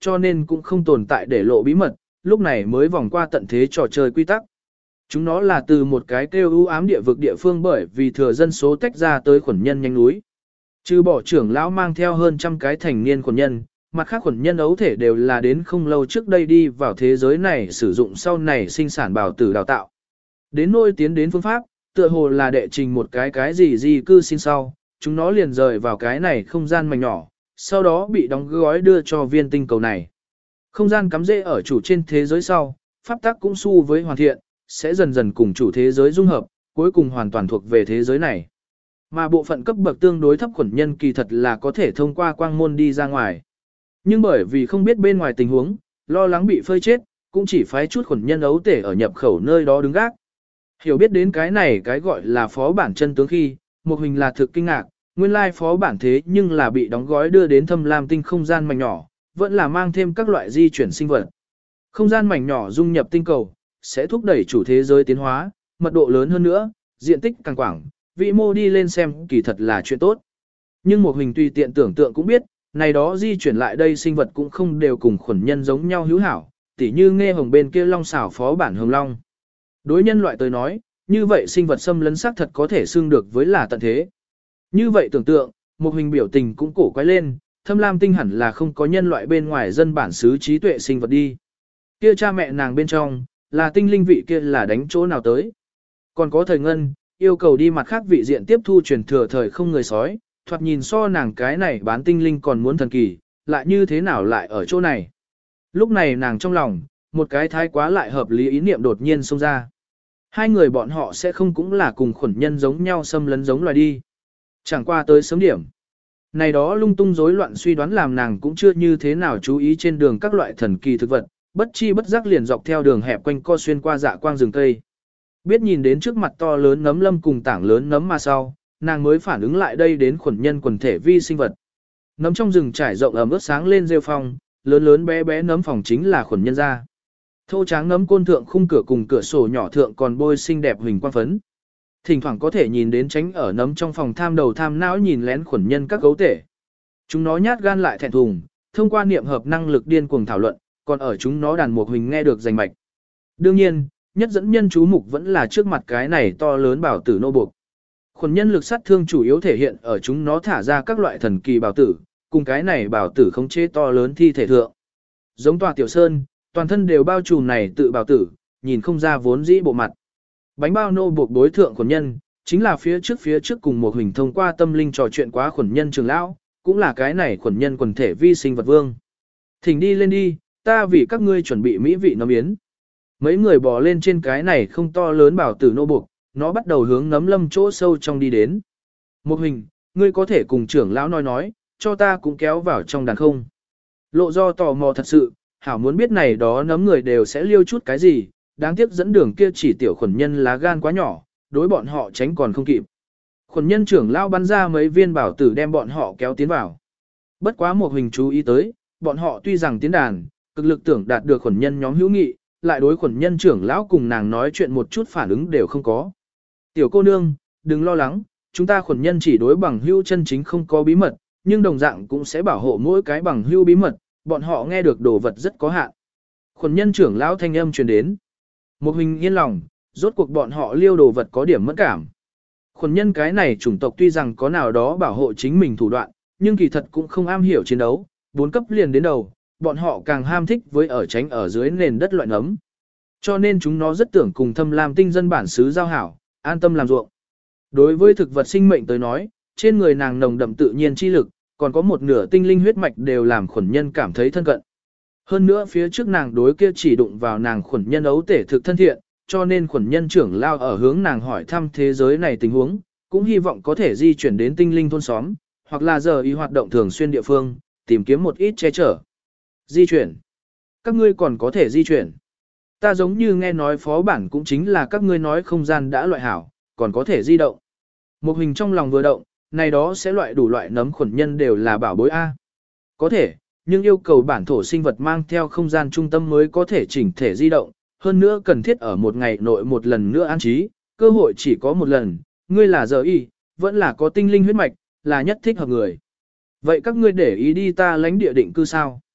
cho nên cũng không tồn tại để lộ bí mật, lúc này mới vòng qua tận thế trò chơi quy tắc. Chúng nó là từ một cái kêu ưu ám địa vực địa phương bởi vì thừa dân số tách ra tới khuẩn nhân nhanh núi. Trừ bỏ trưởng lão mang theo hơn trăm cái thành niên khuẩn nhân, mặt khác khuẩn nhân ấu thể đều là đến không lâu trước đây đi vào thế giới này sử dụng sau này sinh sản bào tử đào tạo. Đến nôi tiến đến phương pháp, tựa hồ là đệ trình một cái cái gì gì cư xin sau, chúng nó liền rời vào cái này không gian mảnh nhỏ, sau đó bị đóng gói đưa cho viên tinh cầu này. Không gian cắm rễ ở chủ trên thế giới sau, pháp tắc cũng xu với hoàn thiện, sẽ dần dần cùng chủ thế giới dung hợp, cuối cùng hoàn toàn thuộc về thế giới này. Mà bộ phận cấp bậc tương đối thấp khuẩn nhân kỳ thật là có thể thông qua quang môn đi ra ngoài. Nhưng bởi vì không biết bên ngoài tình huống, lo lắng bị phơi chết, cũng chỉ phái chút khuẩn nhân ấu tể ở nhập khẩu nơi đó đứng gác. Hiểu biết đến cái này cái gọi là phó bản chân tướng khi, một hình là thực kinh ngạc, nguyên lai phó bản thế nhưng là bị đóng gói đưa đến thâm lam tinh không gian mảnh nhỏ, vẫn là mang thêm các loại di chuyển sinh vật. Không gian mảnh nhỏ dung nhập tinh cầu, sẽ thúc đẩy chủ thế giới tiến hóa, mật độ lớn hơn nữa, diện tích càng quảng, vị mô đi lên xem kỳ thật là chuyện tốt. Nhưng một hình tùy tiện tưởng tượng cũng biết, này đó di chuyển lại đây sinh vật cũng không đều cùng khuẩn nhân giống nhau hữu hảo, tỉ như nghe hồng bên kia long xảo phó bản hồng long. Đối nhân loại tới nói, như vậy sinh vật xâm lấn xác thật có thể xưng được với là tận thế. Như vậy tưởng tượng, một hình biểu tình cũng cổ quái lên, thâm lam tinh hẳn là không có nhân loại bên ngoài dân bản xứ trí tuệ sinh vật đi. Kia cha mẹ nàng bên trong, là tinh linh vị kia là đánh chỗ nào tới. Còn có thời ngân, yêu cầu đi mặt khác vị diện tiếp thu truyền thừa thời không người sói, thoạt nhìn so nàng cái này bán tinh linh còn muốn thần kỳ, lại như thế nào lại ở chỗ này. Lúc này nàng trong lòng, một cái thái quá lại hợp lý ý niệm đột nhiên xông ra. Hai người bọn họ sẽ không cũng là cùng khuẩn nhân giống nhau xâm lấn giống loài đi. Chẳng qua tới sớm điểm. Này đó lung tung rối loạn suy đoán làm nàng cũng chưa như thế nào chú ý trên đường các loại thần kỳ thực vật, bất chi bất giác liền dọc theo đường hẹp quanh co xuyên qua dạ quang rừng cây. Biết nhìn đến trước mặt to lớn nấm lâm cùng tảng lớn nấm mà sau, nàng mới phản ứng lại đây đến khuẩn nhân quần thể vi sinh vật. Nấm trong rừng trải rộng ẩm ướt sáng lên rêu phong, lớn lớn bé bé nấm phòng chính là khuẩn nhân ra. Thô tráng nấm côn thượng khung cửa cùng cửa sổ nhỏ thượng còn bôi xinh đẹp huỳnh quang phấn. Thỉnh thoảng có thể nhìn đến tránh ở nấm trong phòng tham đầu tham não nhìn lén khuẩn nhân các gấu tể. Chúng nó nhát gan lại thẹn thùng, thông qua niệm hợp năng lực điên cuồng thảo luận, còn ở chúng nó đàn một huỳnh nghe được rành mạch. Đương nhiên, nhất dẫn nhân chú mục vẫn là trước mặt cái này to lớn bảo tử nô buộc. Khuẩn nhân lực sát thương chủ yếu thể hiện ở chúng nó thả ra các loại thần kỳ bảo tử, cùng cái này bảo tử khống chế to lớn thi thể thượng. Giống tòa tiểu sơn, toàn thân đều bao trùm này tự bảo tử, nhìn không ra vốn dĩ bộ mặt. Bánh bao nô buộc đối thượng khuẩn nhân, chính là phía trước phía trước cùng một huỳnh thông qua tâm linh trò chuyện quá khuẩn nhân trường lão, cũng là cái này khuẩn nhân quần thể vi sinh vật vương. Thỉnh đi lên đi, ta vì các ngươi chuẩn bị mỹ vị nấm yến. Mấy người bò lên trên cái này không to lớn bảo tử nô buộc, nó bắt đầu hướng nấm lâm chỗ sâu trong đi đến. Một huỳnh, ngươi có thể cùng trưởng lão nói nói, cho ta cũng kéo vào trong đàn không. Lộ do tò mò thật sự, hảo muốn biết này đó nấm người đều sẽ liêu chút cái gì, đáng tiếc dẫn đường kia chỉ tiểu khuẩn nhân lá gan quá nhỏ, đối bọn họ tránh còn không kịp. Khuẩn nhân trưởng lão bắn ra mấy viên bảo tử đem bọn họ kéo tiến vào. Bất quá một huỳnh chú ý tới, bọn họ tuy rằng tiến đàn, cực lực tưởng đạt được khuẩn nhân nhóm hữu nghị, lại đối khuẩn nhân trưởng lão cùng nàng nói chuyện một chút phản ứng đều không có. Tiểu cô nương, đừng lo lắng, chúng ta khuẩn nhân chỉ đối bằng hữu chân chính không có bí mật, nhưng đồng dạng cũng sẽ bảo hộ mỗi cái bằng hữu bí mật, bọn họ nghe được đồ vật rất có hạn. Khuẩn nhân trưởng lão thanh âm truyền đến. Một huỳnh yên lòng, rốt cuộc bọn họ liêu đồ vật có điểm mẫn cảm. Khuẩn nhân cái này chủng tộc tuy rằng có nào đó bảo hộ chính mình thủ đoạn, nhưng kỳ thật cũng không am hiểu chiến đấu, bốn cấp liền đến đầu, bọn họ càng ham thích với ở tránh ở dưới nền đất loại nấm. Cho nên chúng nó rất tưởng cùng thâm lam tinh dân bản xứ giao hảo, an tâm làm ruộng. Đối với thực vật sinh mệnh tới nói, trên người nàng nồng đậm tự nhiên chi lực, còn có một nửa tinh linh huyết mạch đều làm khuẩn nhân cảm thấy thân cận. Hơn nữa phía trước nàng đối kia chỉ đụng vào nàng khuẩn nhân ấu tể thực thân thiện, cho nên khuẩn nhân trưởng lao ở hướng nàng hỏi thăm thế giới này tình huống, cũng hy vọng có thể di chuyển đến tinh linh thôn xóm, hoặc là giờ y hoạt động thường xuyên địa phương, tìm kiếm một ít che chở. Di chuyển. Các ngươi còn có thể di chuyển. Ta giống như nghe nói phó bản cũng chính là các ngươi nói không gian đã loại hảo, còn có thể di động. Một hình trong lòng vừa động, này đó sẽ loại đủ loại nấm khuẩn nhân đều là bảo bối A. Có thể, nhưng yêu cầu bản thổ sinh vật mang theo không gian trung tâm mới có thể chỉnh thể di động, hơn nữa cần thiết ở một ngày nội một lần nữa an trí, cơ hội chỉ có một lần, ngươi là giờ y, vẫn là có tinh linh huyết mạch, là nhất thích hợp người. Vậy các ngươi để ý đi ta lãnh địa định cư sao?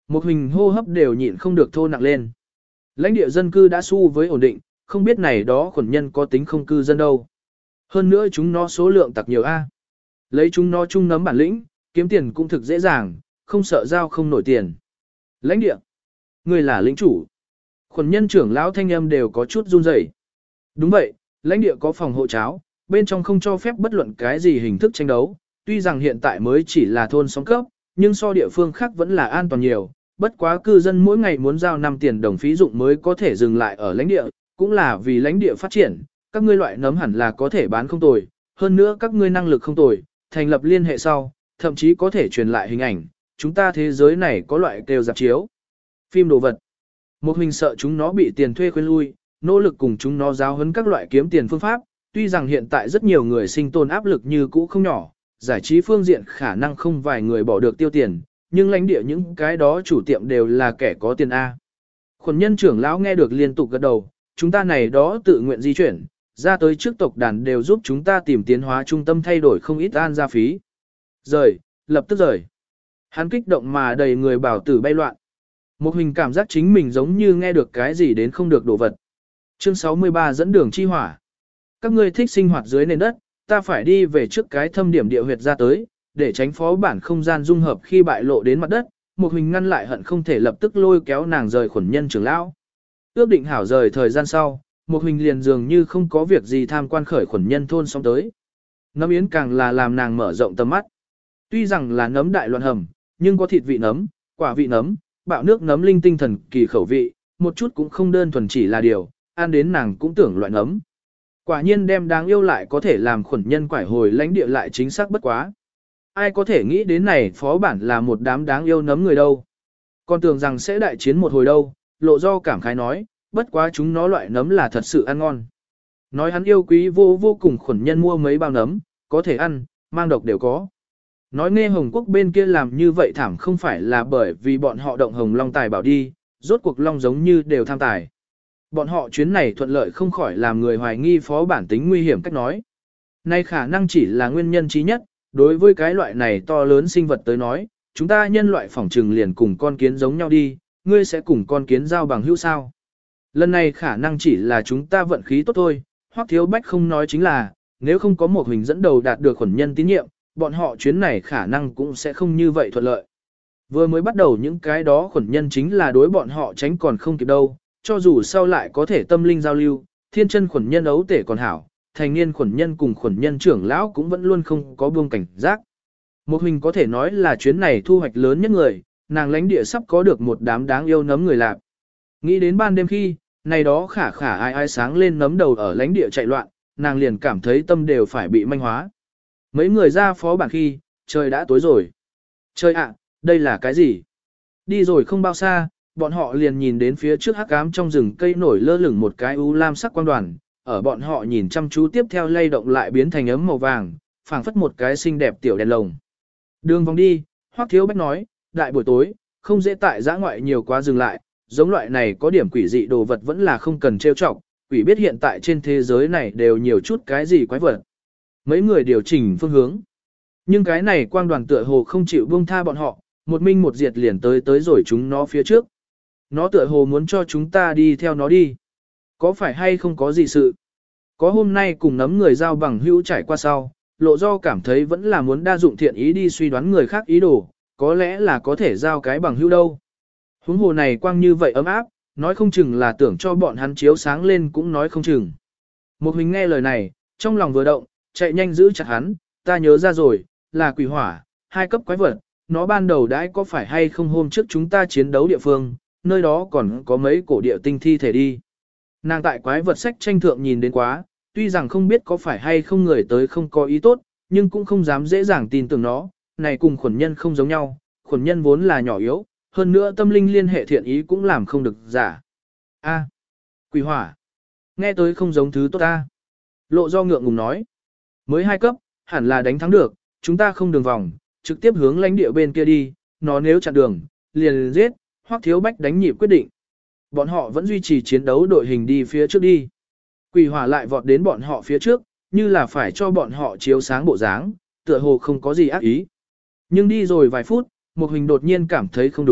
Một hình hô hấp đều nhịn không được thô nặng lên. Lãnh địa dân cư đã xu với ổn định, không biết này đó khuẩn nhân có tính không cư dân đâu. Hơn nữa chúng nó số lượng tặc nhiều A. Lấy chúng nó chung nấm bản lĩnh, kiếm tiền cũng thực dễ dàng, không sợ giao không nổi tiền. Lãnh địa, người là lĩnh chủ. Khuẩn nhân trưởng lão thanh âm đều có chút run rẩy. Đúng vậy, lãnh địa có phòng hộ cháo, bên trong không cho phép bất luận cái gì hình thức tranh đấu. Tuy rằng hiện tại mới chỉ là thôn xóm cấp, nhưng so địa phương khác vẫn là an toàn nhiều. Bất quá cư dân mỗi ngày muốn giao năm tiền đồng phí dụng mới có thể dừng lại ở lãnh địa, cũng là vì lãnh địa phát triển, các ngươi loại nấm hẳn là có thể bán không tồi, hơn nữa các ngươi năng lực không tồi, thành lập liên hệ sau, thậm chí có thể truyền lại hình ảnh, chúng ta thế giới này có loại kêu dạp chiếu. Phim đồ vật. Một hình sợ chúng nó bị tiền thuê khuyên lui, nỗ lực cùng chúng nó giáo huấn các loại kiếm tiền phương pháp, tuy rằng hiện tại rất nhiều người sinh tồn áp lực như cũ không nhỏ, giải trí phương diện khả năng không vài người bỏ được tiêu tiền, nhưng lãnh địa những cái đó chủ tiệm đều là kẻ có tiền A. Khuẩn nhân trưởng lão nghe được liên tục gật đầu, chúng ta này đó tự nguyện di chuyển, ra tới trước tộc đàn đều giúp chúng ta tìm tiến hóa trung tâm thay đổi không ít an gia phí. Rời, lập tức rời. Hắn kích động mà đầy người bảo tử bay loạn. Một hình cảm giác chính mình giống như nghe được cái gì đến không được đồ vật. Chương sáu mươi ba dẫn đường chi hỏa. Các ngươi thích sinh hoạt dưới nền đất, ta phải đi về trước cái thâm điểm địa huyệt ra tới, để tránh phó bản không gian dung hợp khi bại lộ đến mặt đất. Một hình ngăn lại hận không thể lập tức lôi kéo nàng rời khuẩn nhân trưởng lão. Ước định hảo rời thời gian sau, một hình liền dường như không có việc gì tham quan khởi khuẩn nhân thôn xong tới. Nấm yến càng là làm nàng mở rộng tầm mắt. Tuy rằng là nấm đại loạn hầm, nhưng có thịt vị nấm, quả vị nấm, bạo nước nấm linh tinh thần kỳ khẩu vị, một chút cũng không đơn thuần chỉ là điều, ăn đến nàng cũng tưởng loại nấm. Quả nhiên đem đáng yêu lại có thể làm khuẩn nhân quải hồi lãnh địa lại chính xác bất quá. Ai có thể nghĩ đến này phó bản là một đám đáng yêu nấm người đâu. Còn tưởng rằng sẽ đại chiến một hồi đâu, lộ do cảm khái nói, bất quá chúng nó loại nấm là thật sự ăn ngon. Nói hắn yêu quý vô vô cùng khuẩn nhân mua mấy bao nấm, có thể ăn, mang độc đều có. Nói nghe Hồng Quốc bên kia làm như vậy thảm không phải là bởi vì bọn họ động hồng long tài bảo đi, rốt cuộc long giống như đều tham tài. Bọn họ chuyến này thuận lợi không khỏi làm người hoài nghi phó bản tính nguy hiểm cách nói. Nay khả năng chỉ là nguyên nhân trí nhất, đối với cái loại này to lớn sinh vật tới nói, chúng ta nhân loại phỏng trừng liền cùng con kiến giống nhau đi, ngươi sẽ cùng con kiến giao bằng hữu sao. Lần này khả năng chỉ là chúng ta vận khí tốt thôi, Hoắc Thiếu Bách không nói chính là, nếu không có một hình dẫn đầu đạt được khuẩn nhân tín nhiệm, bọn họ chuyến này khả năng cũng sẽ không như vậy thuận lợi. Vừa mới bắt đầu những cái đó khuẩn nhân chính là đối bọn họ tránh còn không kịp đâu, cho dù sau lại có thể tâm linh giao lưu, thiên chân khuẩn nhân ấu tể còn hảo, thành niên khuẩn nhân cùng khuẩn nhân trưởng lão cũng vẫn luôn không có buông cảnh giác. Một hình có thể nói là chuyến này thu hoạch lớn nhất người, nàng lãnh địa sắp có được một đám đáng yêu nấm người lạp. Nghĩ đến ban đêm khi, này đó khả khả ai ai sáng lên nấm đầu ở lãnh địa chạy loạn, nàng liền cảm thấy tâm đều phải bị manh hóa. Mấy người ra phó bản khi, trời đã tối rồi. Trời ạ, đây là cái gì? Đi rồi không bao xa, bọn họ liền nhìn đến phía trước hắc ám trong rừng cây nổi lơ lửng một cái u lam sắc quang đoàn, ở bọn họ nhìn chăm chú tiếp theo lay động lại biến thành ấm màu vàng, phảng phất một cái xinh đẹp tiểu đèn lồng. Đường vòng đi, Hoắc Thiếu Bách nói, đại buổi tối, không dễ tại giã ngoại nhiều quá dừng lại, giống loại này có điểm quỷ dị đồ vật vẫn là không cần trêu chọc, quỷ biết hiện tại trên thế giới này đều nhiều chút cái gì quái vật. Mấy người điều chỉnh phương hướng. Nhưng cái này quang đoàn tựa hồ không chịu buông tha bọn họ, một minh một diệt liền tới tới rồi chúng nó phía trước. Nó tựa hồ muốn cho chúng ta đi theo nó đi. Có phải hay không có gì sự? Có hôm nay cùng nấm người giao bằng hữu trải qua sau, lộ do cảm thấy vẫn là muốn đa dụng thiện ý đi suy đoán người khác ý đồ, có lẽ là có thể giao cái bằng hữu đâu. Huống hồ này quang như vậy ấm áp, nói không chừng là tưởng cho bọn hắn chiếu sáng lên cũng nói không chừng. Một mình nghe lời này, trong lòng vừa động, chạy nhanh giữ chặt hắn, ta nhớ ra rồi, là quỷ hỏa, hai cấp quái vật, nó ban đầu đãi có phải hay không hôm trước chúng ta chiến đấu địa phương, nơi đó còn có mấy cổ địa tinh thi thể đi. Nàng tại quái vật sách tranh thượng nhìn đến quá, tuy rằng không biết có phải hay không người tới không có ý tốt, nhưng cũng không dám dễ dàng tin tưởng nó, này cùng khuẩn nhân không giống nhau, khuẩn nhân vốn là nhỏ yếu, hơn nữa tâm linh liên hệ thiện ý cũng làm không được giả. A, quỷ hỏa, nghe tới không giống thứ tốt ta. Lộ do ngượng ngùng nói, mới hai cấp, hẳn là đánh thắng được, chúng ta không đường vòng, trực tiếp hướng lãnh địa bên kia đi, nó nếu chặn đường, liền giết, Hoắc Thiếu Bách đánh nhịp quyết định. Bọn họ vẫn duy trì chiến đấu đội hình đi phía trước đi. Quỷ hỏa lại vọt đến bọn họ phía trước, như là phải cho bọn họ chiếu sáng bộ dáng, tựa hồ không có gì ác ý. Nhưng đi rồi vài phút, một hình đột nhiên cảm thấy không đúng,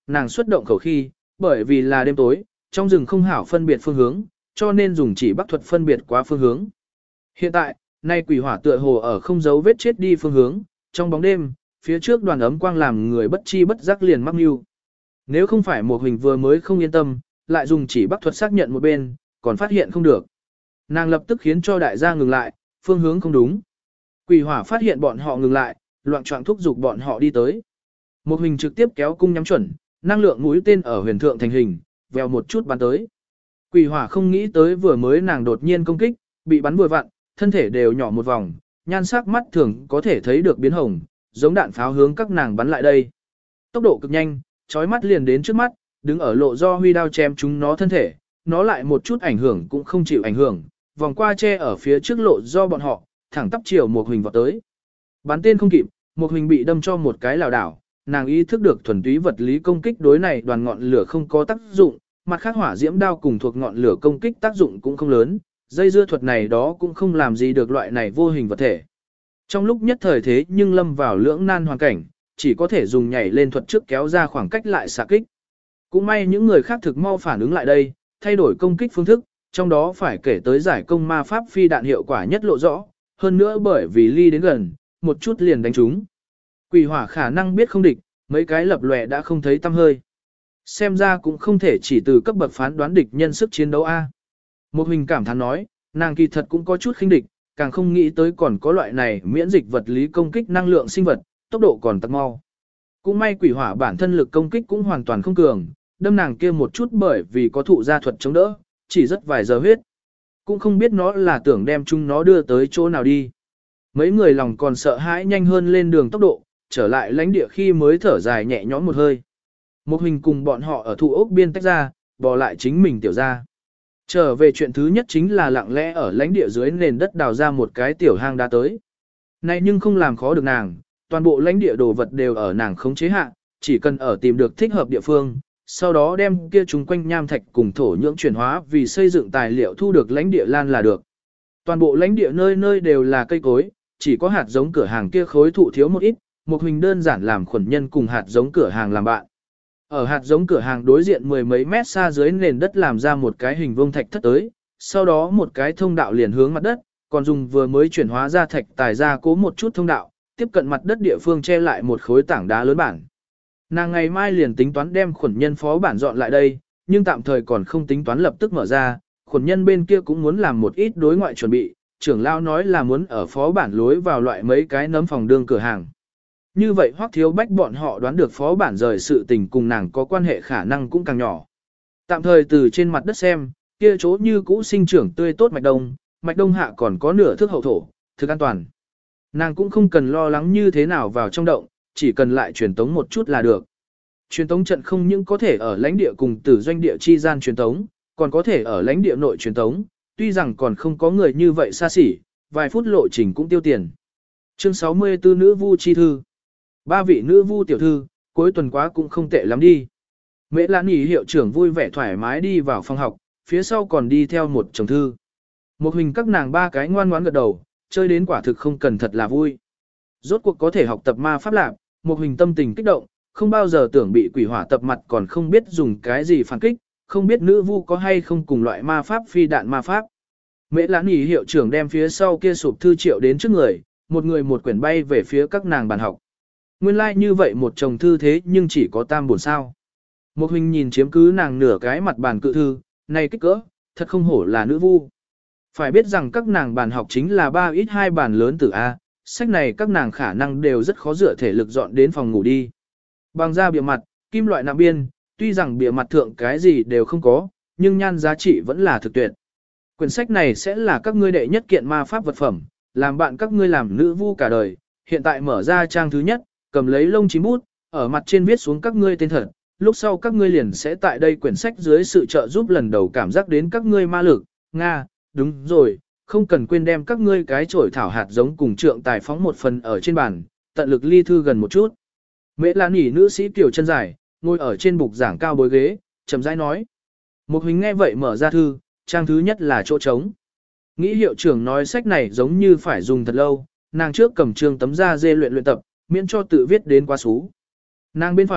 nàng xuất động khẩu khi, bởi vì là đêm tối, trong rừng không hảo phân biệt phương hướng, cho nên dùng chỉ bắc thuật phân biệt quá phương hướng. Hiện tại, nay quỷ hỏa tựa hồ ở không dấu vết chết đi phương hướng, trong bóng đêm, phía trước đoàn ấm quang làm người bất chi bất giác liền mắc mưu. Nếu không phải một hình vừa mới không yên tâm, lại dùng chỉ bắc thuật xác nhận một bên, còn phát hiện không được. Nàng lập tức khiến cho đại gia ngừng lại, phương hướng không đúng. Quỷ hỏa phát hiện bọn họ ngừng lại, loạn trọng thúc giục bọn họ đi tới. Một hình trực tiếp kéo cung nhắm chuẩn, năng lượng mũi tên ở huyền thượng thành hình, vèo một chút bắn tới. Quỷ hỏa không nghĩ tới vừa mới nàng đột nhiên công kích, bị bắn vừa vặn, thân thể đều nhỏ một vòng, nhan sắc mắt thường có thể thấy được biến hồng, giống đạn pháo hướng các nàng bắn lại đây. Tốc độ cực nhanh, chói mắt liền đến trước mắt, đứng ở lộ do huy đao chém chúng nó thân thể, nó lại một chút ảnh hưởng cũng không chịu ảnh hưởng, vòng qua che ở phía trước lộ do bọn họ, thẳng tắp chiều một hình vào tới. Bắn tên không kịp, một hình bị đâm cho một cái lảo đảo, nàng ý thức được thuần túy vật lý công kích đối này đoàn ngọn lửa không có tác dụng, mặt khác hỏa diễm đao cùng thuộc ngọn lửa công kích tác dụng cũng không lớn, dây dưa thuật này đó cũng không làm gì được loại này vô hình vật thể. Trong lúc nhất thời thế nhưng lâm vào lưỡng nan hoàn cảnh, chỉ có thể dùng nhảy lên thuật trước kéo ra khoảng cách lại xạ kích. Cũng may những người khác thực mau phản ứng lại đây, thay đổi công kích phương thức, trong đó phải kể tới giải công ma pháp phi đạn hiệu quả nhất lộ rõ, hơn nữa bởi vì ly đến gần, một chút liền đánh trúng. Quỷ hỏa khả năng biết không địch, mấy cái lập lòe đã không thấy tăm hơi. Xem ra cũng không thể chỉ từ cấp bậc phán đoán địch nhân sức chiến đấu A. Một hình cảm thán nói, nàng kỳ thật cũng có chút khinh địch, càng không nghĩ tới còn có loại này miễn dịch vật lý công kích năng lượng sinh vật, tốc độ còn tắc mau. Cũng may quỷ hỏa bản thân lực công kích cũng hoàn toàn không cường, đâm nàng kia một chút bởi vì có thụ gia thuật chống đỡ, chỉ rất vài giờ huyết. Cũng không biết nó là tưởng đem chúng nó đưa tới chỗ nào đi. Mấy người lòng còn sợ hãi nhanh hơn lên đường tốc độ, trở lại lãnh địa khi mới thở dài nhẹ nhõm một hơi. Một hình cùng bọn họ ở thụ ốc biên tách ra, bỏ lại chính mình tiểu ra. Trở về chuyện thứ nhất chính là lặng lẽ ở lãnh địa dưới nền đất đào ra một cái tiểu hang đá tới. Này nhưng không làm khó được nàng, toàn bộ lãnh địa đồ vật đều ở nàng khống chế hạ, chỉ cần ở tìm được thích hợp địa phương, sau đó đem kia chúng quanh nham thạch cùng thổ nhưỡng chuyển hóa vì xây dựng tài liệu thu được lãnh địa lan là được. Toàn bộ lãnh địa nơi nơi đều là cây cối, chỉ có hạt giống cửa hàng kia khối thụ thiếu một ít, một hình đơn giản làm khuẩn nhân cùng hạt giống cửa hàng làm bạn. Ở hạt giống cửa hàng đối diện mười mấy mét xa dưới nền đất làm ra một cái hình vuông thạch thất tới, sau đó một cái thông đạo liền hướng mặt đất, còn dùng vừa mới chuyển hóa ra thạch tài ra cố một chút thông đạo, tiếp cận mặt đất địa phương che lại một khối tảng đá lớn bản. Nàng ngày mai liền tính toán đem khuẩn nhân phó bản dọn lại đây, nhưng tạm thời còn không tính toán lập tức mở ra, khuẩn nhân bên kia cũng muốn làm một ít đối ngoại chuẩn bị, trưởng lão nói là muốn ở phó bản lối vào loại mấy cái nấm phòng đương cửa hàng. Như vậy Hoắc Thiếu Bách bọn họ đoán được phó bản rời sự tình cùng nàng có quan hệ khả năng cũng càng nhỏ. Tạm thời từ trên mặt đất xem, kia chỗ như cũ sinh trưởng tươi tốt mạch đông, mạch đông hạ còn có nửa thước hậu thổ, thực an toàn. Nàng cũng không cần lo lắng như thế nào vào trong động, chỉ cần lại truyền tống một chút là được. Truyền tống trận không những có thể ở lãnh địa cùng tử doanh địa chi gian truyền tống, còn có thể ở lãnh địa nội truyền tống, tuy rằng còn không có người như vậy xa xỉ, vài phút lộ trình cũng tiêu tiền. Chương sáu mươi tư Nữ Vu Chi Thư. Ba vị nữ vu tiểu thư, cuối tuần quá cũng không tệ lắm đi. Mễ Lan Nhĩ hiệu trưởng vui vẻ thoải mái đi vào phòng học, phía sau còn đi theo một chồng thư. Một hình các nàng ba cái ngoan ngoãn gật đầu, chơi đến quả thực không cần thật là vui. Rốt cuộc có thể học tập ma pháp lạc, một hình tâm tình kích động, không bao giờ tưởng bị quỷ hỏa tập mặt còn không biết dùng cái gì phản kích, không biết nữ vu có hay không cùng loại ma pháp phi đạn ma pháp. Mễ Lan Nhĩ hiệu trưởng đem phía sau kia sụp thư triệu đến trước người, một người một quyển bay về phía các nàng bàn học. Nguyên lai like như vậy một chồng thư thế nhưng chỉ có tam buồn sao. Một hình nhìn chiếm cứ nàng nửa cái mặt bàn cự thư, này kích cỡ, thật không hổ là nữ vu. Phải biết rằng các nàng bàn học chính là ba ít hai bàn lớn từ A, sách này các nàng khả năng đều rất khó dựa thể lực dọn đến phòng ngủ đi. Bằng da bìa mặt, kim loại nạm biên, tuy rằng bìa mặt thượng cái gì đều không có, nhưng nhan giá trị vẫn là thực tuyệt. Quyển sách này sẽ là các ngươi đệ nhất kiện ma pháp vật phẩm, làm bạn các ngươi làm nữ vu cả đời. Hiện tại mở ra trang thứ nhất, cầm lấy lông chím bút, ở mặt trên viết xuống các ngươi tên thật, lúc sau các ngươi liền sẽ tại đây quyển sách dưới sự trợ giúp lần đầu cảm giác đến các ngươi ma lực. Nga, đúng rồi, không cần quên đem các ngươi cái chổi thảo hạt giống cùng trượng tài phóng một phần ở trên bàn, tận lực ly thư gần một chút. Mễ Lan Nhĩ nữ sĩ kiểu chân dài, ngồi ở trên bục giảng cao bối ghế, chậm rãi nói. Một hình nghe vậy mở ra thư, trang thứ nhất là chỗ trống. Nghĩ hiệu trưởng nói sách này giống như phải dùng thật lâu, nàng trước cầm trương tấm da dê luyện luyện tập, miễn cho tự viết đến quá xú. Nàng bên phải,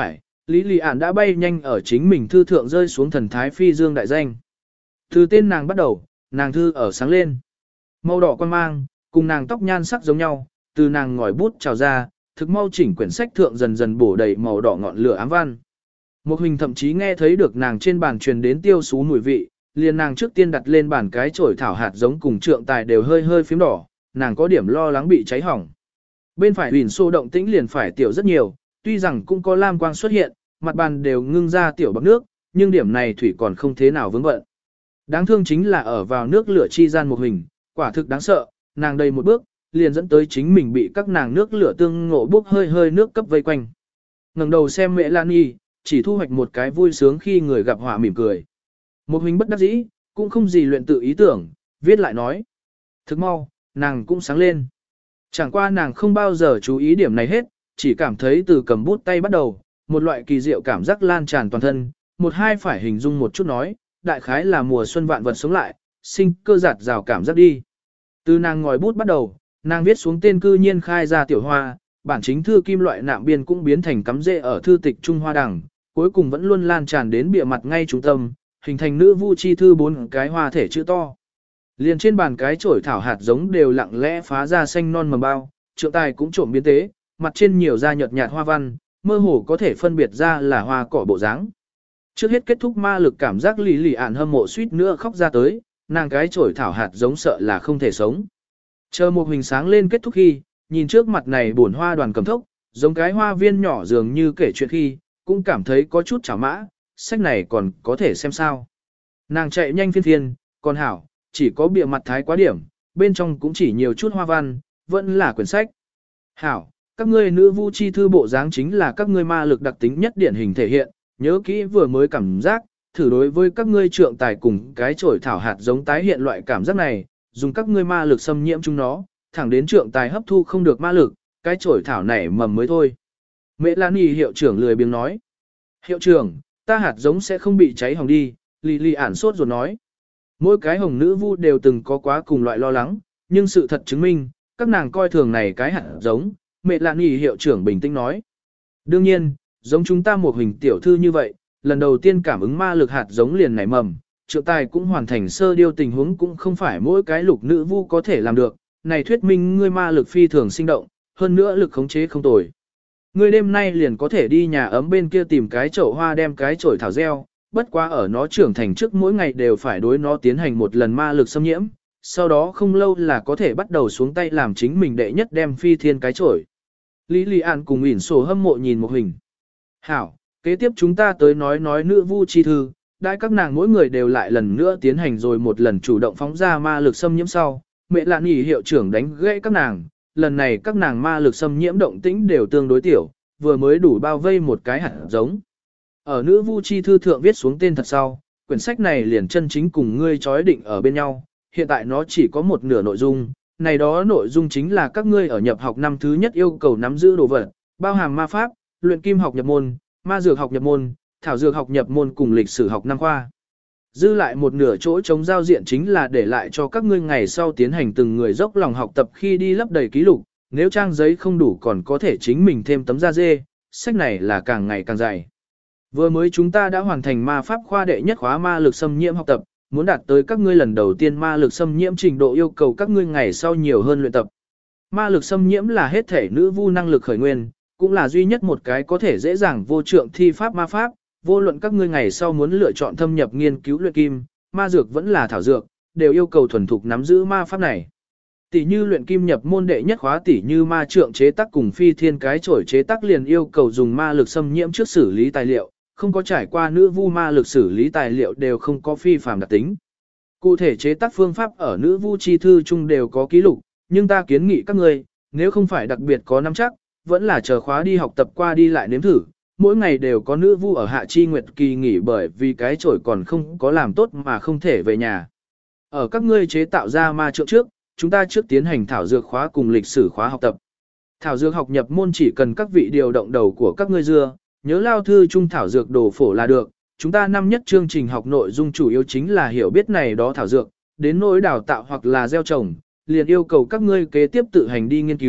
Lý Lì Ản đã bay nhanh ở chính mình thư thượng rơi xuống thần thái phi dương đại danh. Từ tên nàng bắt đầu, nàng thư ở sáng lên. Màu đỏ quan mang, cùng nàng tóc nhan sắc giống nhau, từ nàng ngòi bút trào ra, thực mau chỉnh quyển sách thượng dần dần bổ đầy màu đỏ ngọn lửa ám văn. Một hình thậm chí nghe thấy được nàng trên bàn truyền đến tiêu xú mùi vị, liền nàng trước tiên đặt lên bàn cái chổi thảo hạt giống cùng trượng tài đều hơi hơi phím đỏ, nàng có điểm lo lắng bị cháy hỏng. Bên phải huỳnh xô động tĩnh liền phải tiểu rất nhiều, tuy rằng cũng có lam quang xuất hiện, mặt bàn đều ngưng ra tiểu bọc nước, nhưng điểm này thủy còn không thế nào vững vận. Đáng thương chính là ở vào nước lửa chi gian một hình, quả thực đáng sợ, nàng đầy một bước, liền dẫn tới chính mình bị các nàng nước lửa tương ngộ bốc hơi hơi nước cấp vây quanh. Ngẩng đầu xem mẹ Lan Y, chỉ thu hoạch một cái vui sướng khi người gặp họa mỉm cười. Một hình bất đắc dĩ, cũng không gì luyện tự ý tưởng, viết lại nói. Thức mau, nàng cũng sáng lên. Chẳng qua nàng không bao giờ chú ý điểm này hết, chỉ cảm thấy từ cầm bút tay bắt đầu, một loại kỳ diệu cảm giác lan tràn toàn thân, một hai phải hình dung một chút nói, đại khái là mùa xuân vạn vật sống lại, sinh cơ giạt rào cảm giác đi. Từ nàng ngòi bút bắt đầu, nàng viết xuống tên cư nhiên khai ra tiểu hoa, bản chính thư kim loại nạm biên cũng biến thành cắm rễ ở thư tịch Trung Hoa đằng, cuối cùng vẫn luôn lan tràn đến bìa mặt ngay trung tâm, hình thành nữ vu chi thư bốn cái hoa thể chữ to. Liền trên bàn cái chổi thảo hạt giống đều lặng lẽ phá ra xanh non mầm bao, trượng tài cũng trộm biến tế, mặt trên nhiều da nhợt nhạt hoa văn, mơ hồ có thể phân biệt ra là hoa cỏ bộ dáng. Trước hết kết thúc ma lực cảm giác lì lì ạn hâm mộ suýt nữa khóc ra tới, nàng cái chổi thảo hạt giống sợ là không thể sống. Chờ một hình sáng lên kết thúc khi, nhìn trước mặt này buồn hoa đoàn cầm thốc, giống cái hoa viên nhỏ dường như kể chuyện khi, cũng cảm thấy có chút chảo mã, sách này còn có thể xem sao. Nàng chạy nhanh phiên phiên, còn hảo, chỉ có bìa mặt thái quá điểm, bên trong cũng chỉ nhiều chút hoa văn, vẫn là quyển sách. Hảo, các ngươi nữ vu chi thư bộ dáng chính là các ngươi ma lực đặc tính nhất điển hình thể hiện, nhớ kỹ vừa mới cảm giác, thử đối với các ngươi trượng tài cùng cái chổi thảo hạt giống tái hiện loại cảm giác này, dùng các ngươi ma lực xâm nhiễm chúng nó, thẳng đến trượng tài hấp thu không được ma lực, cái chổi thảo nảy mầm mới thôi. Mẹ Lan Y hiệu trưởng lười biếng nói. Hiệu trưởng, ta hạt giống sẽ không bị cháy hỏng đi, Lì Lì ản sốt rồi nói. Mỗi cái hồng nữ vu đều từng có quá cùng loại lo lắng, nhưng sự thật chứng minh, các nàng coi thường này cái hạt giống, mẹ Lan Y hiệu trưởng bình tĩnh nói. Đương nhiên, giống chúng ta một hình tiểu thư như vậy, lần đầu tiên cảm ứng ma lực hạt giống liền nảy mầm, trượng tài cũng hoàn thành sơ điêu tình huống cũng không phải mỗi cái lục nữ vu có thể làm được, này thuyết minh ngươi ma lực phi thường sinh động, hơn nữa lực khống chế không tồi. Ngươi đêm nay liền có thể đi nhà ấm bên kia tìm cái chậu hoa đem cái chổi thảo gieo, bất quá ở nó trưởng thành trước mỗi ngày đều phải đối nó tiến hành một lần ma lực xâm nhiễm, sau đó không lâu là có thể bắt đầu xuống tay làm chính mình đệ nhất đem phi thiên cái chổi. Lý Lì An cùng ỉn sổ hâm mộ nhìn một hình. Hảo, kế tiếp chúng ta tới nói nói nữ vu chi thư, đại các nàng mỗi người đều lại lần nữa tiến hành rồi một lần chủ động phóng ra ma lực xâm nhiễm sau, mẹ Lạn Nhỉ hiệu trưởng đánh gãy các nàng, lần này các nàng ma lực xâm nhiễm động tĩnh đều tương đối tiểu, vừa mới đủ bao vây một cái hạt giống. Ở nữ vu chi thư thượng viết xuống tên thật sau, quyển sách này liền chân chính cùng ngươi chói định ở bên nhau, hiện tại nó chỉ có một nửa nội dung, này đó nội dung chính là các ngươi ở nhập học năm thứ nhất yêu cầu nắm giữ đồ vật, bao hàm ma pháp, luyện kim học nhập môn, ma dược học nhập môn, thảo dược học nhập môn cùng lịch sử học năm khoa. Dư lại một nửa chỗ chống giao diện chính là để lại cho các ngươi ngày sau tiến hành từng người dốc lòng học tập khi đi lấp đầy ký lục, nếu trang giấy không đủ còn có thể chính mình thêm tấm da dê, sách này là càng ngày càng dày. Vừa mới chúng ta đã hoàn thành ma pháp khoa đệ nhất khóa ma lực xâm nhiễm học tập, muốn đạt tới các ngươi lần đầu tiên ma lực xâm nhiễm trình độ yêu cầu các ngươi ngày sau nhiều hơn luyện tập. Ma lực xâm nhiễm là hết thể nữ vu năng lực khởi nguyên, cũng là duy nhất một cái có thể dễ dàng vô trượng thi pháp ma pháp, vô luận các ngươi ngày sau muốn lựa chọn thâm nhập nghiên cứu luyện kim, ma dược vẫn là thảo dược, đều yêu cầu thuần thục nắm giữ ma pháp này. Tỷ như luyện kim nhập môn đệ nhất khóa tỷ như ma trượng chế tác cùng phi thiên cái chổi chế tác liền yêu cầu dùng ma lực xâm nhiễm trước xử lý tài liệu, không có trải qua nữ vu ma lực xử lý tài liệu đều không có phi phàm đặc tính. Cụ thể chế tác phương pháp ở nữ vu chi thư chung đều có ký lục, nhưng ta kiến nghị các ngươi, nếu không phải đặc biệt có nắm chắc, vẫn là chờ khóa đi học tập qua đi lại nếm thử. Mỗi ngày đều có nữ vu ở hạ chi nguyệt kỳ nghỉ bởi vì cái chổi còn không có làm tốt mà không thể về nhà. Ở các ngươi chế tạo ra ma trượng trước, chúng ta trước tiến hành thảo dược khóa cùng lịch sử khóa học tập. Thảo dược học nhập môn chỉ cần các vị điều động đầu của các ngươi dưa, nhớ lao thư trung thảo dược đồ phổ là được. Chúng ta năm nhất chương trình học nội dung chủ yếu chính là hiểu biết này đó thảo dược, đến nỗi đào tạo hoặc là gieo trồng, liền yêu cầu các ngươi kế tiếp tự hành đi nghiên cứu,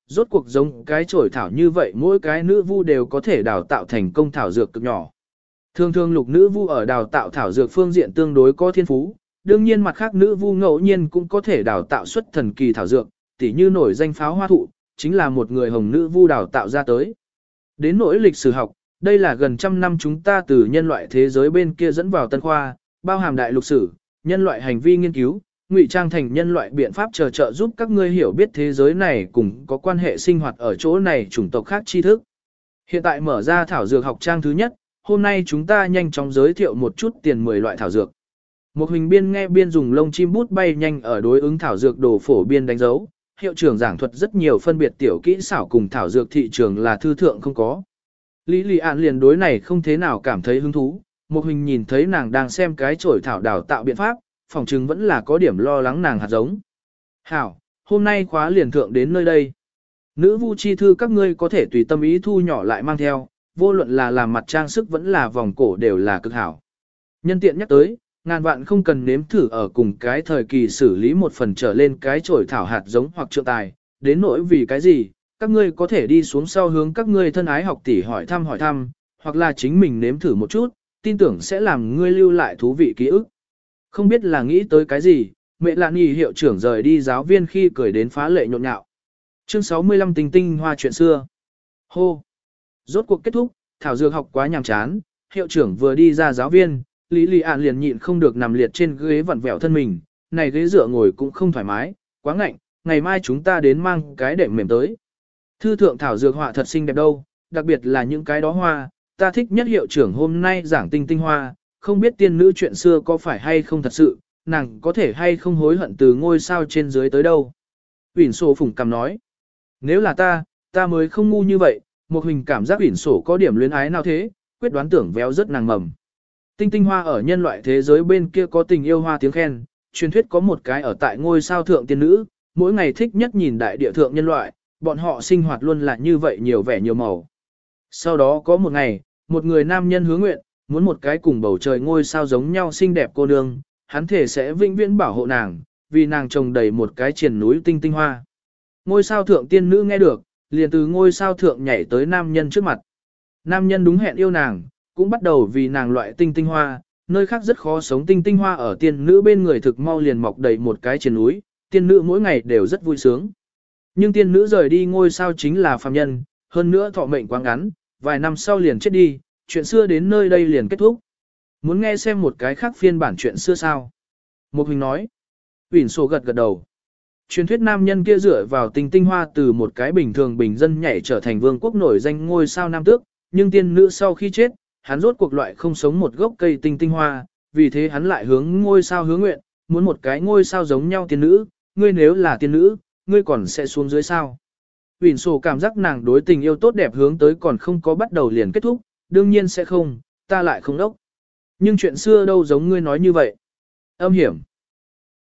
rốt cuộc giống cái chổi thảo như vậy mỗi cái nữ vu đều có thể đào tạo thành công thảo dược cực nhỏ. Thường thường lục nữ vu ở đào tạo thảo dược phương diện tương đối có thiên phú, đương nhiên mặt khác nữ vu ngẫu nhiên cũng có thể đào tạo xuất thần kỳ thảo dược, tỉ như nổi danh pháo hoa thụ, chính là một người hồng nữ vu đào tạo ra tới. Đến nỗi lịch sử học, đây là gần trăm năm chúng ta từ nhân loại thế giới bên kia dẫn vào tân khoa, bao hàm đại lục sử, nhân loại hành vi nghiên cứu, ngụy trang thành nhân loại biện pháp chờ trợ giúp các ngươi hiểu biết thế giới này cùng có quan hệ sinh hoạt ở chỗ này chủng tộc khác tri thức. Hiện tại mở ra thảo dược học trang thứ nhất, hôm nay chúng ta nhanh chóng giới thiệu một chút tiền mười loại thảo dược. Một hình biên nghe biên dùng lông chim bút bay nhanh ở đối ứng thảo dược đồ phổ biên đánh dấu, hiệu trưởng giảng thuật rất nhiều phân biệt tiểu kỹ xảo cùng thảo dược thị trường là thư thượng không có. Lý Lị An liền đối này không thế nào cảm thấy hứng thú, một hình nhìn thấy nàng đang xem cái chổi thảo đào tạo biện pháp, phòng chứng vẫn là có điểm lo lắng nàng hạt giống. Hảo, hôm nay khóa liền thượng đến nơi đây. Nữ vu chi thư các ngươi có thể tùy tâm ý thu nhỏ lại mang theo, vô luận là làm mặt trang sức vẫn là vòng cổ đều là cực hảo. Nhân tiện nhắc tới, ngàn vạn không cần nếm thử ở cùng cái thời kỳ xử lý một phần trở lên cái chổi thảo hạt giống hoặc trượng tài, đến nỗi vì cái gì, các ngươi có thể đi xuống sau hướng các ngươi thân ái học tỷ hỏi thăm hỏi thăm, hoặc là chính mình nếm thử một chút, tin tưởng sẽ làm ngươi lưu lại thú vị ký ức. Không biết là nghĩ tới cái gì, mẹ lạn nhì hiệu trưởng rời đi giáo viên khi cười đến phá lệ nhộn nhạo. Chương sáu mươi lăm tinh tinh hoa chuyện xưa. Hô! Rốt cuộc kết thúc, thảo dược học quá nhàm chán, hiệu trưởng vừa đi ra giáo viên, Lý Lị An liền nhịn không được nằm liệt trên ghế vặn vẹo thân mình, này ghế dựa ngồi cũng không thoải mái, quá ngạnh, ngày mai chúng ta đến mang cái đệm mềm tới. Thư thượng thảo dược họa thật xinh đẹp đâu, đặc biệt là những cái đó hoa, ta thích nhất hiệu trưởng hôm nay giảng tinh tinh hoa, không biết tiên nữ chuyện xưa có phải hay không thật sự, nàng có thể hay không hối hận từ ngôi sao trên dưới tới đâu. Uyển sổ phủng cầm nói, nếu là ta, ta mới không ngu như vậy, một hình cảm giác Uyển sổ có điểm luyến ái nào thế, quyết đoán tưởng véo rất nàng mầm. Tinh tinh hoa ở nhân loại thế giới bên kia có tình yêu hoa tiếng khen, truyền thuyết có một cái ở tại ngôi sao thượng tiên nữ, mỗi ngày thích nhất nhìn đại địa thượng nhân loại, bọn họ sinh hoạt luôn là như vậy nhiều vẻ nhiều màu. Sau đó có một ngày, một người nam nhân hứa nguyện, muốn một cái cùng bầu trời ngôi sao giống nhau xinh đẹp cô nương, hắn thể sẽ vĩnh viễn bảo hộ nàng, vì nàng trồng đầy một cái triền núi tinh tinh hoa. Ngôi sao thượng tiên nữ nghe được, liền từ ngôi sao thượng nhảy tới nam nhân trước mặt. Nam nhân đúng hẹn yêu nàng, cũng bắt đầu vì nàng loại tinh tinh hoa, nơi khác rất khó sống tinh tinh hoa ở tiên nữ bên người thực mau liền mọc đầy một cái triền núi, tiên nữ mỗi ngày đều rất vui sướng. Nhưng tiên nữ rời đi ngôi sao chính là phàm nhân, hơn nữa thọ mệnh quá ngắn, vài năm sau liền chết đi, chuyện xưa đến nơi đây liền kết thúc. Muốn nghe xem một cái khác phiên bản chuyện xưa sao? Một hình nói. Uyển sổ gật gật đầu. Truyền thuyết nam nhân kia dựa vào tinh tinh hoa từ một cái bình thường bình dân nhảy trở thành vương quốc nổi danh ngôi sao nam tước, nhưng tiên nữ sau khi chết, hắn rốt cuộc loại không sống một gốc cây tinh tinh hoa, vì thế hắn lại hướng ngôi sao hướng nguyện, muốn một cái ngôi sao giống nhau tiên nữ, ngươi nếu là tiên nữ, ngươi còn sẽ xuống dưới sao. Uyển sổ cảm giác nàng đối tình yêu tốt đẹp hướng tới còn không có bắt đầu liền kết thúc, đương nhiên sẽ không, ta lại không đốc. Nhưng chuyện xưa đâu giống ngươi nói như vậy. Âm hiểm,